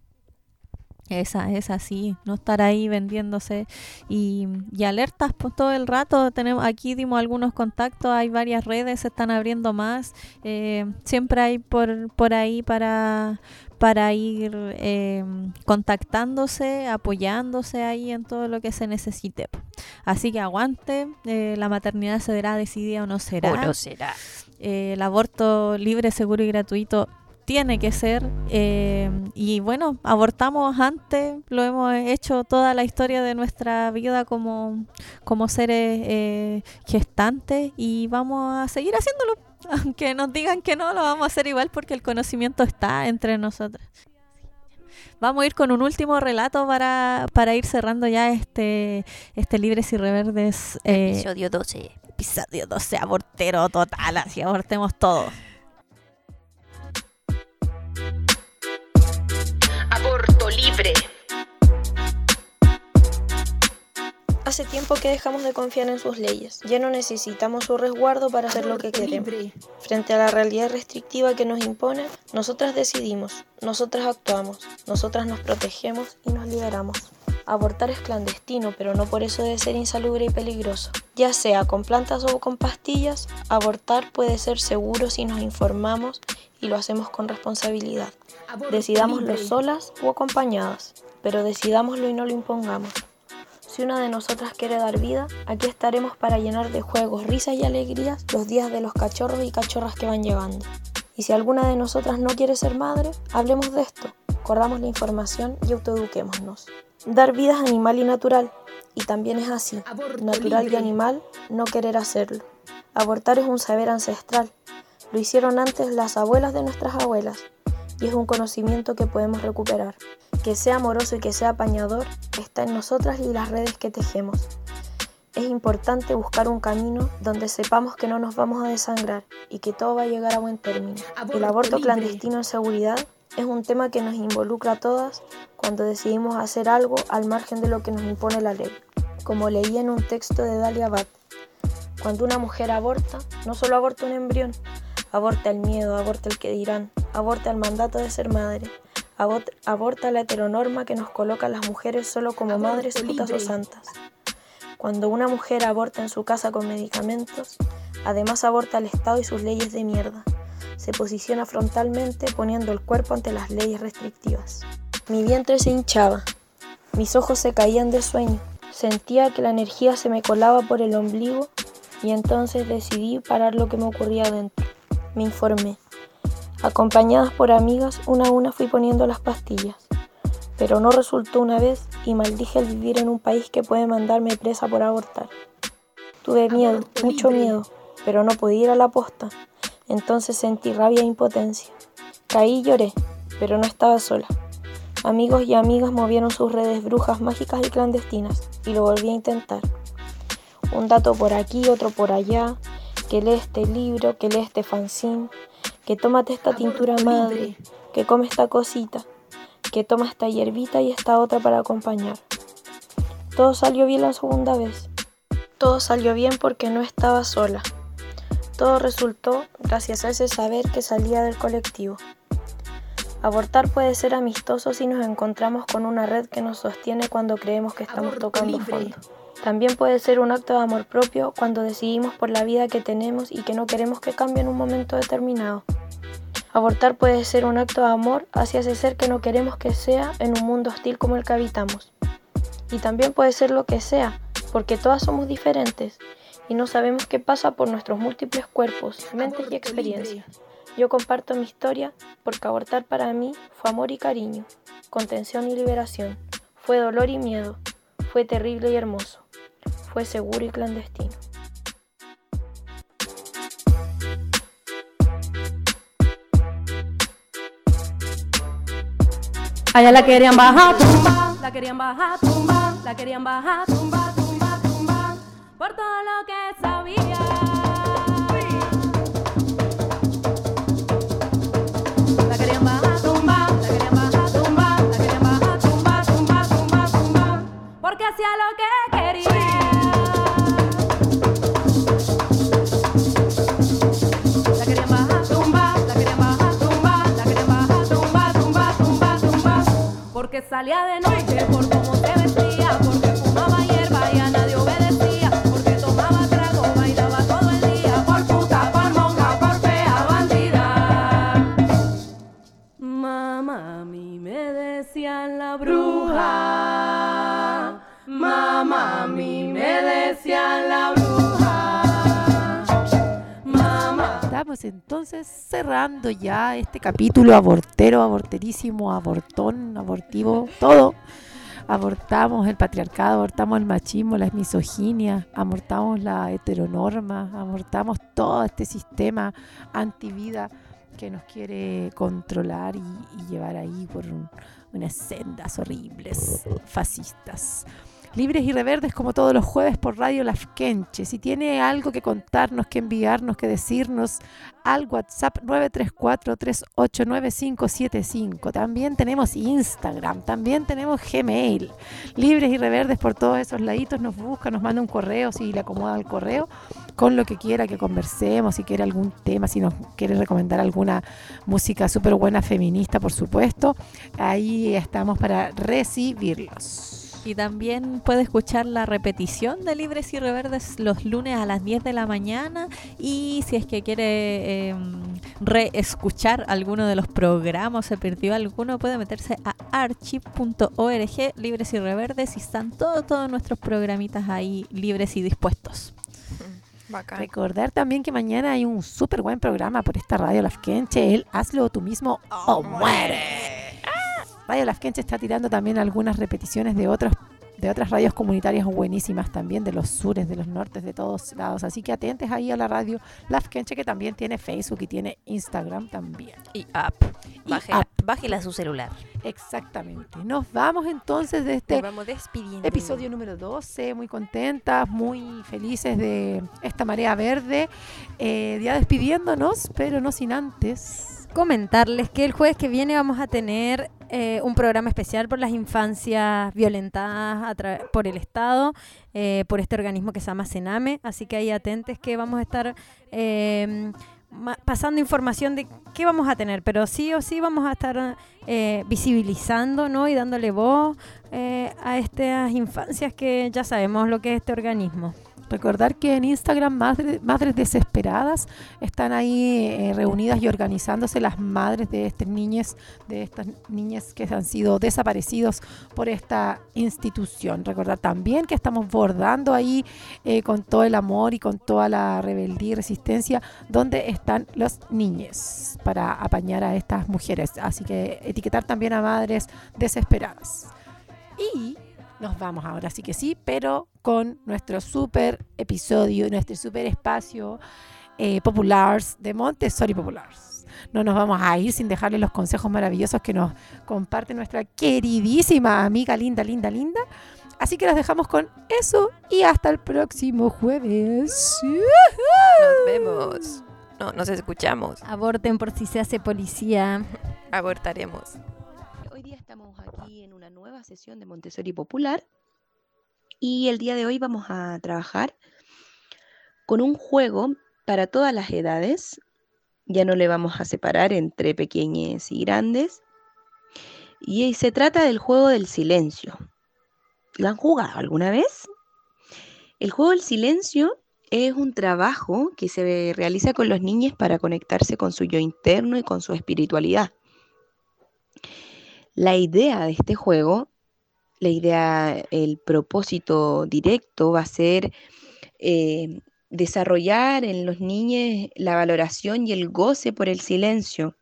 Es así, no estar ahí vendiéndose y alertas pues, todo el rato. Aquí dimos algunos contactos, hay varias redes, se están abriendo más, siempre hay por ahí para ir contactándose, apoyándose ahí en todo lo que se necesite. Así que aguante, la maternidad será decidida o no será. O no será. El aborto libre, seguro y gratuito tiene que ser, y bueno, abortamos antes, lo hemos hecho toda la historia de nuestra vida como seres gestantes y vamos a seguir haciéndolo, aunque nos digan que no, lo vamos a hacer igual porque el conocimiento está entre nosotros. Vamos a ir con un último relato para ir cerrando ya este Libres y Reverdes episodio 12, abortero total, así abortemos todo. Aborto libre. Hace tiempo que dejamos de confiar en sus leyes. Ya no necesitamos su resguardo para hacer lo que queremos. Frente a la realidad restrictiva que nos impone, nosotras decidimos, nosotras actuamos, nosotras nos protegemos y nos liberamos. Abortar es clandestino, pero no por eso debe ser insalubre y peligroso. Ya sea con plantas o con pastillas, abortar puede ser seguro si nos informamos y lo hacemos con responsabilidad. Decidámoslo solas o acompañadas, pero decidámoslo y no lo impongamos. Si una de nosotras quiere dar vida, aquí estaremos para llenar de juegos, risas y alegrías los días de los cachorros y cachorras que van llegando. Y si alguna de nosotras no quiere ser madre, hablemos de esto, corramos la información y autoeduquémonos. Dar vida es animal y natural, y también es así, natural y animal, no querer hacerlo. Abortar es un saber ancestral, lo hicieron antes las abuelas de nuestras abuelas, y es un conocimiento que podemos recuperar. Que sea amoroso y que sea apañador, está en nosotras y las redes que tejemos. Es importante buscar un camino donde sepamos que no nos vamos a desangrar y que todo va a llegar a buen término. El aborto clandestino en seguridad es un tema que nos involucra a todas cuando decidimos hacer algo al margen de lo que nos impone la ley. Como leí en un texto de Dalia Abad, cuando una mujer aborta, no solo aborta un embrión, aborta el miedo, aborta el que dirán, aborta el mandato de ser madre, aborta la heteronorma que nos coloca a las mujeres solo como madres, putas o santas. Cuando una mujer aborta en su casa con medicamentos, además aborta al Estado y sus leyes de mierda. Se posiciona frontalmente poniendo el cuerpo ante las leyes restrictivas. Mi vientre se hinchaba, mis ojos se caían de sueño, Sentía que la energía se me colaba por el ombligo y entonces decidí parar lo que me ocurría adentro. Me informé. Acompañadas por amigas, una a una fui poniendo las pastillas. Pero no resultó una vez y maldije el vivir en un país que puede mandarme presa por abortar. Tuve miedo, mucho miedo, pero no podía ir a la posta. Entonces sentí rabia e impotencia. Caí y lloré, pero no estaba sola. Amigos y amigas movieron sus redes brujas mágicas y clandestinas y lo volví a intentar. Un dato por aquí, otro por allá, que lee este libro, que lee este fanzine, que tómate esta tintura madre, que come esta cosita, que toma esta hierbita y esta otra para acompañar. Todo salió bien la segunda vez. Todo salió bien porque no estaba sola. Todo resultó gracias a ese saber que salía del colectivo. Abortar puede ser amistoso si nos encontramos con una red que nos sostiene cuando creemos que estamos tocando fondo. También puede ser un acto de amor propio cuando decidimos por la vida que tenemos y que no queremos que cambie en un momento determinado. Abortar puede ser un acto de amor hacia ese ser que no queremos que sea en un mundo hostil como el que habitamos. Y también puede ser lo que sea, porque todas somos diferentes y no sabemos qué pasa por nuestros múltiples cuerpos, mentes y experiencias. Yo comparto mi historia porque abortar para mí fue amor y cariño, contención y liberación, fue dolor y miedo, fue terrible y hermoso, fue seguro y clandestino. Allá la querían bajar, tumba, la querían bajar, tumba, la querían bajar, tumba, tumba, tumba, por todo lo que sabía. La querían bajar, tumba, la querían bajar, tumba, la querían bajar, tumba, tumba, tumba, tumba, porque hacía lo que quería. La querían bajar, tumba, la querían bajar, tumba, la querían bajar, tumba, tumba, tumba, tumba, porque salía de noche por cómo se vestía, porque fumaba hierba y a nadie obedecía, porque tomaba trago, bailaba todo el día, por puta, por monja, por fea, bandida. Mamá, a mí me decían la bruja. Mamá, a mí me decían la bruja. Mamá. Estamos entonces cerrando ya este capítulo abortero, aborterísimo, abortón, abortivo, todo. Abortamos el patriarcado, abortamos el machismo, la misoginia, abortamos la heteronorma, abortamos todo este sistema antivida que nos quiere controlar y llevar ahí por unas sendas horribles, fascistas. Libres y Reverdes, como todos los jueves por Radio Lafkenche. Si tiene algo que contarnos, que enviarnos, que decirnos, al WhatsApp 934-389-575. También tenemos Instagram, también tenemos Gmail. Libres y Reverdes por todos esos laditos. Nos busca, nos manda un correo, si le acomoda el correo, con lo que quiera que conversemos, si quiere algún tema, si nos quiere recomendar alguna música súper buena feminista, por supuesto. Ahí estamos para recibirlos. Y también puede escuchar la repetición de Libres y Reverdes los lunes a las 10 de la mañana. Y si es que quiere reescuchar alguno de los programas, se perdió alguno, puede meterse a archive.org, Libres y Reverdes, y están todos nuestros programitas ahí libres y dispuestos. Bacán. Recordar también que mañana hay un súper buen programa por esta Radio Lafkenche, el Hazlo tú mismo o muere. Radio Lafkenche está tirando también algunas repeticiones de otras radios comunitarias buenísimas también, de los sures, de los nortes, de todos lados. Así que atentes ahí a la Radio Lafkenche, que también tiene Facebook y tiene Instagram también. Y app. Bájela a su celular. Exactamente. Nos vamos entonces de este despidiendo. Episodio número 12. Muy contentas, muy felices de esta marea verde. Ya despidiéndonos, pero no sin antes comentarles que el jueves que viene vamos a tener un programa especial por las infancias violentadas por el Estado, por este organismo que se llama Sename, así que ahí atentes que vamos a estar pasando información de qué vamos a tener, pero sí o sí vamos a estar visibilizando, ¿no? Y dándole voz a estas infancias que ya sabemos lo que es este organismo. Recordar que en Instagram Madres Desesperadas están ahí reunidas y organizándose las madres de estas niñas que han sido desaparecidos por esta institución. Recordar también que estamos bordando ahí con todo el amor y con toda la rebeldía y resistencia donde están los niños para apañar a estas mujeres. Así que etiquetar también a Madres Desesperadas. Y nos vamos ahora, sí que sí, pero con nuestro super episodio, nuestro super espacio Populars de Montessori Populars. No nos vamos a ir sin dejarle los consejos maravillosos que nos comparte nuestra queridísima amiga linda. Así que los dejamos con eso y hasta el próximo jueves. Nos vemos. No, nos escuchamos. Aborten por si se hace policía. Abortaremos. Hoy día estamos aquí en una nueva sesión de Montessori Popular y el día de hoy vamos a trabajar con un juego para todas las edades. Ya no le vamos a separar entre pequeños y grandes. Y se trata del juego del silencio. ¿Lo han jugado alguna vez? El juego del silencio es un trabajo que se realiza con los niños para conectarse con su yo interno y con su espiritualidad. La idea de este juego, el propósito directo va a ser desarrollar en los niños la valoración y el goce por el silencio,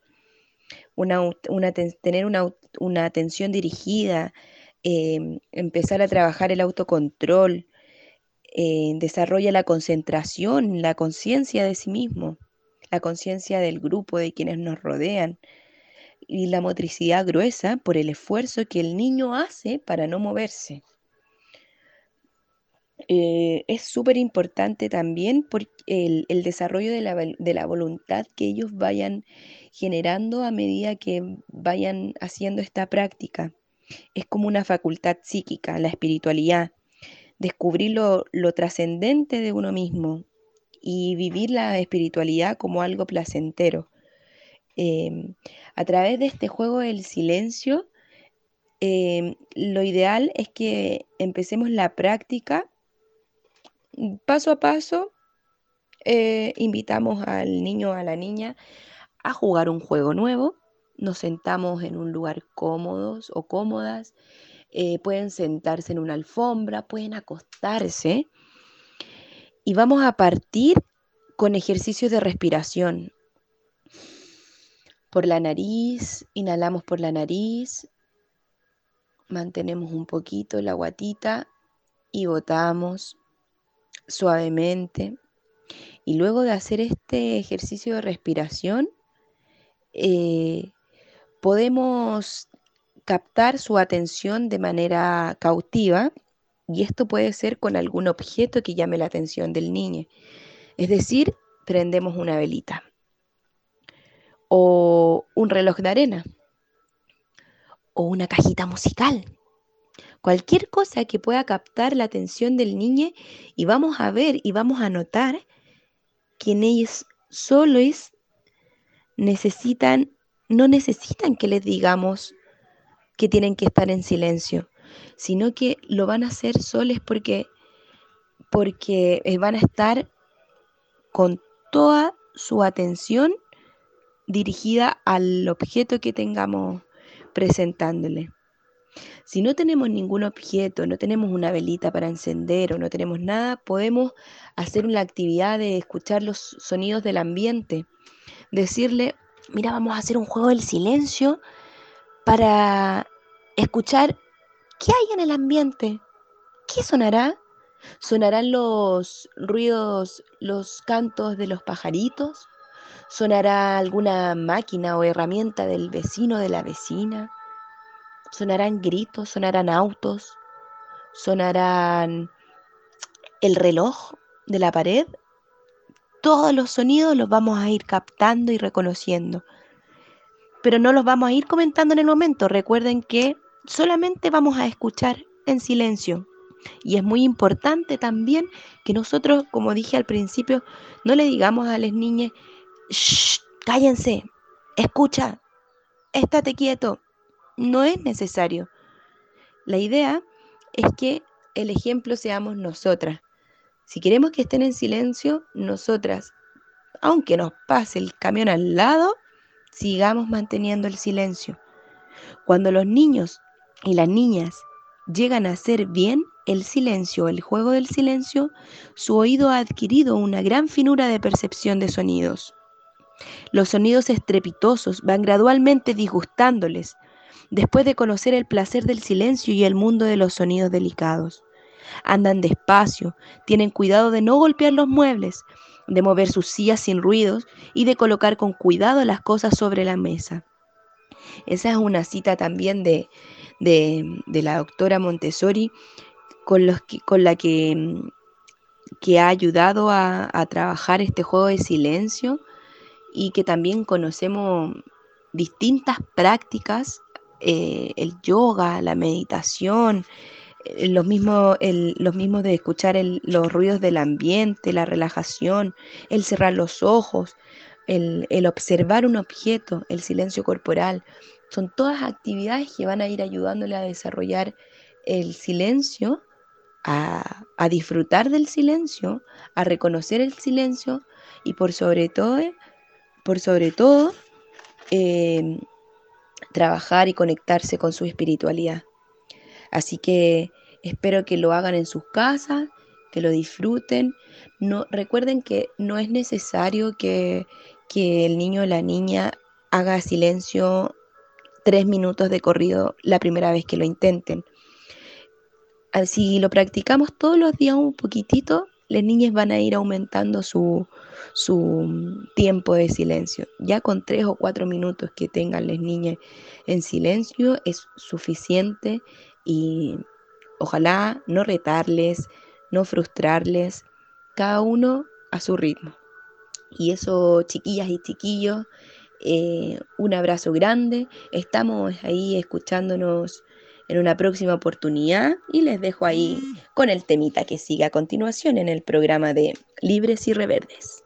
tener una atención dirigida, empezar a trabajar el autocontrol, desarrolla la concentración, la conciencia de sí mismo, la conciencia del grupo, de quienes nos rodean, y la motricidad gruesa por el esfuerzo que el niño hace para no moverse. Es súper importante también por el desarrollo de la voluntad que ellos vayan generando a medida que vayan haciendo esta práctica. Es como una facultad psíquica, la espiritualidad, descubrir lo trascendente de uno mismo y vivir la espiritualidad como algo placentero. A través de este juego del silencio, lo ideal es que empecemos la práctica paso a paso. Invitamos al niño o a la niña a jugar un juego nuevo. Nos sentamos en un lugar cómodos o cómodas. Pueden sentarse en una alfombra, pueden acostarse. Y vamos a partir con ejercicios de respiración. Por la nariz, inhalamos por la nariz, mantenemos un poquito la guatita y botamos suavemente. Y luego de hacer este ejercicio de respiración, podemos captar su atención de manera cautiva, y esto puede ser con algún objeto que llame la atención del niño. Es decir, prendemos una velita o un reloj de arena o una cajita musical. Cualquier cosa que pueda captar la atención del niño, y vamos a ver y vamos a notar que en ellos solos no necesitan que les digamos que tienen que estar en silencio, sino que lo van a hacer solos porque van a estar con toda su atención dirigida al objeto que tengamos presentándole. Si no tenemos ningún objeto, no tenemos una velita para encender o no tenemos nada, podemos hacer una actividad de escuchar los sonidos del ambiente. Decirle, mira, vamos a hacer un juego del silencio para escuchar qué hay en el ambiente. ¿Qué sonará? ¿Sonarán los ruidos, los cantos de los pajaritos? ¿Sonará alguna máquina o herramienta del vecino o de la vecina? ¿Sonarán gritos? ¿Sonarán autos? ¿Sonarán el reloj de la pared? Todos los sonidos los vamos a ir captando y reconociendo, pero no los vamos a ir comentando en el momento. Recuerden que solamente vamos a escuchar en silencio. Y es muy importante también que nosotros, como dije al principio, no le digamos a las niñas, shh, cállense, escucha, estate quieto. No es necesario. La idea es que el ejemplo seamos nosotras. Si queremos que estén en silencio, nosotras, aunque nos pase el camión al lado, sigamos manteniendo el silencio. Cuando los niños y las niñas llegan a hacer bien el silencio, el juego del silencio, su oído ha adquirido una gran finura de percepción de sonidos. Los sonidos estrepitosos van gradualmente disgustándoles, después de conocer el placer del silencio y el mundo de los sonidos delicados. Andan despacio, tienen cuidado de no golpear los muebles, de mover sus sillas sin ruidos y de colocar con cuidado las cosas sobre la mesa. Esa es una cita también de la doctora Montessori, con la que ha ayudado a trabajar este juego de silencio, y que también conocemos distintas prácticas, el yoga, la meditación, los mismos de escuchar los ruidos del ambiente, la relajación, el cerrar los ojos, el observar un objeto, el silencio corporal. Son todas actividades que van a ir ayudándole a desarrollar el silencio, a disfrutar del silencio, a reconocer el silencio y por sobre todo, trabajar y conectarse con su espiritualidad. Así que espero que lo hagan en sus casas, que lo disfruten. Recuerden que no es necesario que el niño o la niña haga silencio 3 minutos de corrido la primera vez que lo intenten. Si lo practicamos todos los días un poquitito, las niñas van a ir aumentando su tiempo de silencio. Ya con 3 o 4 minutos que tengan las niñas en silencio es suficiente, y ojalá no retarles, no frustrarles, cada uno a su ritmo. Y eso, chiquillas y chiquillos, un abrazo grande. Estamos ahí escuchándonos en una próxima oportunidad y les dejo ahí con el temita que sigue a continuación en el programa de Libres y Reverdes.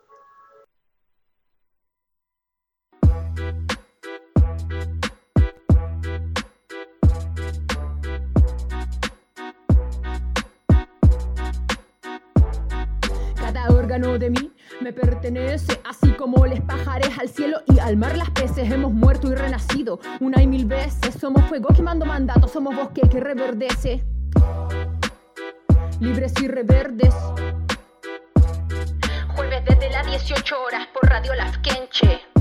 Cada órgano de mí me pertenece, así como les pajares al cielo y al mar las peces. Hemos muerto y renacido una y mil veces. Somos fuego quemando mandatos, somos bosque que reverdece. Libres y reverdes. Jueves desde las 18 horas por Radio Lafkenche.